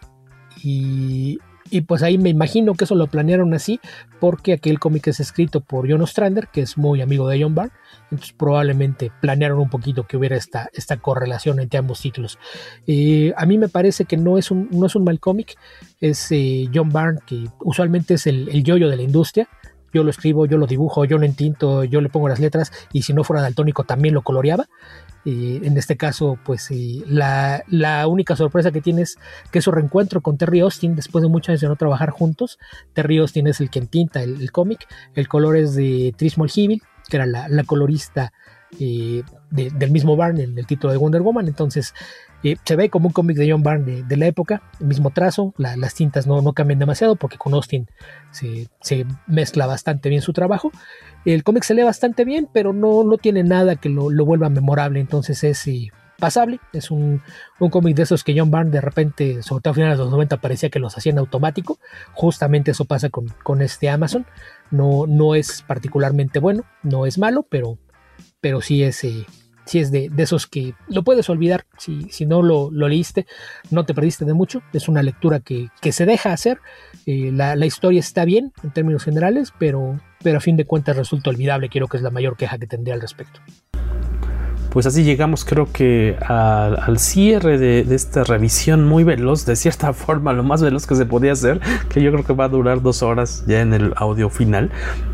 y pues ahí me imagino que eso lo planearon así, porque aquel cómic es escrito por John Ostrander, que es muy amigo de John Byrne, entonces probablemente planearon un poquito que hubiera esta correlación entre ambos títulos. A mí me parece que no es un mal cómic. Es John Byrne, que usualmente es el yo-yo de la industria. Yo lo escribo, yo lo dibujo, yo lo entinto, yo le pongo las letras, y si no fuera daltónico también lo coloreaba. En este caso pues la única sorpresa que tiene es que su reencuentro con Terry Austin después de muchos años de no trabajar juntos. Terry Austin es el que entinta el cómic, el color es de Trish Mulhevill, que era la colorista del mismo Byrne en el título de Wonder Woman. Entonces se ve como un cómic de John Byrne de la época, el mismo trazo, las tintas no cambian demasiado, porque con Austin se mezcla bastante bien su trabajo. El cómic se lee bastante bien, pero no tiene nada que lo vuelva memorable, entonces es pasable. Es un cómic de esos que John Byrne de repente, sobre todo a finales de los 90, parecía que los hacía en automático. Justamente eso pasa con este Amazon. No es particularmente bueno, no es malo, pero sí es de esos que lo puedes olvidar. Si no lo leíste, no te perdiste de mucho. Es una lectura que se deja hacer. La historia está bien en términos generales, pero a fin de cuentas resulta olvidable. Creo que es la mayor queja que tendría al respecto.
pues así llegamos, creo que al cierre de esta revisión muy veloz, de cierta forma, lo más veloz que se podía hacer, que yo creo que va a durar 2 horas ya en el audio final.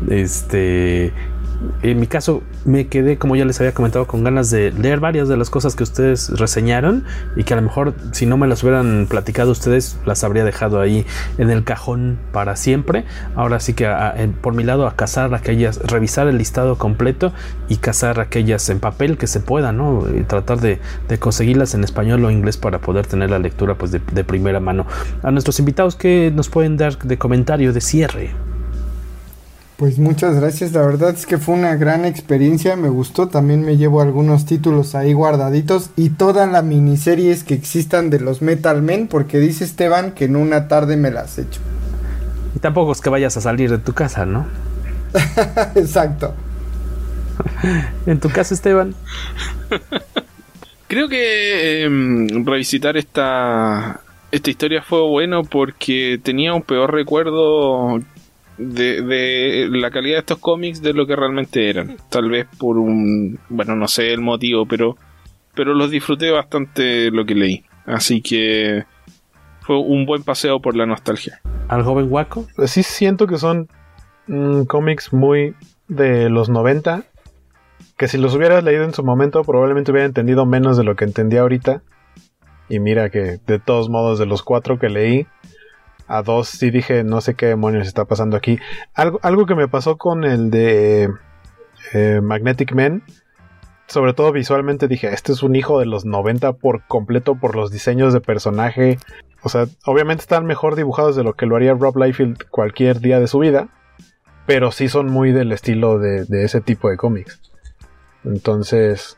En mi caso me quedé, como ya les había comentado, con ganas de leer varias de las cosas que ustedes reseñaron y que a lo mejor si no me las hubieran platicado ustedes las habría dejado ahí en el cajón para siempre. Ahora sí que por mi lado a cazar aquellas, revisar el listado completo y cazar aquellas en papel que se puedan, ¿no? Y tratar de conseguirlas en español o inglés para poder tener la lectura pues de primera mano. A nuestros invitados, ¿qué nos pueden dar de comentario de cierre?
Pues muchas gracias, la verdad es que fue una gran experiencia, me gustó, también me llevo algunos títulos ahí guardaditos y todas las miniseries que existan de los Metal Men, porque dice Esteban que en una tarde me las echo.
Y tampoco es que vayas a salir de tu casa, ¿no?
Exacto.
¿En tu casa, Esteban?
Creo que revisitar esta historia fue bueno porque tenía un peor recuerdo de la calidad de estos cómics de lo que realmente eran. Tal vez por no sé el motivo, pero los disfruté bastante lo que leí. Así que fue un buen paseo por la nostalgia.
¿Al joven Waco?
Sí siento que son cómics muy de los 90, que si los hubieras leído en su momento probablemente hubiera entendido menos de lo que entendí ahorita. Y mira que de todos modos de los 4 que leí, a 2 sí dije, no sé qué demonios está pasando aquí. Algo que me pasó con el de Magnetic Men, sobre todo visualmente dije, este es un hijo de los 90 por completo por los diseños de personaje. O sea, obviamente están mejor dibujados de lo que lo haría Rob Liefeld cualquier día de su vida, pero sí son muy del estilo de ese tipo de cómics. Entonces,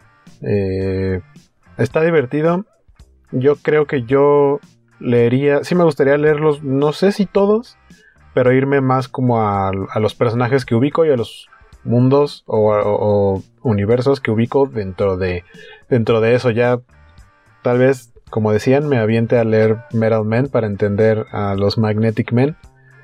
está divertido. Yo creo que yo leería, sí me gustaría leerlos, no sé si todos, pero irme más como a los personajes que ubico y a los mundos o universos que ubico dentro de eso. Ya tal vez, como decían, me aviente a leer Metal Men para entender a los Magnetic Men.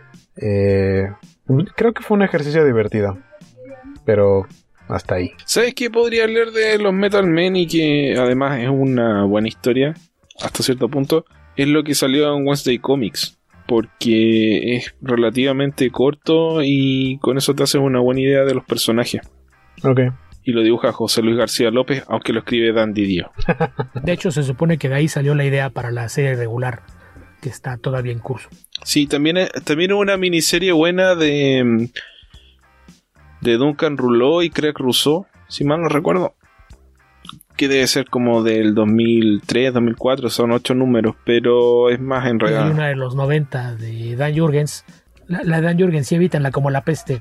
Creo que fue un ejercicio divertido, pero hasta ahí.
¿Sabes qué podría leer de los Metal Men y que además es una buena historia hasta cierto punto? Es lo que salió en Wednesday Comics, porque es relativamente corto y con eso te haces una buena idea de los personajes.
Ok.
Y lo dibuja José Luis García López, aunque lo escribe Dan Didio.
De hecho, se supone que de ahí salió la idea para la serie regular, que está todavía en curso.
Sí, también hubo una miniserie buena de Duncan Rouleau y Craig Rousseau, si mal no recuerdo, que debe ser como del 2003, 2004, son 8 números, pero es más enredada.
Hay una de los 90 de Dan Jurgens. La Dan Jurgens, sí, evítanla como la peste.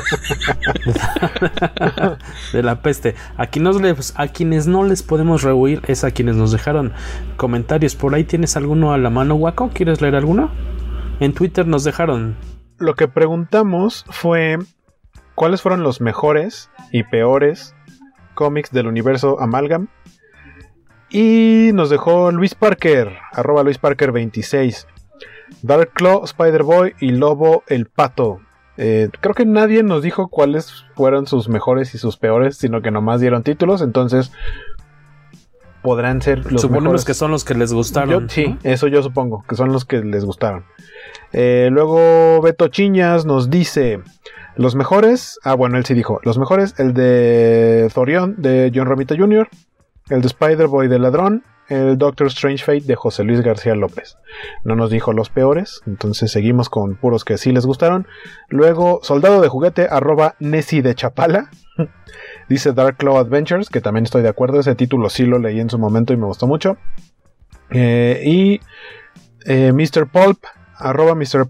De la peste. A quienes no les podemos rehuir es a quienes nos dejaron comentarios. ¿Por ahí tienes alguno a la mano, Waco? ¿Quieres leer alguno? En Twitter nos dejaron.
Lo que preguntamos fue ¿cuáles fueron los mejores y peores cómics del universo Amalgam? Y nos dejó Luis Parker, @LuisParker26. Darkclaw, Spider-Boy y Lobo el Pato. Creo que nadie nos dijo cuáles fueron sus mejores y sus peores, sino que nomás dieron títulos, entonces podrán ser los
Suponemos
mejores.
Que son los que les gustaron.
Sí, ¿no? Eso yo supongo, que son los que les gustaron. Luego Beto Chiñas nos dice los mejores, él sí dijo, los mejores, el de Thorion de John Romita Jr., el de Spider-Boy de Ladrón, el Doctor Strange Fate de José Luis García López. No nos dijo los peores, entonces seguimos con puros que sí les gustaron. Luego Soldado de Juguete, @Nessie de Chapala, dice Darkclaw Adventures, que también estoy de acuerdo, ese título sí lo leí en su momento y me gustó mucho. Y Mr. Pulp, @Mr.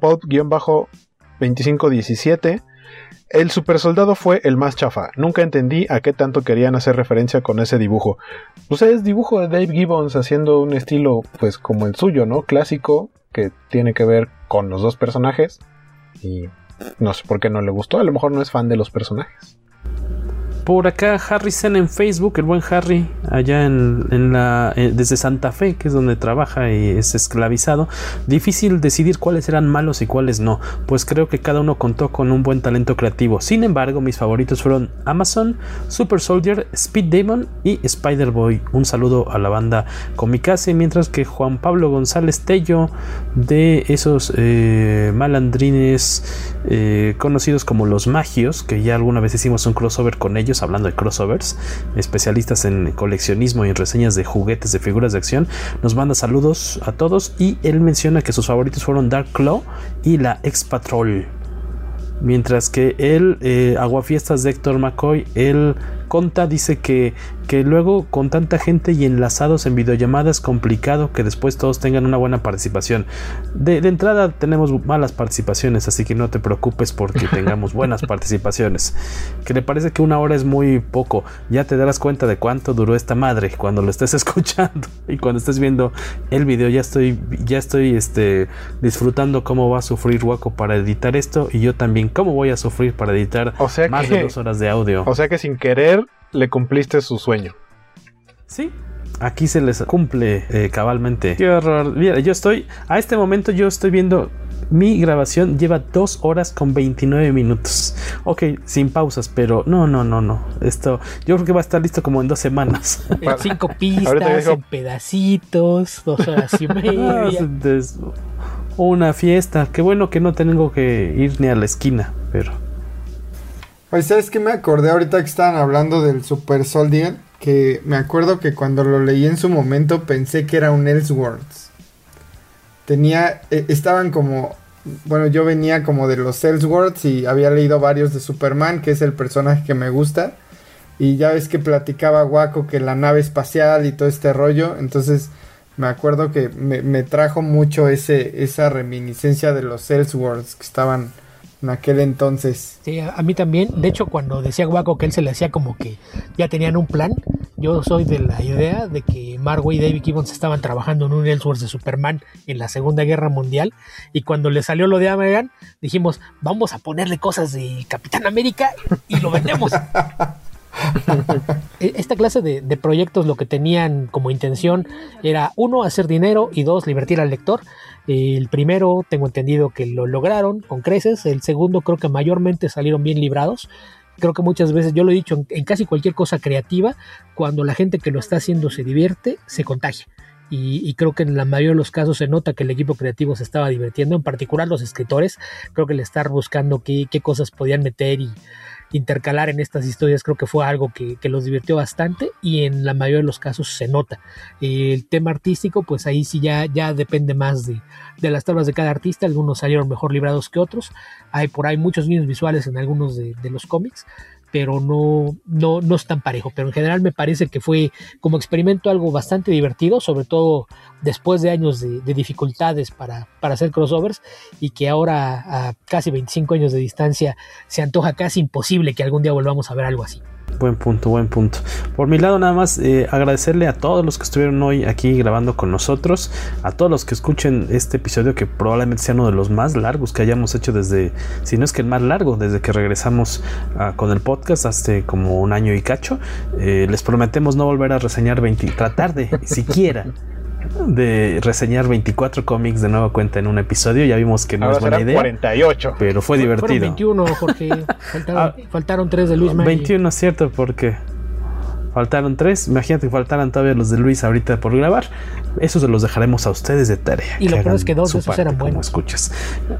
Pulp_2517. El super soldado fue el más chafa. Nunca entendí a qué tanto querían hacer referencia con ese dibujo. Pues es dibujo de Dave Gibbons haciendo un estilo pues como el suyo, ¿no? Clásico, que tiene que ver con los dos personajes. Y no sé por qué no le gustó. A lo mejor no es fan de los personajes.
Por acá Harry Sen en Facebook, el buen Harry, allá desde Santa Fe, que es donde trabaja y es esclavizado. Difícil decidir cuáles eran malos y cuáles no, pues creo que cada uno contó con un buen talento creativo. Sin embargo, mis favoritos fueron Amazon, Super Soldier, Speed Demon y Spider-Boy. Un saludo a la banda Comicase, mientras que Juan Pablo González Tello, de esos malandrines conocidos como los Magios, que ya alguna vez hicimos un crossover con ellos, hablando de crossovers, especialistas en coleccionismo y en reseñas de juguetes de figuras de acción, nos manda saludos a todos y él menciona que sus favoritos fueron Dark Claw y la X-Patrol, mientras que él, Aguafiestas de Héctor McCoy, él Conta dice que luego con tanta gente y enlazados en videollamadas, complicado que después todos tengan una buena participación. De entrada tenemos malas participaciones, así que no te preocupes porque tengamos buenas participaciones. Que le parece que 1 hora es muy poco. Ya te darás cuenta de cuánto duró esta madre cuando lo estés escuchando y cuando estés viendo el video. Ya estoy disfrutando cómo va a sufrir Waco para editar esto, y yo también cómo voy a sufrir para editar más de 2 horas de audio.
O sea que sin querer le cumpliste su sueño.
Sí, aquí se les cumple cabalmente. Qué horror. Mira, a este momento yo estoy viendo mi grabación, lleva 2 horas con 29 minutos. Ok, sin pausas, pero no. Esto yo creo que va a estar listo como en 2 semanas.
5 pistas, en pedacitos, 2 horas y media.
Una fiesta. Qué bueno que no tengo que ir ni a la esquina, pero...
Pues, ¿sabes qué me acordé ahorita que estaban hablando del Super Soldier? Que me acuerdo que cuando lo leí en su momento pensé que era un Elseworlds. Estaban como... Bueno, yo venía como de los Elseworlds y había leído varios de Superman, que es el personaje que me gusta. Y ya ves que platicaba Waco que la nave espacial y todo este rollo. Entonces me acuerdo que me trajo mucho esa reminiscencia de los Elseworlds que estaban... en aquel entonces.
Sí, a mí también. De hecho, cuando decía Waco que él se le hacía como que ya tenían un plan, yo soy de la idea de que Marvel y David Gibbons estaban trabajando en un Elseworlds de Superman en la Segunda Guerra Mundial, y cuando le salió lo de American, dijimos, vamos a ponerle cosas de Capitán América y lo vendemos. Esta clase de proyectos lo que tenían como intención era, 1, hacer dinero, y 2, divertir al lector. El primero tengo entendido que lo lograron con creces. El segundo creo que mayormente salieron bien librados. Creo que muchas veces, yo lo he dicho en casi cualquier cosa creativa, cuando la gente que lo está haciendo se divierte, se contagia. Y creo que en la mayoría de los casos se nota que el equipo creativo se estaba divirtiendo, en particular los escritores. Creo que el estar buscando qué cosas podían meter y intercalar en estas historias, creo que fue algo que los divirtió bastante, y en la mayoría de los casos se nota. El tema artístico, pues ahí sí ya depende más de las tablas de cada artista. Algunos salieron mejor librados que otros. Hay por ahí muchos guiños visuales en algunos de los cómics, pero no es tan parejo. Pero en general me parece que fue como experimento algo bastante divertido, sobre todo después de años de dificultades para hacer crossovers, y que ahora, a casi 25 años de distancia, se antoja casi imposible que algún día volvamos a ver algo así.
Buen punto. Por mi lado, nada más agradecerle a todos los que estuvieron hoy aquí grabando con nosotros, a todos los que escuchen este episodio, que probablemente sea uno de los más largos que hayamos hecho desde, si no es que el más largo, desde que regresamos con el podcast hace como 1 año y cacho. Les prometemos no volver a reseñar tratar de siquiera de reseñar 24 cómics de nueva cuenta en un episodio. Ya vimos que no
ahora
es buena idea,
48.
pero fue divertido.
Fueron 21, Jorge. Faltaron 3 de Luis May.
21 es cierto, porque faltaron 3. Imagínate que faltaran todavía los de Luis ahorita por grabar. Eso se los dejaremos a ustedes de tarea.
Y lo peor es que 2 de esos eran buenos.
Como escuchas.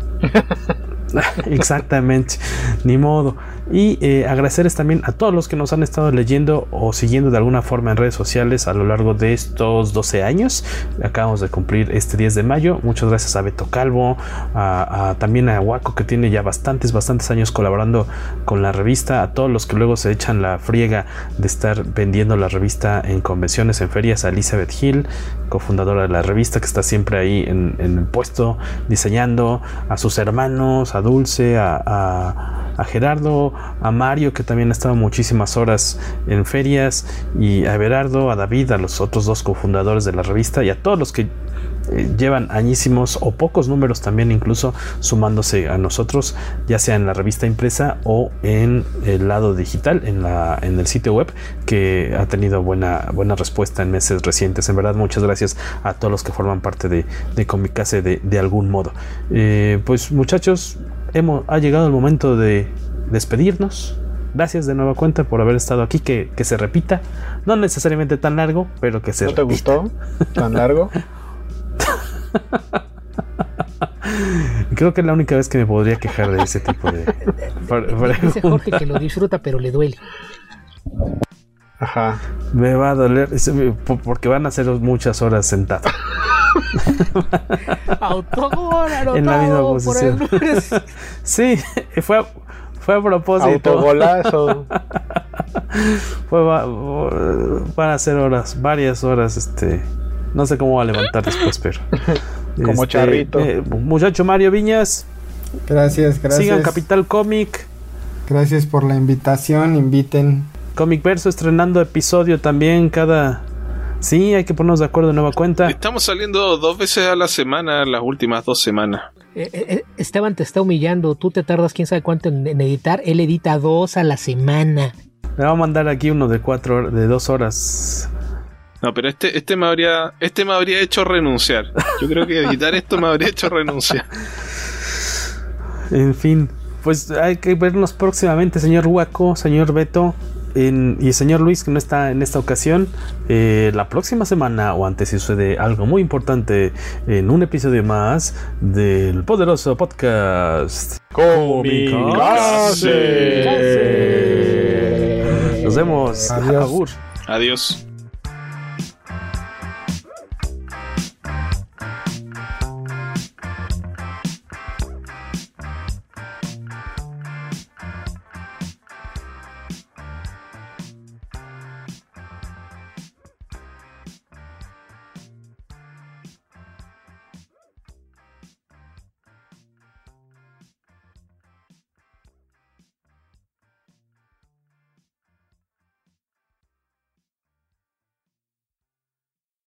Exactamente, ni modo. Y agradecerles también a todos los que nos han estado leyendo o siguiendo de alguna forma en redes sociales a lo largo de estos 12 años. Acabamos de cumplir este 10 de mayo. Muchas gracias a Beto Calvo, también a Waco, que tiene ya bastantes años colaborando con la revista, a todos los que luego se echan la friega de estar vendiendo la revista en convenciones, en ferias, a Elizabeth Hill, cofundadora de la revista, que está siempre ahí en el puesto diseñando, a sus hermanos, a Dulce, a Gerardo, a Mario, que también ha estado muchísimas horas en ferias, y a Everardo, a David, a los otros 2 cofundadores de la revista, y a todos los que llevan añísimos o pocos números también, incluso sumándose a nosotros, ya sea en la revista impresa o en el lado digital, en el sitio web, que ha tenido buena respuesta en meses recientes. En verdad, muchas gracias a todos los que forman parte de Comikaze de algún modo. Pues muchachos, ha llegado el momento de despedirnos. Gracias de nueva cuenta por haber estado aquí, que se repita, no necesariamente tan largo, pero que se repita.
¿No te gustó tan largo?
Creo que es la única vez que me podría quejar de ese tipo de
dice Jorge que lo disfruta, pero le duele.
Ajá.
Me va a doler porque van a ser muchas horas sentado.
Autogol
en la misma posición. Sí, fue a propósito.
Autogolazo.
Van a ser varias horas, no sé cómo va a levantar después, pero
como charrito.
Muchacho Mario Viñas,
gracias.
Sigan Capital Comic.
Gracias por la invitación. Inviten.
Comic Verso estrenando episodio también sí, hay que ponernos de acuerdo de nueva cuenta.
Estamos saliendo 2 veces a la semana las últimas 2 semanas.
Esteban te está humillando. Tú te tardas quién sabe cuánto en editar. Él edita 2 a la semana.
Me va a mandar aquí uno de 2 horas.
No, pero este me habría hecho renunciar. Yo creo que editar esto me habría hecho renunciar.
En fin, pues hay que vernos próximamente, señor Huaco, señor Beto y señor Luis, que no está en esta ocasión. La próxima semana o antes, si sucede algo muy importante, en un episodio más del poderoso podcast
Comikaze.
Nos vemos.
Adiós.
Adiós.